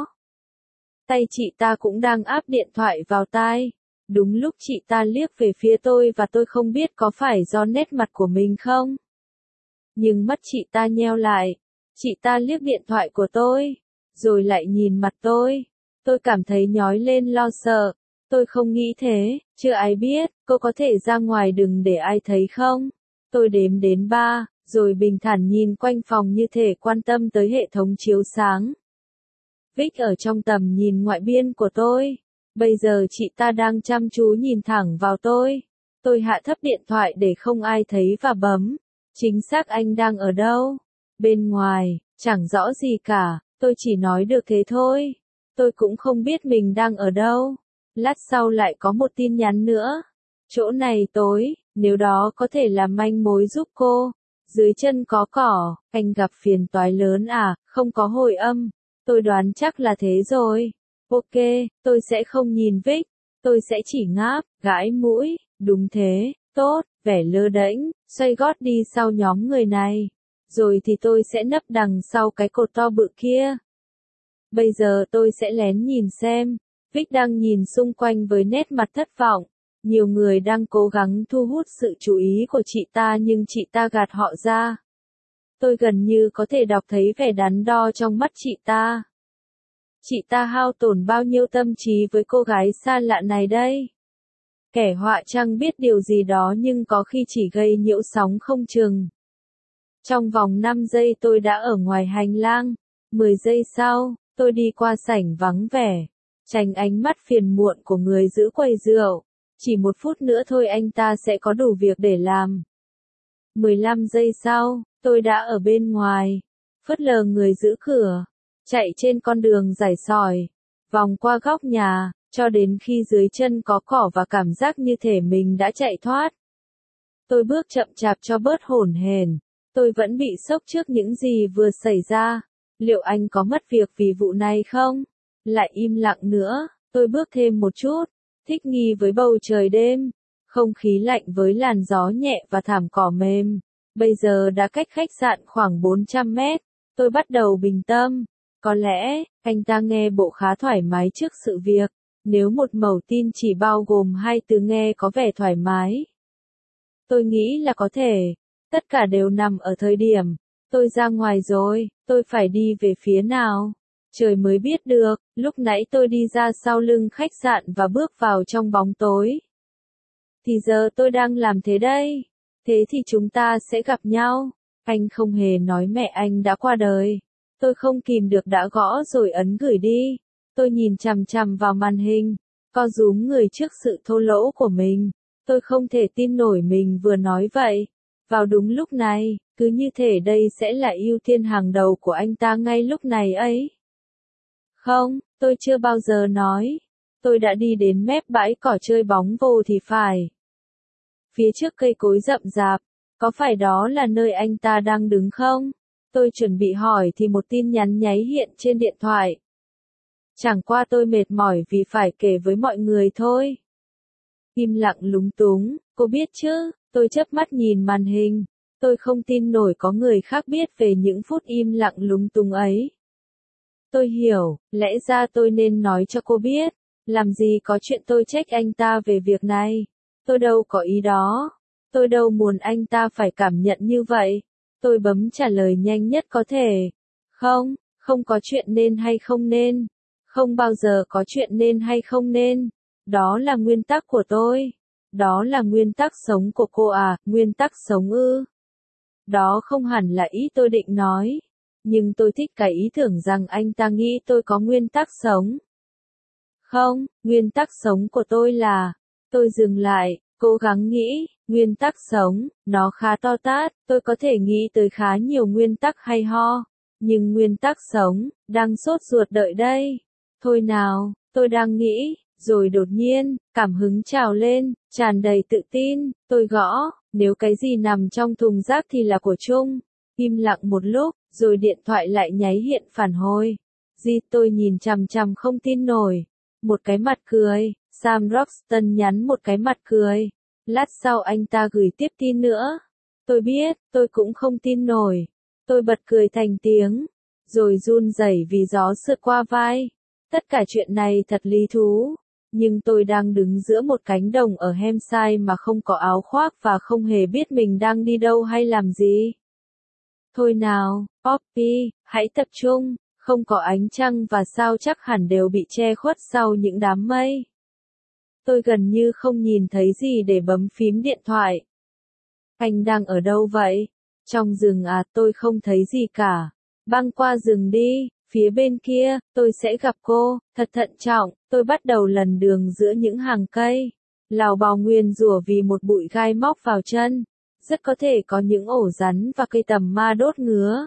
S1: Tay chị ta cũng đang áp điện thoại vào tai. Đúng lúc chị ta liếc về phía tôi và tôi không biết có phải do nét mặt của mình không. Nhưng mắt chị ta nheo lại. Chị ta liếc điện thoại của tôi. Rồi lại nhìn mặt tôi. Tôi cảm thấy nhói lên lo sợ. Tôi không nghĩ thế, chưa ai biết, cô có thể ra ngoài đừng để ai thấy không? Tôi đếm đến ba, rồi bình thản nhìn quanh phòng như thể quan tâm tới hệ thống chiếu sáng. Vic ở trong tầm nhìn ngoại biên của tôi. Bây giờ chị ta đang chăm chú nhìn thẳng vào tôi. Tôi hạ thấp điện thoại để không ai thấy và bấm. Chính xác anh đang ở đâu? Bên ngoài, chẳng rõ gì cả, tôi chỉ nói được thế thôi. Tôi cũng không biết mình đang ở đâu. Lát sau lại có một tin nhắn nữa. Chỗ này tối, nếu đó có thể là manh mối giúp cô. Dưới chân có cỏ, anh gặp phiền toái lớn à, không có hồi âm. Tôi đoán chắc là thế rồi. Ok, tôi sẽ không nhìn Vic. Tôi sẽ chỉ ngáp, gãi mũi. Đúng thế, tốt, vẻ lơ đễnh, xoay gót đi sau nhóm người này. Rồi thì tôi sẽ nấp đằng sau cái cột to bự kia. Bây giờ tôi sẽ lén nhìn xem. Vic đang nhìn xung quanh với nét mặt thất vọng. Nhiều người đang cố gắng thu hút sự chú ý của chị ta nhưng chị ta gạt họ ra. Tôi gần như có thể đọc thấy vẻ đắn đo trong mắt chị ta. Chị ta hao tổn bao nhiêu tâm trí với cô gái xa lạ này đây? Kẻ họa chẳng biết điều gì đó nhưng có khi chỉ gây nhiễu sóng không chừng. Trong vòng năm giây tôi đã ở ngoài hành lang. mười giây sau, tôi đi qua sảnh vắng vẻ. Tránh ánh mắt phiền muộn của người giữ quầy rượu. Chỉ một phút nữa thôi anh ta sẽ có đủ việc để làm. mười lăm giây sau, tôi đã ở bên ngoài. Phớt lờ người giữ cửa. Chạy trên con đường rải sỏi. Vòng qua góc nhà, cho đến khi dưới chân có cỏ và cảm giác như thể mình đã chạy thoát. Tôi bước chậm chạp cho bớt hổn hển. Tôi vẫn bị sốc trước những gì vừa xảy ra. Liệu anh có mất việc vì vụ này không? Lại im lặng nữa. Tôi bước thêm một chút. Thích nghi với bầu trời đêm. Không khí lạnh với làn gió nhẹ và thảm cỏ mềm. Bây giờ đã cách khách sạn khoảng bốn trăm mét. Tôi bắt đầu bình tâm. Có lẽ, anh ta nghe bộ khá thoải mái trước sự việc. Nếu một mẩu tin chỉ bao gồm hai từ nghe có vẻ thoải mái. Tôi nghĩ là có thể. Tất cả đều nằm ở thời điểm. Tôi ra ngoài rồi, tôi phải đi về phía nào? Trời mới biết được, lúc nãy tôi đi ra sau lưng khách sạn và bước vào trong bóng tối. Thì giờ tôi đang làm thế đây. Thế thì chúng ta sẽ gặp nhau. Anh không hề nói mẹ anh đã qua đời. Tôi không kìm được đã gõ rồi ấn gửi đi. Tôi nhìn chằm chằm vào màn hình, co rúm người trước sự thô lỗ của mình. Tôi không thể tin nổi mình vừa nói vậy. Vào đúng lúc này, cứ như thể đây sẽ là ưu tiên hàng đầu của anh ta ngay lúc này ấy. Không, tôi chưa bao giờ nói. Tôi đã đi đến mép bãi cỏ chơi bóng vô thì phải. Phía trước cây cối rậm rạp, có phải đó là nơi anh ta đang đứng không? Tôi chuẩn bị hỏi thì một tin nhắn nháy hiện trên điện thoại. Chẳng qua tôi mệt mỏi vì phải kể với mọi người thôi. Im lặng lúng túng, cô biết chứ, tôi chớp mắt nhìn màn hình. Tôi không tin nổi có người khác biết về những phút im lặng lúng túng ấy. Tôi hiểu, lẽ ra tôi nên nói cho cô biết. Làm gì có chuyện tôi trách anh ta về việc này. Tôi đâu có ý đó. Tôi đâu muốn anh ta phải cảm nhận như vậy. Tôi bấm trả lời nhanh nhất có thể. Không, không có chuyện nên hay không nên. Không bao giờ có chuyện nên hay không nên. Đó là nguyên tắc của tôi. Đó là nguyên tắc sống của cô à, nguyên tắc sống ư. Đó không hẳn là ý tôi định nói. Nhưng tôi thích cái ý tưởng rằng anh ta nghĩ tôi có nguyên tắc sống. Không, nguyên tắc sống của tôi là... Tôi dừng lại, cố gắng nghĩ, nguyên tắc sống, nó khá to tát, tôi có thể nghĩ tới khá nhiều nguyên tắc hay ho. Nhưng nguyên tắc sống, đang sốt ruột đợi đây. Thôi nào, tôi đang nghĩ, rồi đột nhiên, cảm hứng trào lên, tràn đầy tự tin, tôi gõ, nếu cái gì nằm trong thùng rác thì là của Trung. Im lặng một lúc, rồi điện thoại lại nháy hiện phản hồi. Di tôi nhìn chằm chằm không tin nổi. Một cái mặt cười, Sam Roxton nhắn một cái mặt cười. Lát sau anh ta gửi tiếp tin nữa. Tôi biết, tôi cũng không tin nổi. Tôi bật cười thành tiếng, rồi run rẩy vì gió sượt qua vai. Tất cả chuyện này thật lý thú. Nhưng tôi đang đứng giữa một cánh đồng ở Hampshire mà không có áo khoác và không hề biết mình đang đi đâu hay làm gì. Thôi nào, Poppy, hãy tập trung, không có ánh trăng và sao chắc hẳn đều bị che khuất sau những đám mây. Tôi gần như không nhìn thấy gì để bấm phím điện thoại. Anh đang ở đâu vậy? Trong rừng à, tôi không thấy gì cả. Băng qua rừng đi, phía bên kia, tôi sẽ gặp cô, thật thận trọng, tôi bắt đầu lần đường giữa những hàng cây. Lào bào nguyền rủa vì một bụi gai móc vào chân. Rất có thể có những ổ rắn và cây tầm ma đốt ngứa.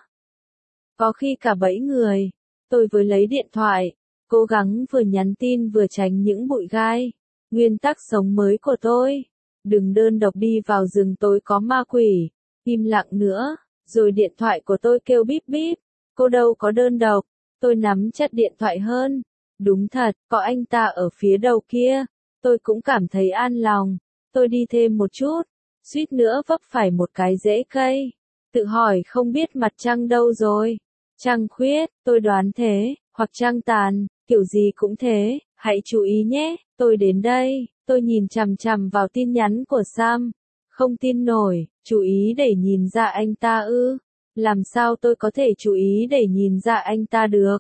S1: Có khi cả bẫy người. Tôi vừa lấy điện thoại, cố gắng vừa nhắn tin vừa tránh những bụi gai. Nguyên tắc sống mới của tôi. Đừng đơn độc đi vào rừng tối có ma quỷ. Im lặng nữa, rồi điện thoại của tôi kêu bíp bíp. Cô đâu có đơn độc. Tôi nắm chặt điện thoại hơn. Đúng thật, có anh ta ở phía đầu kia. Tôi cũng cảm thấy an lòng. Tôi đi thêm một chút. Suýt nữa vấp phải một cái rễ cây. Tự hỏi không biết mặt trăng đâu rồi. Trăng khuyết, tôi đoán thế, hoặc trăng tàn, kiểu gì cũng thế, hãy chú ý nhé, tôi đến đây, tôi nhìn chằm chằm vào tin nhắn của Sam. Không tin nổi, chú ý để nhìn ra anh ta ư. Làm sao tôi có thể chú ý để nhìn ra anh ta được?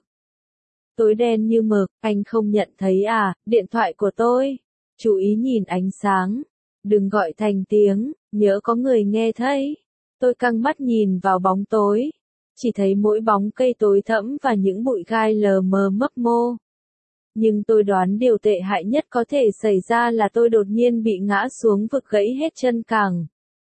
S1: Tối đen như mực, anh không nhận thấy à, điện thoại của tôi. Chú ý nhìn ánh sáng. Đừng gọi thành tiếng, nhỡ có người nghe thấy. Tôi căng mắt nhìn vào bóng tối. Chỉ thấy mỗi bóng cây tối thẫm và những bụi gai lờ mờ mấp mô. Nhưng tôi đoán điều tệ hại nhất có thể xảy ra là tôi đột nhiên bị ngã xuống vực gãy hết chân cẳng.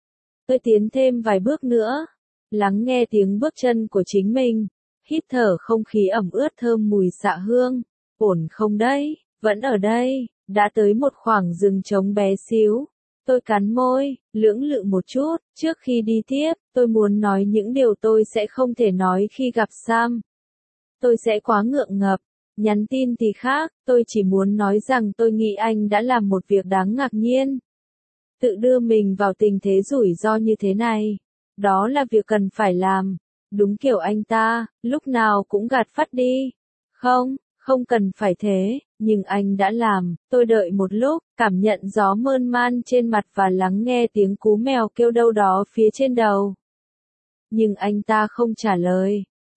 S1: Tôi tiến thêm vài bước nữa. Lắng nghe tiếng bước chân của chính mình. Hít thở không khí ẩm ướt thơm mùi xạ hương. Ổn không đấy, vẫn ở đây. Đã tới một khoảng rừng trống bé xíu. Tôi cắn môi, lưỡng lự một chút, trước khi đi tiếp, tôi muốn nói những điều tôi sẽ không thể nói khi gặp Sam. Tôi sẽ quá ngượng ngập. Nhắn tin thì khác, tôi chỉ muốn nói rằng tôi nghĩ anh đã làm một việc đáng ngạc nhiên. Tự đưa mình vào tình thế rủi ro như thế này. Đó là việc cần phải làm. Đúng kiểu anh ta, lúc nào cũng gạt phắt đi. Không, không cần phải thế, nhưng anh đã làm. Tôi đợi một lúc, cảm nhận gió mơn man trên mặt và lắng nghe tiếng cú mèo kêu đâu đó phía trên đầu. Nhưng anh ta không trả lời.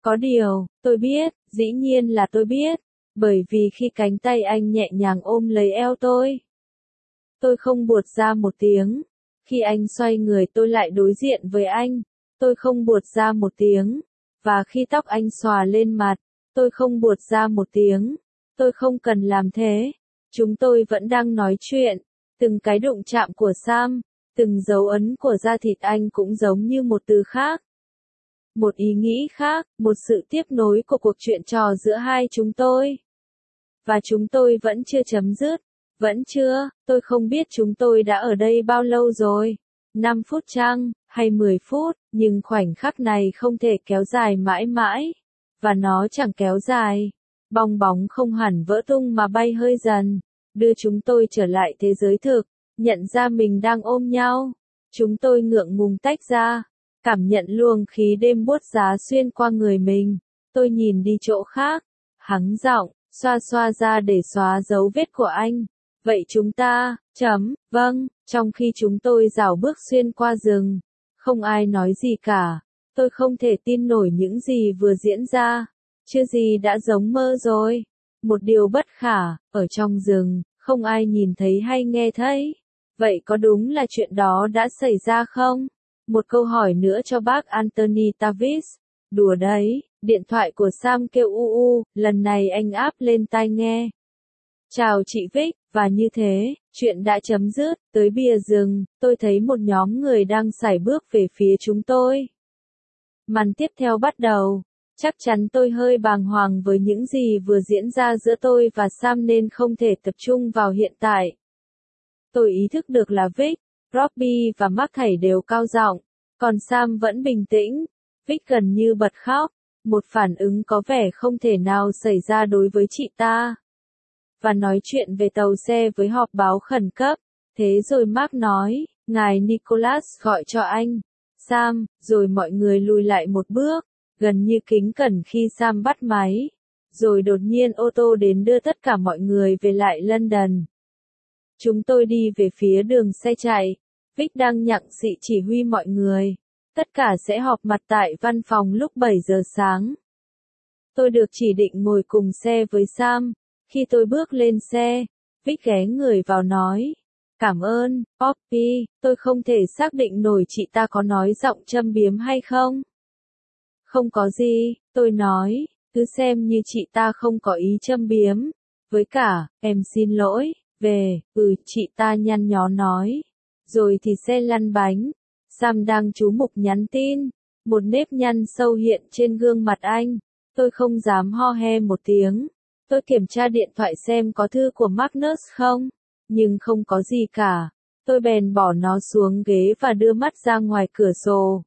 S1: Có điều, tôi biết, dĩ nhiên là tôi biết, bởi vì khi cánh tay anh nhẹ nhàng ôm lấy eo tôi, tôi không buột ra một tiếng. Khi anh xoay người tôi lại đối diện với anh, tôi không buột ra một tiếng. Và khi tóc anh xòa lên mặt, tôi không buột ra một tiếng. Tôi không cần làm thế. Chúng tôi vẫn đang nói chuyện. Từng cái đụng chạm của Sam, từng dấu ấn của da thịt anh cũng giống như một từ khác. Một ý nghĩ khác, một sự tiếp nối của cuộc chuyện trò giữa hai chúng tôi. Và chúng tôi vẫn chưa chấm dứt. Vẫn chưa, tôi không biết chúng tôi đã ở đây bao lâu rồi. năm phút chăng, hay mười phút, nhưng khoảnh khắc này không thể kéo dài mãi mãi. Và nó chẳng kéo dài. Bong bóng không hẳn vỡ tung mà bay hơi dần. Đưa chúng tôi trở lại thế giới thực, nhận ra mình đang ôm nhau. Chúng tôi ngượng ngùng tách ra, cảm nhận luồng khí đêm buốt giá xuyên qua người mình. Tôi nhìn đi chỗ khác, hắng giọng, xoa xoa ra để xóa dấu vết của anh. Vậy chúng ta, chấm, vâng, trong khi chúng tôi rảo bước xuyên qua rừng. Không ai nói gì cả. Tôi không thể tin nổi những gì vừa diễn ra. Chưa gì đã giống mơ rồi. Một điều bất khả, ở trong rừng, không ai nhìn thấy hay nghe thấy. Vậy có đúng là chuyện đó đã xảy ra không? Một câu hỏi nữa cho bác Anthony Tavis. Đùa đấy, điện thoại của Sam kêu u u, lần này anh áp lên tai nghe. Chào chị Vic, và như thế, chuyện đã chấm dứt, tới bìa rừng, tôi thấy một nhóm người đang sải bước về phía chúng tôi. Màn tiếp theo bắt đầu. Chắc chắn tôi hơi bàng hoàng với những gì vừa diễn ra giữa tôi và Sam nên không thể tập trung vào hiện tại. Tôi ý thức được là Vic, Robbie và Mark thảy đều cao giọng, còn Sam vẫn bình tĩnh. Vic gần như bật khóc, một phản ứng có vẻ không thể nào xảy ra đối với chị ta. Và nói chuyện về tàu xe với họp báo khẩn cấp. Thế rồi Mark nói, ngài Nicholas gọi cho anh. Sam, rồi mọi người lùi lại một bước, gần như kính cẩn khi Sam bắt máy. Rồi đột nhiên ô tô đến đưa tất cả mọi người về lại London. Chúng tôi đi về phía đường xe chạy. Vic đang nhặng xị chỉ huy mọi người. Tất cả sẽ họp mặt tại văn phòng lúc bảy giờ sáng. Tôi được chỉ định ngồi cùng xe với Sam. Khi tôi bước lên xe, Vic ghé người vào nói. Cảm ơn, Poppy, tôi không thể xác định nổi chị ta có nói giọng châm biếm hay không. Không có gì, tôi nói, cứ xem như chị ta không có ý châm biếm. Với cả, em xin lỗi, về, ừ, chị ta nhăn nhó nói. Rồi thì xe lăn bánh. Sam đang chú mục nhắn tin. Một nếp nhăn sâu hiện trên gương mặt anh. Tôi không dám ho he một tiếng. Tôi kiểm tra điện thoại xem có thư của Magnus không, nhưng không có gì cả. Tôi bèn bỏ nó xuống ghế và đưa mắt ra ngoài cửa sổ.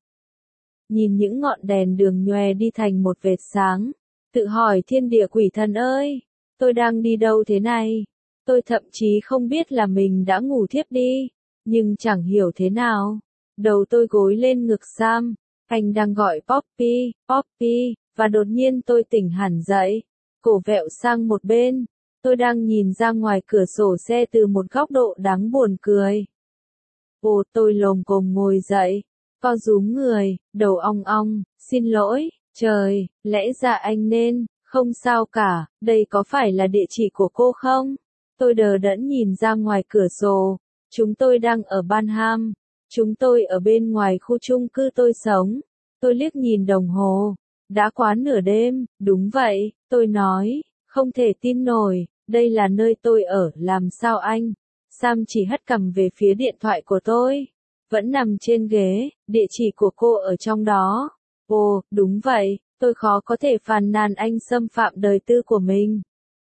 S1: Nhìn những ngọn đèn đường nhòe đi thành một vệt sáng. Tự hỏi thiên địa quỷ thần ơi, tôi đang đi đâu thế này? Tôi thậm chí không biết là mình đã ngủ thiếp đi, nhưng chẳng hiểu thế nào. Đầu tôi gối lên ngực Sam, anh đang gọi Poppy, Poppy, và đột nhiên tôi tỉnh hẳn dậy. Cổ vẹo sang một bên, tôi đang nhìn ra ngoài cửa sổ xe từ một góc độ đáng buồn cười. Ồ, tôi lồm cồm ngồi dậy, co rúm người, đầu ong ong, xin lỗi, trời, lẽ ra anh nên, không sao cả, đây có phải là địa chỉ của cô không? Tôi đờ đẫn nhìn ra ngoài cửa sổ, chúng tôi đang ở Banham, chúng tôi ở bên ngoài khu chung cư tôi sống. Tôi liếc nhìn đồng hồ. Đã quá nửa đêm, đúng vậy, tôi nói, không thể tin nổi, đây là nơi tôi ở, làm sao anh? Sam chỉ hất cằm về phía điện thoại của tôi, vẫn nằm trên ghế, địa chỉ của cô ở trong đó. Ồ, đúng vậy, tôi khó có thể phàn nàn anh xâm phạm đời tư của mình.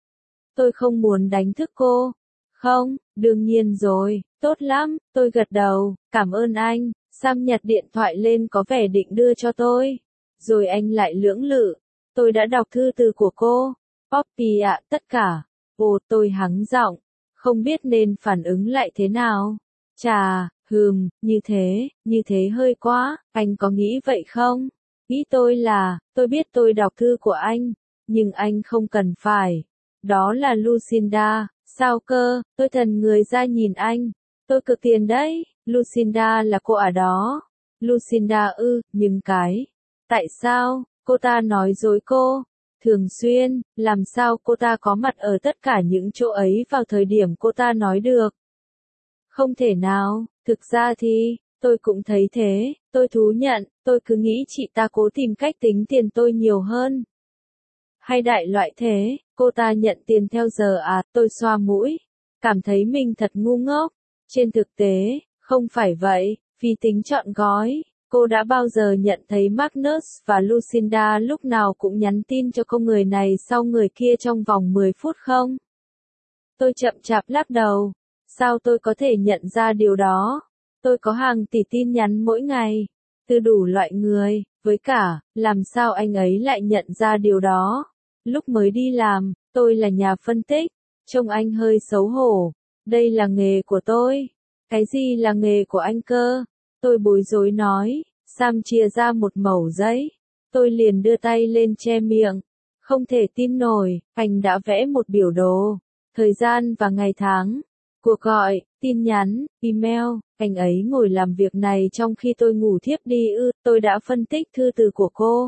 S1: Tôi không muốn đánh thức cô. Không, đương nhiên rồi, tốt lắm, tôi gật đầu, cảm ơn anh. Sam nhặt điện thoại lên có vẻ định đưa cho tôi. Rồi anh lại lưỡng lự. Tôi đã đọc thư từ của cô. Poppy ạ, tất cả. Ồ, tôi hắng giọng. Không biết nên phản ứng lại thế nào. Chà, hừm, như thế, như thế hơi quá, anh có nghĩ vậy không? Ý tôi là, tôi biết tôi đọc thư của anh, nhưng anh không cần phải. Đó là Lucinda, sao cơ, tôi thần người ra nhìn anh. Tôi cực tiền đấy, Lucinda là cô ở đó. Lucinda ư, nhưng cái. Tại sao? Cô ta nói dối cô. Thường xuyên, làm sao cô ta có mặt ở tất cả những chỗ ấy vào thời điểm cô ta nói được? Không thể nào, thực ra thì, tôi cũng thấy thế, tôi thú nhận, tôi cứ nghĩ chị ta cố tìm cách tính tiền tôi nhiều hơn. Hay đại loại thế, cô ta nhận tiền theo giờ à, tôi xoa mũi, cảm thấy mình thật ngu ngốc. Trên thực tế, không phải vậy, vì tính trọn gói. Cô đã bao giờ nhận thấy Magnus và Lucinda lúc nào cũng nhắn tin cho cô người này sau người kia trong vòng mười phút không? Tôi chậm chạp lắc đầu. Sao tôi có thể nhận ra điều đó? Tôi có hàng tỷ tin nhắn mỗi ngày, từ đủ loại người, với cả, làm sao anh ấy lại nhận ra điều đó? Lúc mới đi làm, tôi là nhà phân tích, trông anh hơi xấu hổ. Đây là nghề của tôi. Cái gì là nghề của anh cơ? Tôi bối rối nói. Sam chia ra một mẩu giấy. Tôi liền đưa tay lên che miệng. Không thể tin nổi, anh đã vẽ một biểu đồ. Thời gian và ngày tháng. Cuộc gọi, tin nhắn, email. Anh ấy ngồi làm việc này trong khi tôi ngủ thiếp đi ư. Tôi đã phân tích thư từ của cô.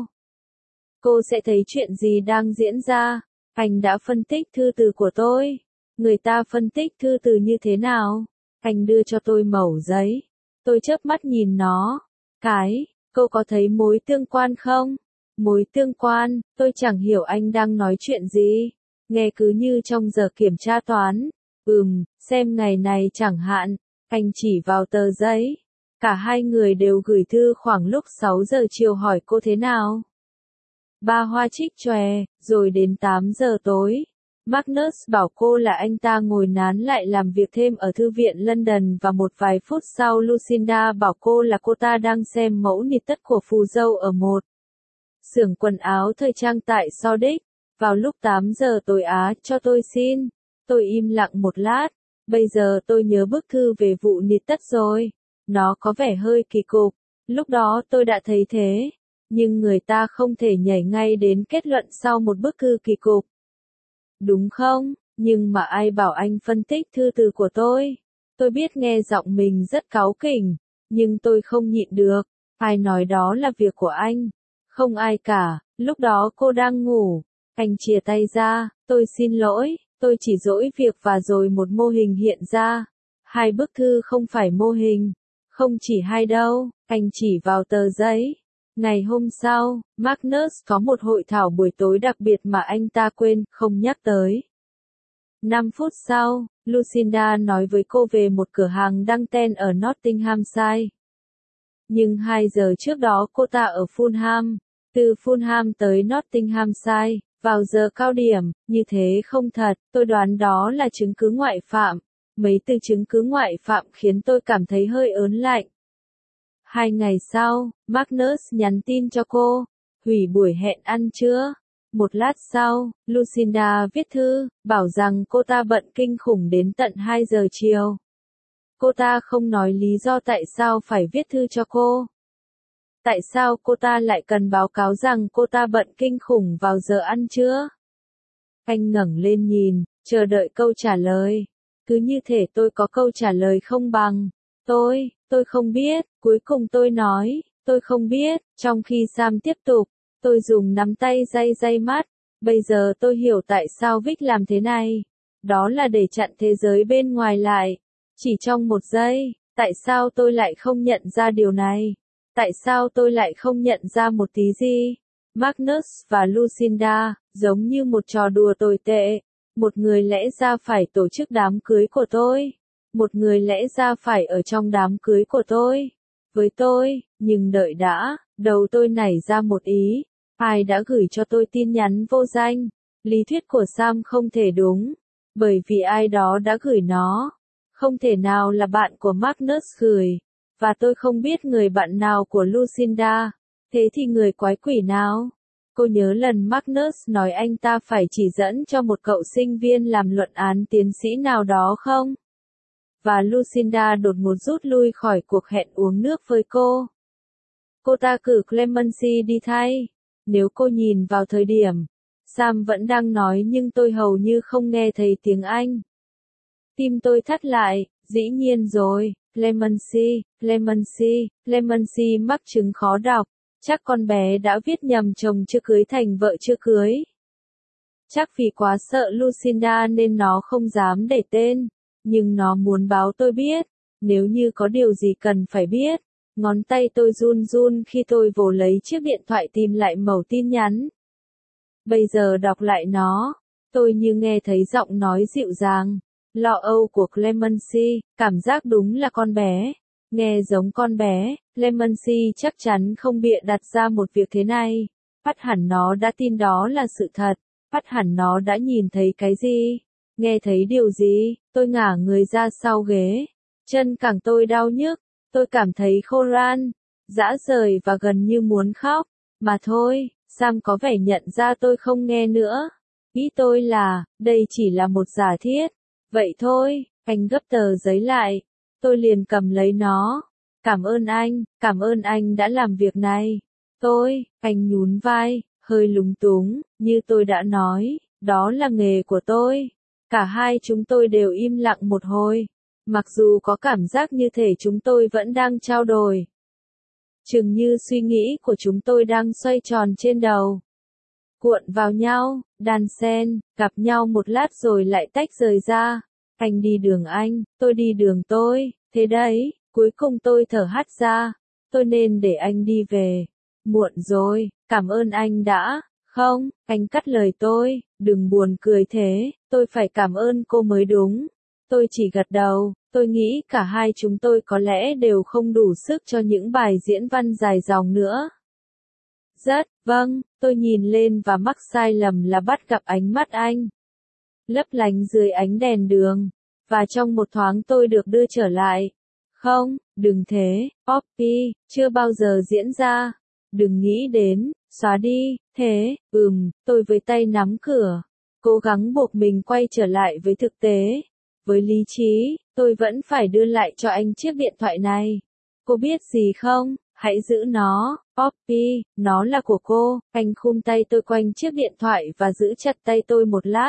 S1: Cô sẽ thấy chuyện gì đang diễn ra. Anh đã phân tích thư từ của tôi. Người ta phân tích thư từ như thế nào? Anh đưa cho tôi mẩu giấy. Tôi chớp mắt nhìn nó. Cái, cô có thấy mối tương quan không? Mối tương quan, tôi chẳng hiểu anh đang nói chuyện gì. Nghe cứ như trong giờ kiểm tra toán. Ừm, xem ngày này chẳng hạn. Anh chỉ vào tờ giấy. Cả hai người đều gửi thư khoảng lúc sáu giờ chiều hỏi cô thế nào. Ba hoa trích chòe, rồi đến tám giờ tối. Magnus bảo cô là anh ta ngồi nán lại làm việc thêm ở thư viện London và một vài phút sau Lucinda bảo cô là cô ta đang xem mẫu nịt tất của phù dâu ở một xưởng quần áo thời trang tại Shoreditch. Vào lúc tám giờ tối á, cho tôi xin. Tôi im lặng một lát. Bây giờ tôi nhớ bức thư về vụ nịt tất rồi. Nó có vẻ hơi kỳ cục. Lúc đó tôi đã thấy thế. Nhưng người ta không thể nhảy ngay đến kết luận sau một bức thư kỳ cục. Đúng không? Nhưng mà ai bảo anh phân tích thư từ của tôi? Tôi biết nghe giọng mình rất cáu kỉnh, nhưng tôi không nhịn được. Ai nói đó là việc của anh? Không ai cả. Lúc đó cô đang ngủ. Anh chìa tay ra. Tôi xin lỗi. Tôi chỉ dỗi việc và rồi một mô hình hiện ra. Hai bức thư không phải mô hình. Không chỉ hai đâu. Anh chỉ vào tờ giấy. Ngày hôm sau, Magnus có một hội thảo buổi tối đặc biệt mà anh ta quên, không nhắc tới. Năm phút sau, Lucinda nói với cô về một cửa hàng đăng ten ở Nottinghamshire. Nhưng hai giờ trước đó cô ta ở Fulham. Từ Fulham tới Nottinghamshire, vào giờ cao điểm, như thế không thật, tôi đoán đó là chứng cứ ngoại phạm. Mấy từ chứng cứ ngoại phạm khiến tôi cảm thấy hơi ớn lạnh. Hai ngày sau, Magnus nhắn tin cho cô, hủy buổi hẹn ăn trưa. Một lát sau, Lucinda viết thư, bảo rằng cô ta bận kinh khủng đến tận hai giờ chiều. Cô ta không nói lý do tại sao phải viết thư cho cô. Tại sao cô ta lại cần báo cáo rằng cô ta bận kinh khủng vào giờ ăn trưa? Anh ngẩng lên nhìn, chờ đợi câu trả lời. Cứ như thể tôi có câu trả lời không bằng. Tôi, tôi không biết, cuối cùng tôi nói, tôi không biết, trong khi Sam tiếp tục, tôi dùng nắm tay day day mắt, bây giờ tôi hiểu tại sao Vic làm thế này. Đó là để chặn thế giới bên ngoài lại. Chỉ trong một giây, tại sao tôi lại không nhận ra điều này? Tại sao tôi lại không nhận ra một tí gì? Magnus và Lucinda, giống như một trò đùa tồi tệ. Một người lẽ ra phải tổ chức đám cưới của tôi. Một người lẽ ra phải ở trong đám cưới của tôi. Với tôi, nhưng đợi đã, đầu tôi nảy ra một ý. Ai đã gửi cho tôi tin nhắn vô danh? Lý thuyết của Sam không thể đúng. Bởi vì ai đó đã gửi nó. Không thể nào là bạn của Magnus gửi. Và tôi không biết người bạn nào của Lucinda. Thế thì người quái quỷ nào? Cô nhớ lần Magnus nói anh ta phải chỉ dẫn cho một cậu sinh viên làm luận án tiến sĩ nào đó không? Và Lucinda đột ngột rút lui khỏi cuộc hẹn uống nước với cô. Cô ta cử Clemency đi thay. Nếu cô nhìn vào thời điểm, Sam vẫn đang nói nhưng tôi hầu như không nghe thấy tiếng Anh. Tim tôi thắt lại, dĩ nhiên rồi, Clemency, Clemency, Clemency mắc chứng khó đọc. Chắc con bé đã viết nhầm chồng chưa cưới thành vợ chưa cưới. Chắc vì quá sợ Lucinda nên nó không dám để tên, nhưng nó muốn báo tôi biết, nếu như có điều gì cần phải biết. Ngón tay tôi run run khi tôi vồ lấy chiếc điện thoại tìm lại mẩu tin nhắn. Bây giờ đọc lại nó, tôi như nghe thấy giọng nói dịu dàng, lo âu của Clemency, cảm giác đúng là con bé. Nghe giống con bé, Clemency chắc chắn không bịa đặt ra một việc thế này. Bắt hẳn nó đã tin đó là sự thật, bắt hẳn nó đã nhìn thấy cái gì, nghe thấy điều gì. Tôi ngả người ra sau ghế, chân càng tôi đau nhức, tôi cảm thấy khô ran, rã rời và gần như muốn khóc. Mà thôi, Sam có vẻ nhận ra tôi không nghe nữa. Ý tôi là, đây chỉ là một giả thiết. Vậy thôi, anh gấp tờ giấy lại. Tôi liền cầm lấy nó. Cảm ơn anh, cảm ơn anh đã làm việc này. Tôi, anh nhún vai, hơi lúng túng, như tôi đã nói, đó là nghề của tôi. Cả hai chúng tôi đều im lặng một hồi. Mặc dù có cảm giác như thể chúng tôi vẫn đang trao đổi. Chừng như suy nghĩ của chúng tôi đang xoay tròn trên đầu. Cuộn vào nhau, đan xen, gặp nhau một lát rồi lại tách rời ra. Anh đi đường anh, tôi đi đường tôi, thế đấy, cuối cùng tôi thở hắt ra. Tôi nên để anh đi về. Muộn rồi, cảm ơn anh đã. Không, anh cắt lời tôi, đừng buồn cười thế, tôi phải cảm ơn cô mới đúng. Tôi chỉ gật đầu, tôi nghĩ cả hai chúng tôi có lẽ đều không đủ sức cho những bài diễn văn dài dòng nữa. Rất, vâng, tôi nhìn lên và mắc sai lầm là bắt gặp ánh mắt anh. Lấp lánh dưới ánh đèn đường, và trong một thoáng tôi được đưa trở lại. Không, đừng thế, Poppy, chưa bao giờ diễn ra. Đừng nghĩ đến, xóa đi, thế, ừm, tôi với tay nắm cửa, cố gắng buộc mình quay trở lại với thực tế. Với lý trí, tôi vẫn phải đưa lại cho anh chiếc điện thoại này. Cô biết gì không, hãy giữ nó, Poppy, nó là của cô. Anh khum tay tôi quanh chiếc điện thoại và giữ chặt tay tôi một lát.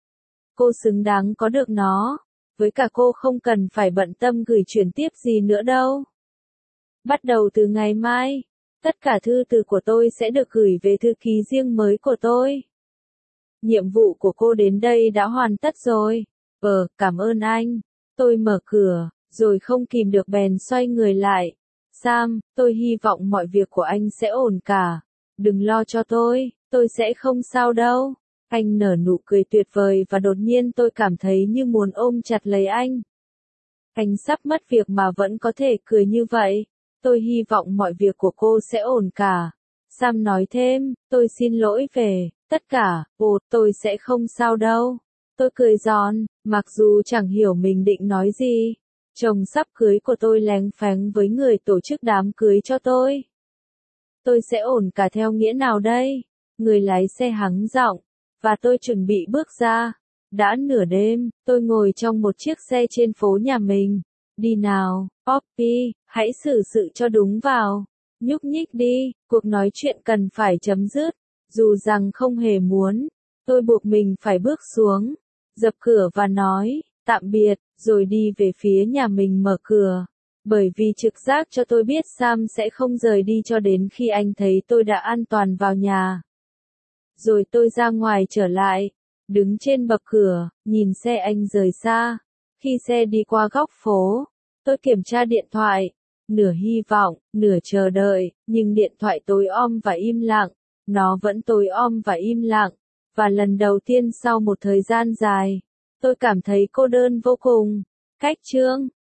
S1: Cô xứng đáng có được nó. Với cả cô không cần phải bận tâm gửi chuyển tiếp gì nữa đâu. Bắt đầu từ ngày mai, tất cả thư từ của tôi sẽ được gửi về thư ký riêng mới của tôi. Nhiệm vụ của cô đến đây đã hoàn tất rồi. Ờ, cảm ơn anh. Tôi mở cửa, rồi không kìm được bèn xoay người lại. Sam, tôi hy vọng mọi việc của anh sẽ ổn cả. Đừng lo cho tôi, tôi sẽ không sao đâu. Anh nở nụ cười tuyệt vời và đột nhiên tôi cảm thấy như muốn ôm chặt lấy anh. Anh sắp mất việc mà vẫn có thể cười như vậy. Tôi hy vọng mọi việc của cô sẽ ổn cả. Sam nói thêm, tôi xin lỗi về, tất cả, ồ, tôi sẽ không sao đâu. Tôi cười giòn, mặc dù chẳng hiểu mình định nói gì. Chồng sắp cưới của tôi lén phén với người tổ chức đám cưới cho tôi. Tôi sẽ ổn cả theo nghĩa nào đây? Người lái xe hắng giọng, và tôi chuẩn bị bước ra. Đã nửa đêm, tôi ngồi trong một chiếc xe trên phố nhà mình. Đi nào, Poppy, hãy xử sự cho đúng vào. Nhúc nhích đi, cuộc nói chuyện cần phải chấm dứt. Dù rằng không hề muốn, tôi buộc mình phải bước xuống, dập cửa và nói, tạm biệt, rồi đi về phía nhà mình mở cửa. Bởi vì trực giác cho tôi biết Sam sẽ không rời đi cho đến khi anh thấy tôi đã an toàn vào nhà. Rồi tôi ra ngoài trở lại, đứng trên bậc cửa, nhìn xe anh rời xa. Khi xe đi qua góc phố, tôi kiểm tra điện thoại, nửa hy vọng, nửa chờ đợi, nhưng điện thoại tối om và im lặng. Nó vẫn tối om và im lặng, và lần đầu tiên sau một thời gian dài, tôi cảm thấy cô đơn vô cùng. Cách chương